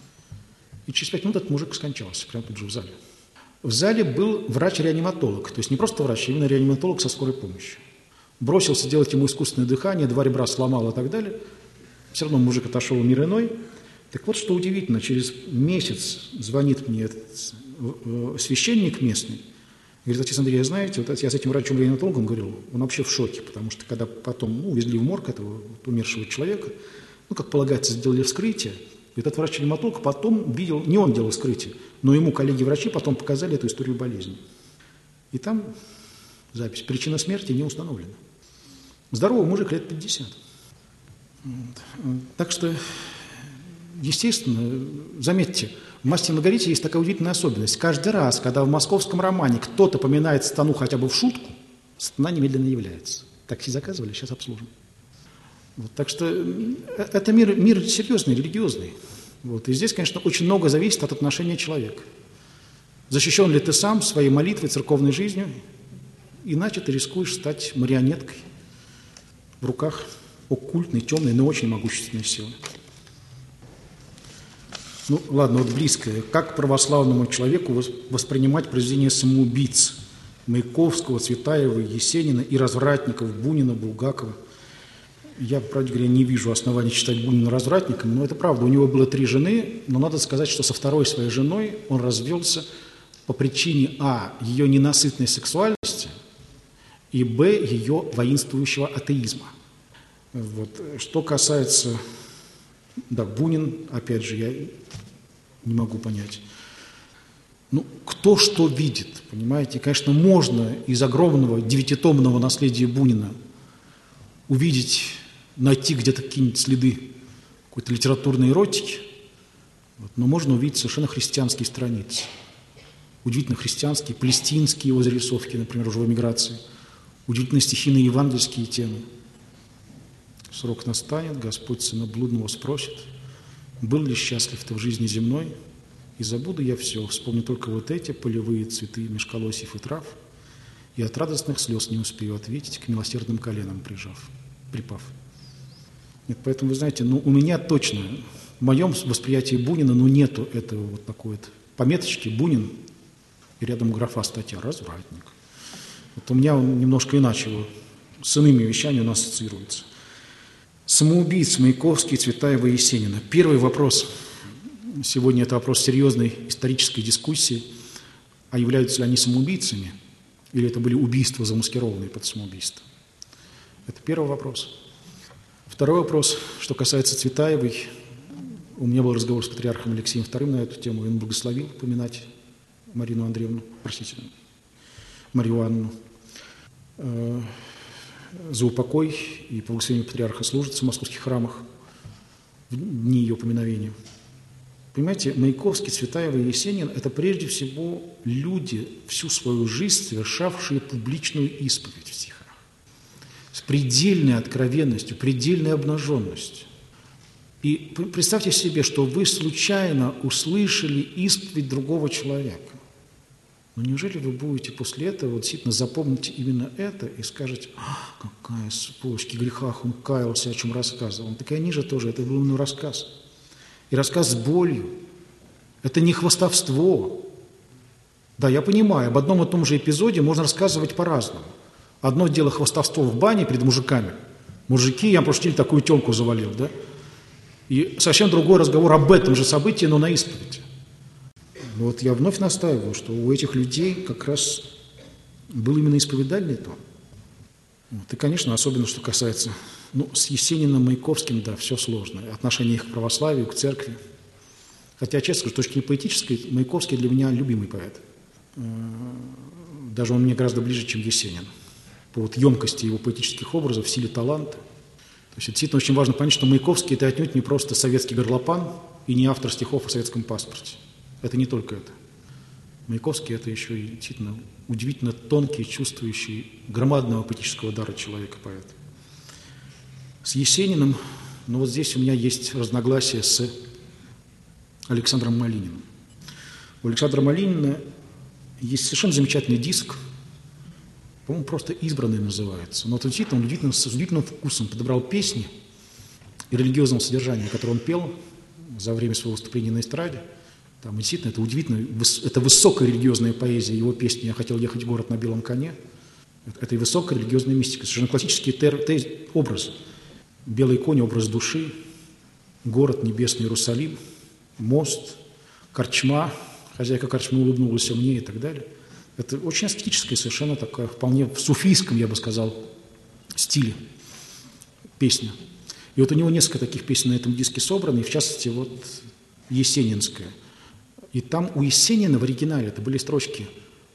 И через 5 минут этот мужик скончался, прямо тут же в зале. В зале был врач-реаниматолог, то есть не просто врач, а именно реаниматолог со скорой помощи. Бросился делать ему искусственное дыхание, 2 ребра сломал и так далее. Все равно мужик отошел в мир иной. Так вот, что удивительно, через месяц звонит мне этот священник местный, говорит: отец Андрей, знаете, вот я с этим врачом-реаниматологом говорил, он вообще в шоке, потому что когда потом увезли в морг этого умершего человека, как полагается, сделали вскрытие, и этот врач-реаниматолог потом видел, не он делал вскрытие, но ему коллеги-врачи потом показали эту историю болезни. И там запись: причина смерти не установлена. Здоровый мужик, лет 50. Вот. Так что, естественно, заметьте, в «Мастере и Маргарите» есть такая удивительная особенность. Каждый раз, когда в московском романе кто-то поминает сатану хотя бы в шутку, сатана немедленно является. Такси заказывали, сейчас обслужим. Вот, так что это мир серьезный, религиозный. Вот, и здесь, конечно, очень много зависит от отношения человека. Защищен ли ты сам своей молитвой, церковной жизнью, иначе ты рискуешь стать марионеткой в руках оккультной, темной, но очень могущественной силы. Ну, ладно, вот близкое. Как православному человеку воспринимать произведения самоубийц Маяковского, Цветаева, Есенина и развратников Бунина, Булгакова? Я, правда говоря, не вижу оснований считать Бунина развратником, но это правда. У него было 3 жены, но надо сказать, что со второй своей женой он развелся по причине ее ненасытной сексуальности и ее воинствующего атеизма. Вот. Что касается, да, Бунин, опять же, я не могу понять. Ну, кто что видит, понимаете? Конечно, можно из огромного 9-томного наследия Бунина увидеть, найти где-то какие-нибудь следы какой-то литературной эротики, вот, но можно увидеть совершенно христианские страницы. Удивительно христианские, палестинские его зарисовки, например, уже в эмиграции, удивительно стихийные евангельские темы. Срок настанет, Господь сына блудного спросит, был ли счастлив ты в жизни земной, и забуду я все, вспомню только вот эти полевые цветы меж колосьев и трав, и от радостных слез не успею ответить, к милосердным коленам припав. Нет, поэтому, вы знаете, ну, у меня точно, в моем восприятии Бунина, ну, нету этого вот такой вот пометочки «Бунин» и рядом графа статья «Развратник». Вот у меня он немножко иначе, его, с иными вещами у нас ассоциируется. Самоубийц Маяковский, Цветаева и Есенина. Первый вопрос. Сегодня это вопрос серьезной исторической дискуссии. А являются ли они самоубийцами? Или это были убийства, замаскированные под самоубийство? Это первый вопрос. Второй вопрос, что касается Цветаевой. У меня был разговор с патриархом Алексеем II на эту тему, и он благословил упоминать Марию Андреевну, простите, Марию Ивановну, за упокой, и по благословению патриарха служится в московских храмах в дни ее поминовения. Понимаете, Маяковский, Цветаева и Есенин – это прежде всего люди, всю свою жизнь совершавшие публичную исповедь в стихах. С предельной откровенностью, предельной обнаженностью. И представьте себе, что вы случайно услышали исповедь другого человека. Но неужели вы будете после этого вот действительно запомните именно это и скажете: какая сволочь, в грехах он каялся, о чем рассказывал. Так и они же тоже, это был именно рассказ. И рассказ с болью. Это не хвастовство. Да, я понимаю, об одном и том же эпизоде можно рассказывать по-разному. Одно дело хвастовство в бане перед мужиками. Мужики, я прошлый день такую тёлку завалил, да? И совсем другой разговор об этом же событии, но на исповеди. Вот я вновь настаиваю, что у этих людей как раз был именно исповедальный тон. Вот. И, конечно, особенно, что касается, ну, с Есениным, Маяковским, да, все сложно. Отношение их к православию, к церкви. Хотя, честно скажу, с точки поэтической, Маяковский для меня любимый поэт. Даже он мне гораздо ближе, чем Есенин. По вот емкости его поэтических образов, силе таланта. То есть, действительно, очень важно понять, что Маяковский – это отнюдь не просто советский горлопан и не автор стихов о советском паспорте. Это не только это. Маяковский – это еще и действительно удивительно тонкий, чувствующий громадного поэтического дара человека-поэта. С Есениным, ну вот здесь у меня есть разногласия с Александром Малининым. У Александра Малинина есть совершенно замечательный диск, по-моему, просто «Избранный» называется. Но вот действительно, он с удивительным вкусом подобрал песни и религиозного содержания, которые он пел за время своего выступления на эстраде. Там действительно это удивительно, это высокая религиозная поэзия, его песни «Я хотел ехать в город на белом коне». Это и высокая религиозная мистика, совершенно классический образ. Белый конь – образ души, город, небесный Иерусалим, мост, корчма, хозяйка корчмы улыбнулась мне и так далее. Это очень аскетическая, совершенно такая, вполне в суфийском, я бы сказал, стиле песня. И вот у него несколько таких песен на этом диске собраны, и в частности, вот есенинская. И там у Есенина в оригинале это были строчки: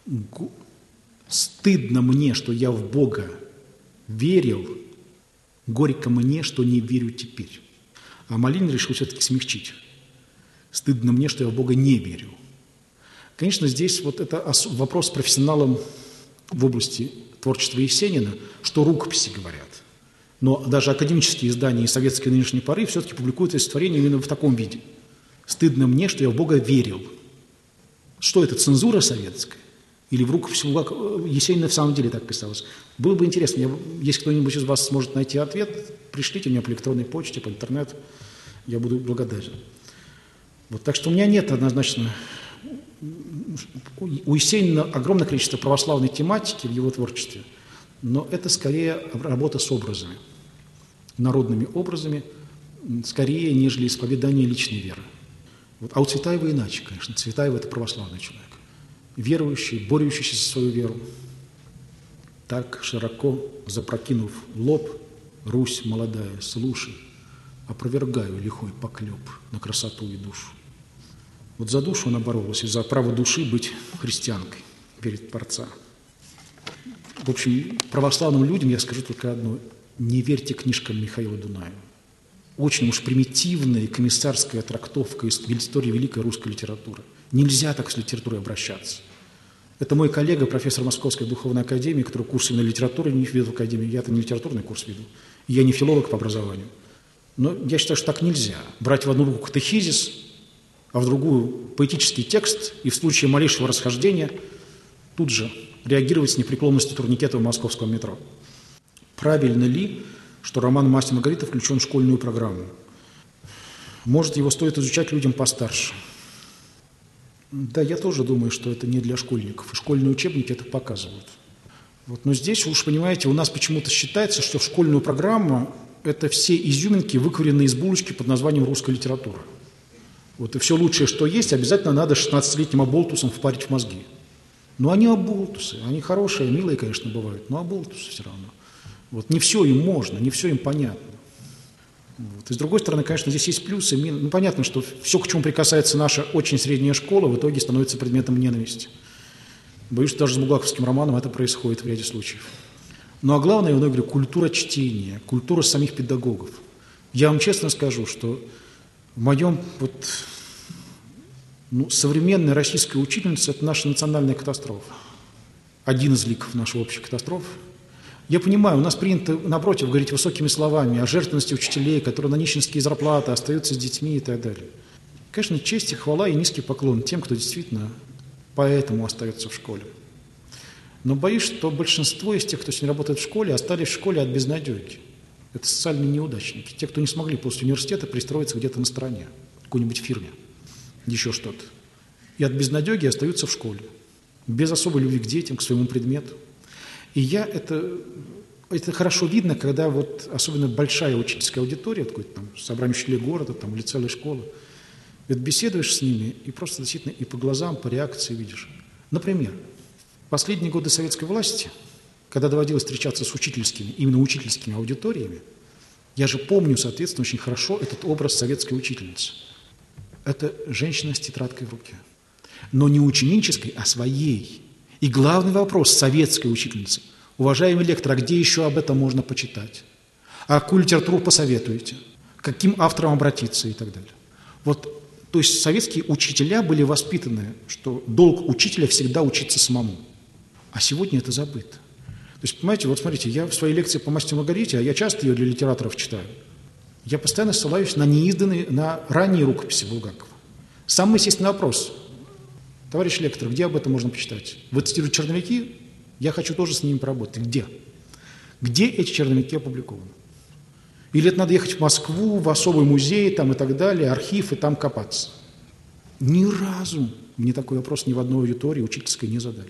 «Стыдно мне, что я в Бога верил, горько мне, что не верю теперь». А Малинин решил все-таки смягчить: «Стыдно мне, что я в Бога не верю». Конечно, здесь вот это вопрос профессионалам в области творчества Есенина, что рукописи говорят. Но даже академические издания и советской нынешней поры все-таки публикуют это стихотворение именно в таком виде. «Стыдно мне, что я в Бога верил». Что это, цензура советская? Или в рукописи Есенина в самом деле так писалось? Было бы интересно, если кто-нибудь из вас сможет найти ответ, пришлите мне по электронной почте, по интернету, я буду благодарен. Вот, так что у меня нет однозначно... У Есенина огромное количество православной тематики в его творчестве, но это скорее работа с образами, народными образами, скорее, нежели исповедание личной веры. Вот. А у Цветаева иначе, конечно. Цветаева – это православный человек, верующий, борющийся за свою веру, так широко запрокинув лоб, Русь молодая, слушай, опровергаю лихой поклеп на красоту и душу. Вот за душу она боролась, и за право души быть христианкой, верить в Творца. В общем, православным людям я скажу только одно: не верьте книжкам Михаила Дунаева. Очень уж примитивная комиссарская трактовка истории великой русской литературы. Нельзя так с литературой обращаться. Это мой коллега, профессор Московской духовной академии, который курс именно литературы не ведет в академии. Я-то не литературный курс веду. Я не филолог по образованию. Но я считаю, что так нельзя. Брать в одну руку катехизис, а в другую поэтический текст, и в случае малейшего расхождения тут же реагировать с непреклонностью турникета в московском метро. Правильно ли, что роман «Мастер и Маргарита» включен в школьную программу? Может, его стоит изучать людям постарше? Да, я тоже думаю, что это не для школьников. И школьные учебники это показывают. Вот, но здесь, уж понимаете, у нас почему-то считается, что в школьную программу это все изюминки, выковыренные из булочки под названием «русская литература». Вот, и все лучшее, что есть, обязательно надо 16-летним оболтусам впарить в мозги. Но они оболтусы, они хорошие, милые, конечно, бывают, но оболтусы все равно. Вот, не все им можно, не все им понятно. Вот. И с другой стороны, конечно, здесь есть плюсы. Ну, понятно, что все, к чему прикасается наша очень средняя школа, в итоге становится предметом ненависти. Боюсь, что даже с булгаковским романом это происходит в ряде случаев. Ну, а главное, я говорю, культура чтения, культура самих педагогов. Я вам честно скажу, что в моем современная российская учительница – это наша национальная катастрофа. Один из ликов нашей общей катастрофы. Я понимаю, у нас принято, напротив, говорить высокими словами о жертвенности учителей, которые на нищенские зарплаты остаются с детьми и так далее. Конечно, честь и хвала и низкий поклон тем, кто действительно поэтому остается в школе. Но боюсь, что большинство из тех, кто сегодня работает в школе, остались в школе от безнадеги. Это социальные неудачники. Те, кто не смогли после университета пристроиться где-то на стороне, в какой-нибудь фирме, еще что-то. И от безнадеги остаются в школе, без особой любви к детям, к своему предмету. И это хорошо видно, когда особенно большая учительская аудитория, собрание учителей города или целая школа, ведь беседуешь с ними и просто действительно и по глазам, по реакции видишь. Например, в последние годы советской власти, когда доводилось встречаться с именно учительскими аудиториями, я же помню, соответственно, очень хорошо этот образ советской учительницы. Это женщина с тетрадкой в руке. Но не ученической, а своей. И главный вопрос советской учительницы: уважаемый лектор, а где еще об этом можно почитать? А какую литературу посоветуете? К каким авторам обратиться и так далее? То есть советские учителя были воспитаны, что долг учителя всегда учиться самому. А сегодня это забыто. То есть, понимаете, смотрите, я в своей лекции по «Мастеру и Маргарите», а я часто ее для литераторов читаю, я постоянно ссылаюсь на ранние рукописи Булгакова. Самый естественный вопрос: товарищ лектор, где об этом можно почитать? Вы цитируете черновики? Я хочу тоже с ними поработать. Где? Где эти черновики опубликованы? Или это надо ехать в Москву, в особый музей и так далее, архив, и там копаться? Ни разу мне такой вопрос ни в одной аудитории учительской не задали.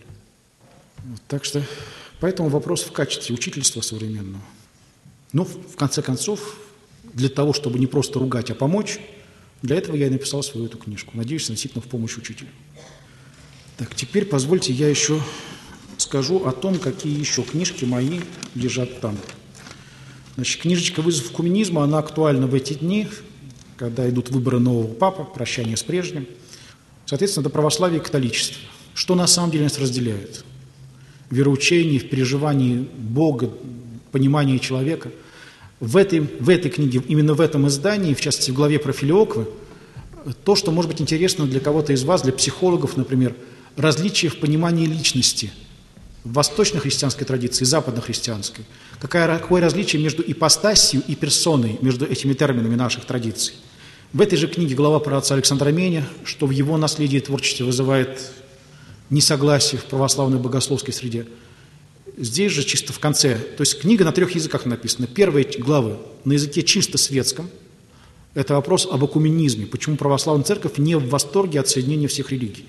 Так что, поэтому вопрос в качестве учительства современного. Но, в конце концов, для того, чтобы не просто ругать, а помочь, для этого я и написал свою эту книжку. Надеюсь, действительно в помощь учителю. Так, теперь позвольте я еще скажу о том, какие еще книжки мои лежат там. Значит, книжечка «Вызов к коммунизму», она актуальна в эти дни, когда идут выборы нового папы, прощание с прежним. Соответственно, это православие и католичество. Что на самом деле нас разделяет? В вероучении, в переживании Бога, понимании человека. В этой книге, именно в этом издании, в частности, в главе про Филиоквы, то, что может быть интересно для кого-то из вас, для психологов, например, различие в понимании личности в восточно-христианской традиции и западно-христианской. Какое различие между ипостасью и персоной, между этими терминами наших традиций. В этой же книге глава про отца Александра Меня, что в его наследии и творчестве вызывает несогласие в православной богословской среде. Здесь же чисто в конце, то есть книга на 3 языках написана. Первые главы на языке чисто светском. Это вопрос об экуменизме, почему православная церковь не в восторге от соединения всех религий.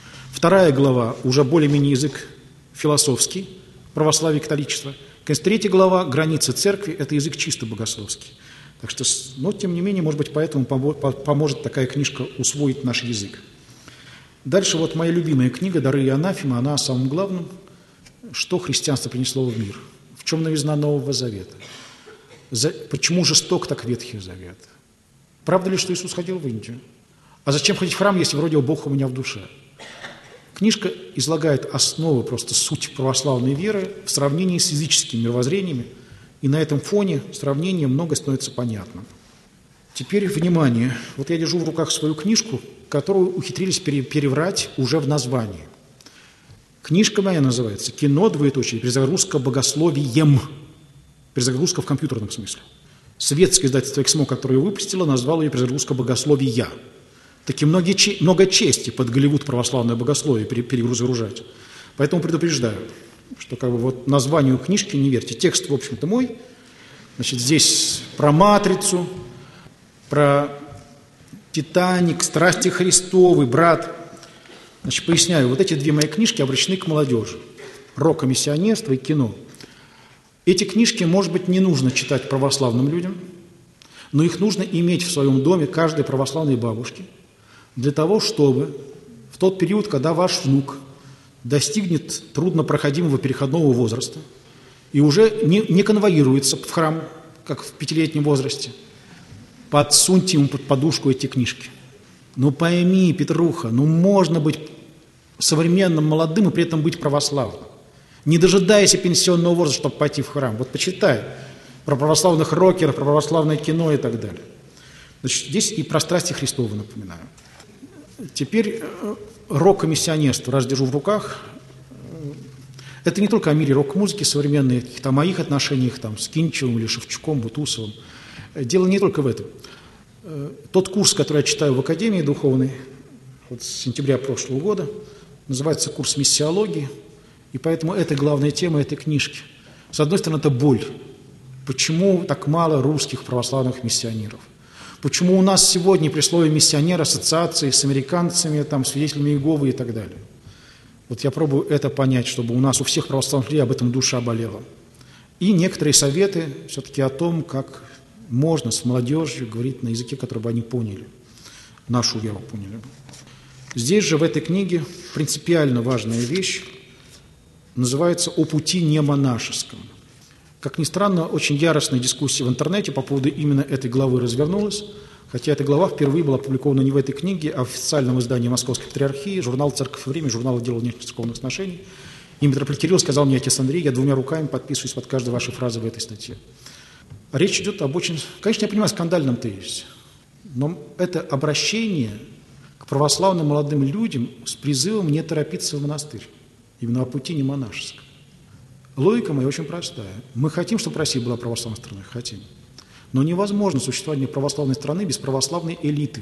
2 глава уже более-менее язык философский, православие и католичество. 3 глава «Границы церкви» – это язык чисто богословский. Так что, но тем не менее, может быть, поэтому поможет такая книжка усвоить наш язык. Дальше моя любимая книга «Дары и анафемы», она о самом главном, что христианство принесло в мир, в чем новизна Нового Завета. Почему жесток так Ветхий Завет? Правда ли, что Иисус ходил в Индию? А зачем ходить в храм, если вроде Бог у меня в душе? Книжка излагает основы, просто суть православной веры в сравнении с языческими мировоззрениями, и на этом фоне сравнения много становится понятно. Теперь, внимание, вот я держу в руках свою книжку, которую ухитрились переврать уже в названии. Книжка моя называется «Кино, перезагрузка богословием». Перезагрузка в компьютерном смысле. Светское издательство «Эксмо», которое ее выпустило, назвало ее «Перезагрузка богословия». Таки много чести под Голливуд православное богословие перегружать. Поэтому предупреждаю, что вот названию книжки не верьте. Текст, в общем-то, мой. Значит, здесь про «Матрицу», про «Титаник», «Страсти Христовы», «Брат». Значит, поясняю, вот эти две мои книжки обращены к молодежи. «Рокомиссионерство» и «Кино». Эти книжки, может быть, не нужно читать православным людям, но их нужно иметь в своем доме каждой православной бабушке для того, чтобы в тот период, когда ваш внук достигнет труднопроходимого переходного возраста и уже не конвоируется в храм, как в 5-летнем возрасте, подсуньте ему под подушку эти книжки. Ну пойми, Петруха, можно быть современным, молодым и при этом быть православным. Не дожидайся пенсионного возраста, чтобы пойти в храм. Вот почитай про православных рокеров, про православное кино и так далее. Значит, здесь и про страсти Христовы напоминаю. Теперь рок-миссионерство, раз держу в руках, это не только о мире рок-музыки современной, о моих отношениях с Кинчевым или Шевчуком, Бутусовым. Дело не только в этом. Тот курс, который я читаю в Академии Духовной, с сентября прошлого года, называется курс миссиологии, и поэтому это главная тема этой книжки. С одной стороны, это боль. Почему так мало русских православных миссионеров? Почему у нас сегодня при слове «миссионер» ассоциации с американцами, свидетелями Иеговы и так далее? Вот я пробую это понять, чтобы у нас, у всех православных людей об этом душа болела. И некоторые советы все-таки о том, как можно с молодежью говорить на языке, который бы они поняли, нашу веру поняли. Здесь же, в этой книге, принципиально важная вещь называется «О пути немонашеском». Как ни странно, очень яростная дискуссия в интернете по поводу именно этой главы развернулась, хотя эта глава впервые была опубликована не в этой книге, а в официальном издании Московской Патриархии, журнал «Церковь и время», журнал отдела внешних церковных отношений. И митрополит Кирилл сказал мне: отец Андрей, я 2 руками подписываюсь под каждой вашей фразой в этой статье. Речь идет об очень, конечно, я понимаю, скандальном тезисе, но это обращение к православным молодым людям с призывом не торопиться в монастырь, именно о пути не монашеском. Логика моя очень простая. Мы хотим, чтобы Россия была православной страной? Хотим. Но невозможно существование православной страны без православной элиты.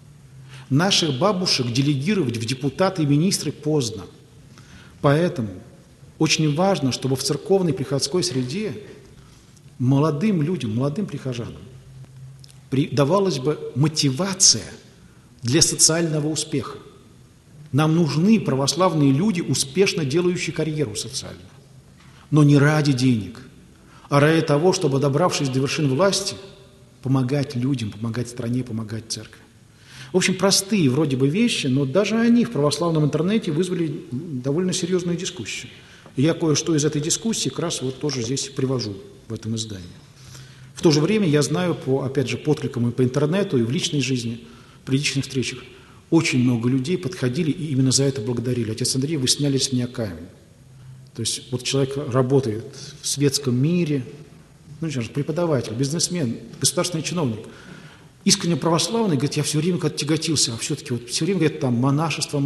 Наших бабушек делегировать в депутаты и министры поздно. Поэтому очень важно, чтобы в церковной приходской среде молодым людям, молодым прихожанам давалась бы мотивация для социального успеха. Нам нужны православные люди, успешно делающие карьеру социальную. Но не ради денег, а ради того, чтобы, добравшись до вершин власти, помогать людям, помогать стране, помогать церкви. В общем, простые вроде бы вещи, но даже они в православном интернете вызвали довольно серьезную дискуссию. И я кое-что из этой дискуссии как раз тоже здесь привожу в этом издании. В то же время я знаю, опять же, по откликам и по интернету, и в личной жизни, при личных встречах, очень много людей подходили и именно за это благодарили. Отец Андрей, вы сняли с меня камень. То есть вот человек работает в светском мире, преподаватель, бизнесмен, государственный чиновник, искренне православный, говорит, я все время как-то тяготился, а все-таки все время, говорит, монашество.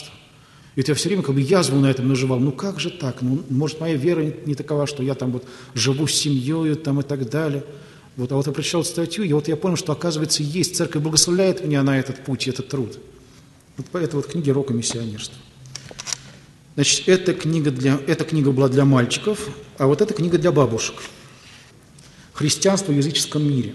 И я все время язву на этом наживал. Как же так? Может, моя вера не такова, что я живу с семьей и так далее. А я прочитал статью, и я понял, что, оказывается, есть. Церковь благословляет меня на этот путь, этот труд. Это книга «Рок-миссионерство». Значит, эта книга была для мальчиков, а вот эта книга для бабушек. «Христианство в языческом мире».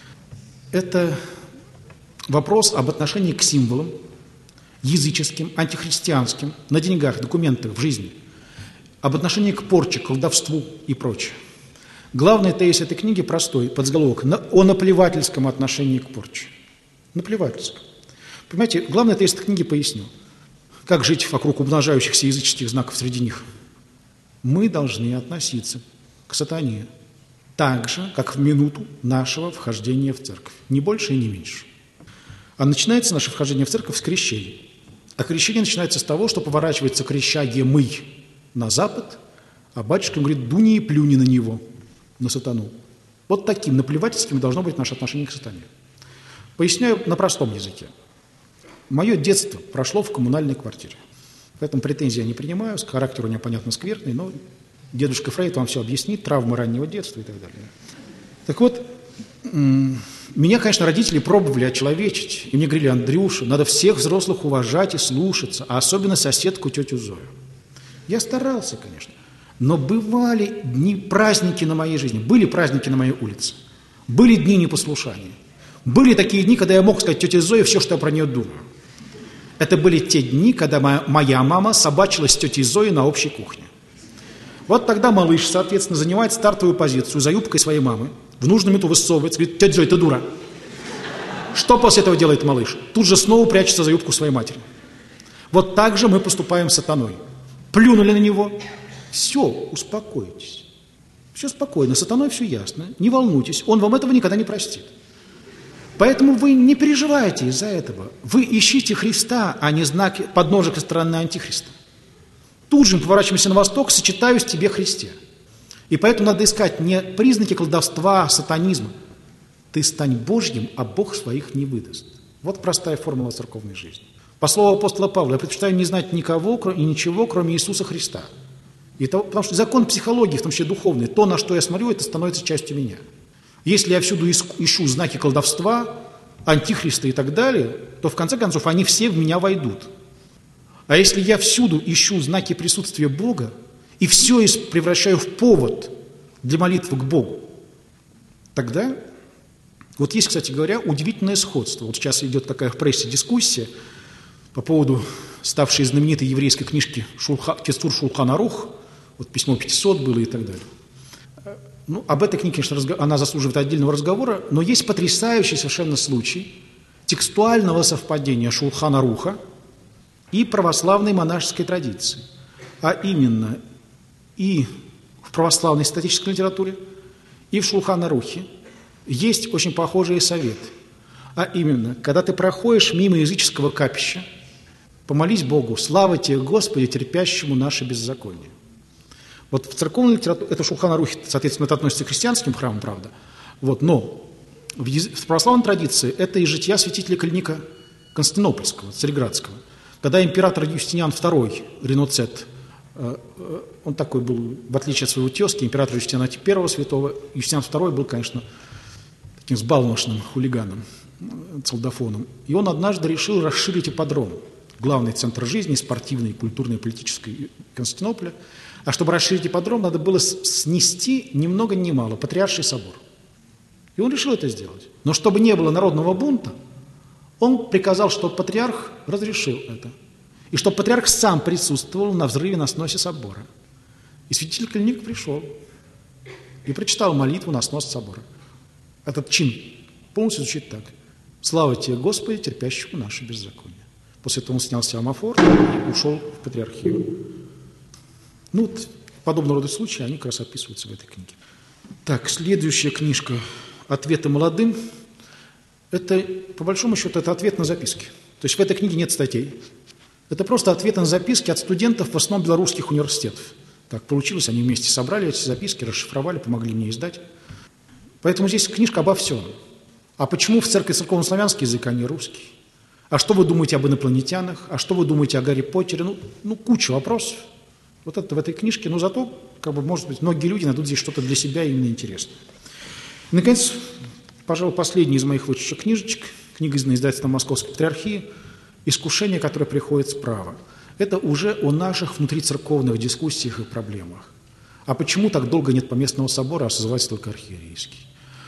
Это вопрос об отношении к символам, языческим, антихристианским, на деньгах, документах, в жизни, об отношении к порче, колдовству и прочее. Главный тезис этой книги простой, подзаголовок, о наплевательском отношении к порче. Наплевательском. Понимаете, главный тезис этой книги поясню. Как жить вокруг умножающихся языческих знаков среди них? Мы должны относиться к сатане так же, как в минуту нашего вхождения в церковь. Ни больше и не меньше. А начинается наше вхождение в церковь с крещения. А крещение начинается с того, что поворачивается крещаемый на запад, а батюшка говорит: дуни и плюни на него, на сатану. Вот таким наплевательским должно быть наше отношение к сатане. Поясняю на простом языке. Мое детство прошло в коммунальной квартире. Поэтому претензий я не принимаю, характер у меня, понятно, скверный, но дедушка Фрейд вам все объяснит, травмы раннего детства и так далее. Так вот, меня, конечно, родители пробовали очеловечить, и мне говорили: Андрюша, надо всех взрослых уважать и слушаться, а особенно соседку тетю Зою. Я старался, конечно, но бывали дни, праздники на моей жизни, были праздники на моей улице, были дни непослушания, были такие дни, когда я мог сказать тете Зое все, что я про нее думаю. Это были те дни, когда моя мама собачилась с тетей Зоей на общей кухне. Вот тогда малыш, соответственно, занимает стартовую позицию за юбкой своей мамы, в нужную минуту высовывается, говорит: тетя Зоя, ты дура. Что после этого делает малыш? Тут же снова прячется за юбку своей матери. Вот так же мы поступаем с сатаной. Плюнули на него, все, успокойтесь. Все спокойно, с сатаной все ясно, не волнуйтесь, он вам этого никогда не простит. Поэтому вы не переживайте из-за этого. Вы ищите Христа, а не знаки подножек со стороны антихриста. Тут же мы поворачиваемся на восток, сочетаюсь тебе, Христе. И поэтому надо искать не признаки колдовства, сатанизма. Ты стань Божьим, а Бог своих не выдаст. Вот простая формула церковной жизни. По слову апостола Павла: я предпочитаю не знать никого и ничего, кроме Иисуса Христа. Потому что закон психологии, в том числе духовный, то, на что я смотрю, это становится частью меня. Если я всюду ищу знаки колдовства, антихриста и так далее, то в конце концов они все в меня войдут. А если я всюду ищу знаки присутствия Бога и все превращаю в повод для молитвы к Богу, тогда, вот есть, кстати говоря, удивительное сходство. Вот сейчас идет такая в прессе дискуссия по поводу ставшей знаменитой еврейской книжки Кецур Шулхан Арух, вот письмо 500 было и так далее. Ну, об этой книге, конечно, она заслуживает отдельного разговора, но есть потрясающий совершенно случай текстуального совпадения Шулхан Аруха и православной монашеской традиции. А именно, и в православной статической литературе, и в Шулхан Арухе есть очень похожие советы. А именно, когда ты проходишь мимо языческого капища, помолись Богу: слава тебе, Господи, терпящему наше беззаконие. Вот в церковной литературе, это Шулхан Арухе, соответственно, это относится к христианским храмам, правда, вот, но в православной традиции это из жития святителя Калиника Константинопольского, Царьградского, когда император Юстиниан II, Реноцет, он такой был, в отличие от своего тезки, императора Юстиниана I святого, Юстиниан II был, конечно, таким сбалмошным хулиганом, солдафоном, и он однажды решил расширить ипподром, главный центр жизни, спортивной, культурной, политической Константинополя. А чтобы расширить ипподром, надо было снести ни много ни мало Патриарший собор. И он решил это сделать. Но чтобы не было народного бунта, он приказал, чтобы патриарх разрешил это. И чтобы патриарх сам присутствовал на взрыве на сносе собора. И святитель Калиник пришел и прочитал молитву на снос собора. Этот чин полностью звучит так: слава тебе, Господи, терпящему наше беззаконие. После этого он снял семафор и ушел в патриархию. Ну, вот подобного рода случаи, они как раз описываются в этой книге. Так, следующая книжка «Ответы молодым». Это, по большому счету, это ответ на записки. То есть в этой книге нет статей. Это просто ответы на записки от студентов, в основном белорусских университетов. Так получилось, они вместе собрали эти записки, расшифровали, помогли мне издать. Поэтому здесь книжка обо всем. А почему в церкви церковно-славянский язык, а не русский? А что вы думаете об инопланетянах? А что вы думаете о Гарри Поттере? Ну куча вопросов. Вот это в этой книжке, но зато, может быть, многие люди найдут здесь что-то для себя именно интересное. И, наконец, пожалуй, последняя из моих вышедших книжечек, книга из издательства Московской Патриархии «Искушение, которое приходит справа». Это уже о наших внутрицерковных дискуссиях и проблемах. А почему так долго нет поместного собора, а созывается только архиерейский?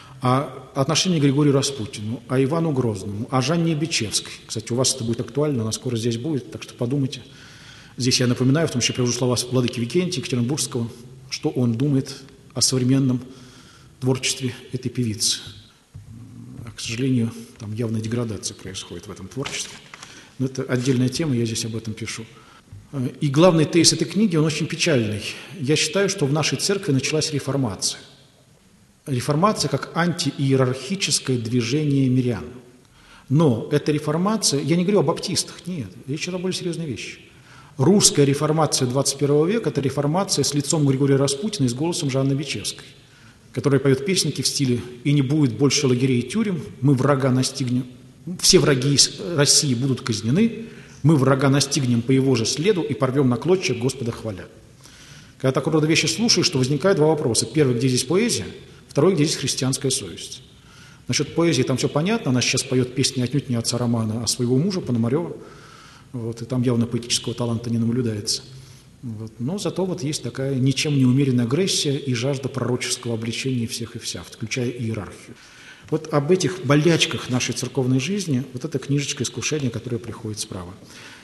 А отношение к Григорию Распутину, а Ивану Грозному, а Жанне Бичевской. Кстати, у вас это будет актуально, она скоро здесь будет, так что подумайте. Здесь я напоминаю, в том числе привожу слова владыки Викентия Екатеринбургского, что он думает о современном творчестве этой певицы. А, к сожалению, там явная деградация происходит в этом творчестве. Но это отдельная тема, я здесь об этом пишу. И главный тезис этой книги, он очень печальный. Я считаю, что в нашей церкви началась реформация. реформация как антииерархическое движение мирян. Но эта реформация, я не говорю о баптистах, нет, речь идет о более серьезной вещи. Русская реформация 21 века – это реформация с лицом Григория Распутина и с голосом Жанны Бичевской, которая поет песенки в стиле «И не будет больше лагерей и тюрем, мы врага настигнем, все враги России будут казнены, мы врага настигнем по его же следу и порвем на клочья, Господа хваля». Когда такого рода вещи слушаешь, то возникает два вопроса. Первый, где здесь поэзия? Второй, где здесь христианская совесть? Насчет поэзии там все понятно. Она сейчас поет песни отнюдь не отца Романа, а своего мужа Пономарева. Вот, и там явно поэтического таланта не наблюдается. Вот. Но зато вот есть такая ничем не умеренная агрессия и жажда пророческого обличения всех и вся, включая иерархию. Вот об этих болячках нашей церковной жизни вот эта книжечка «Искушение», которая приходит справа.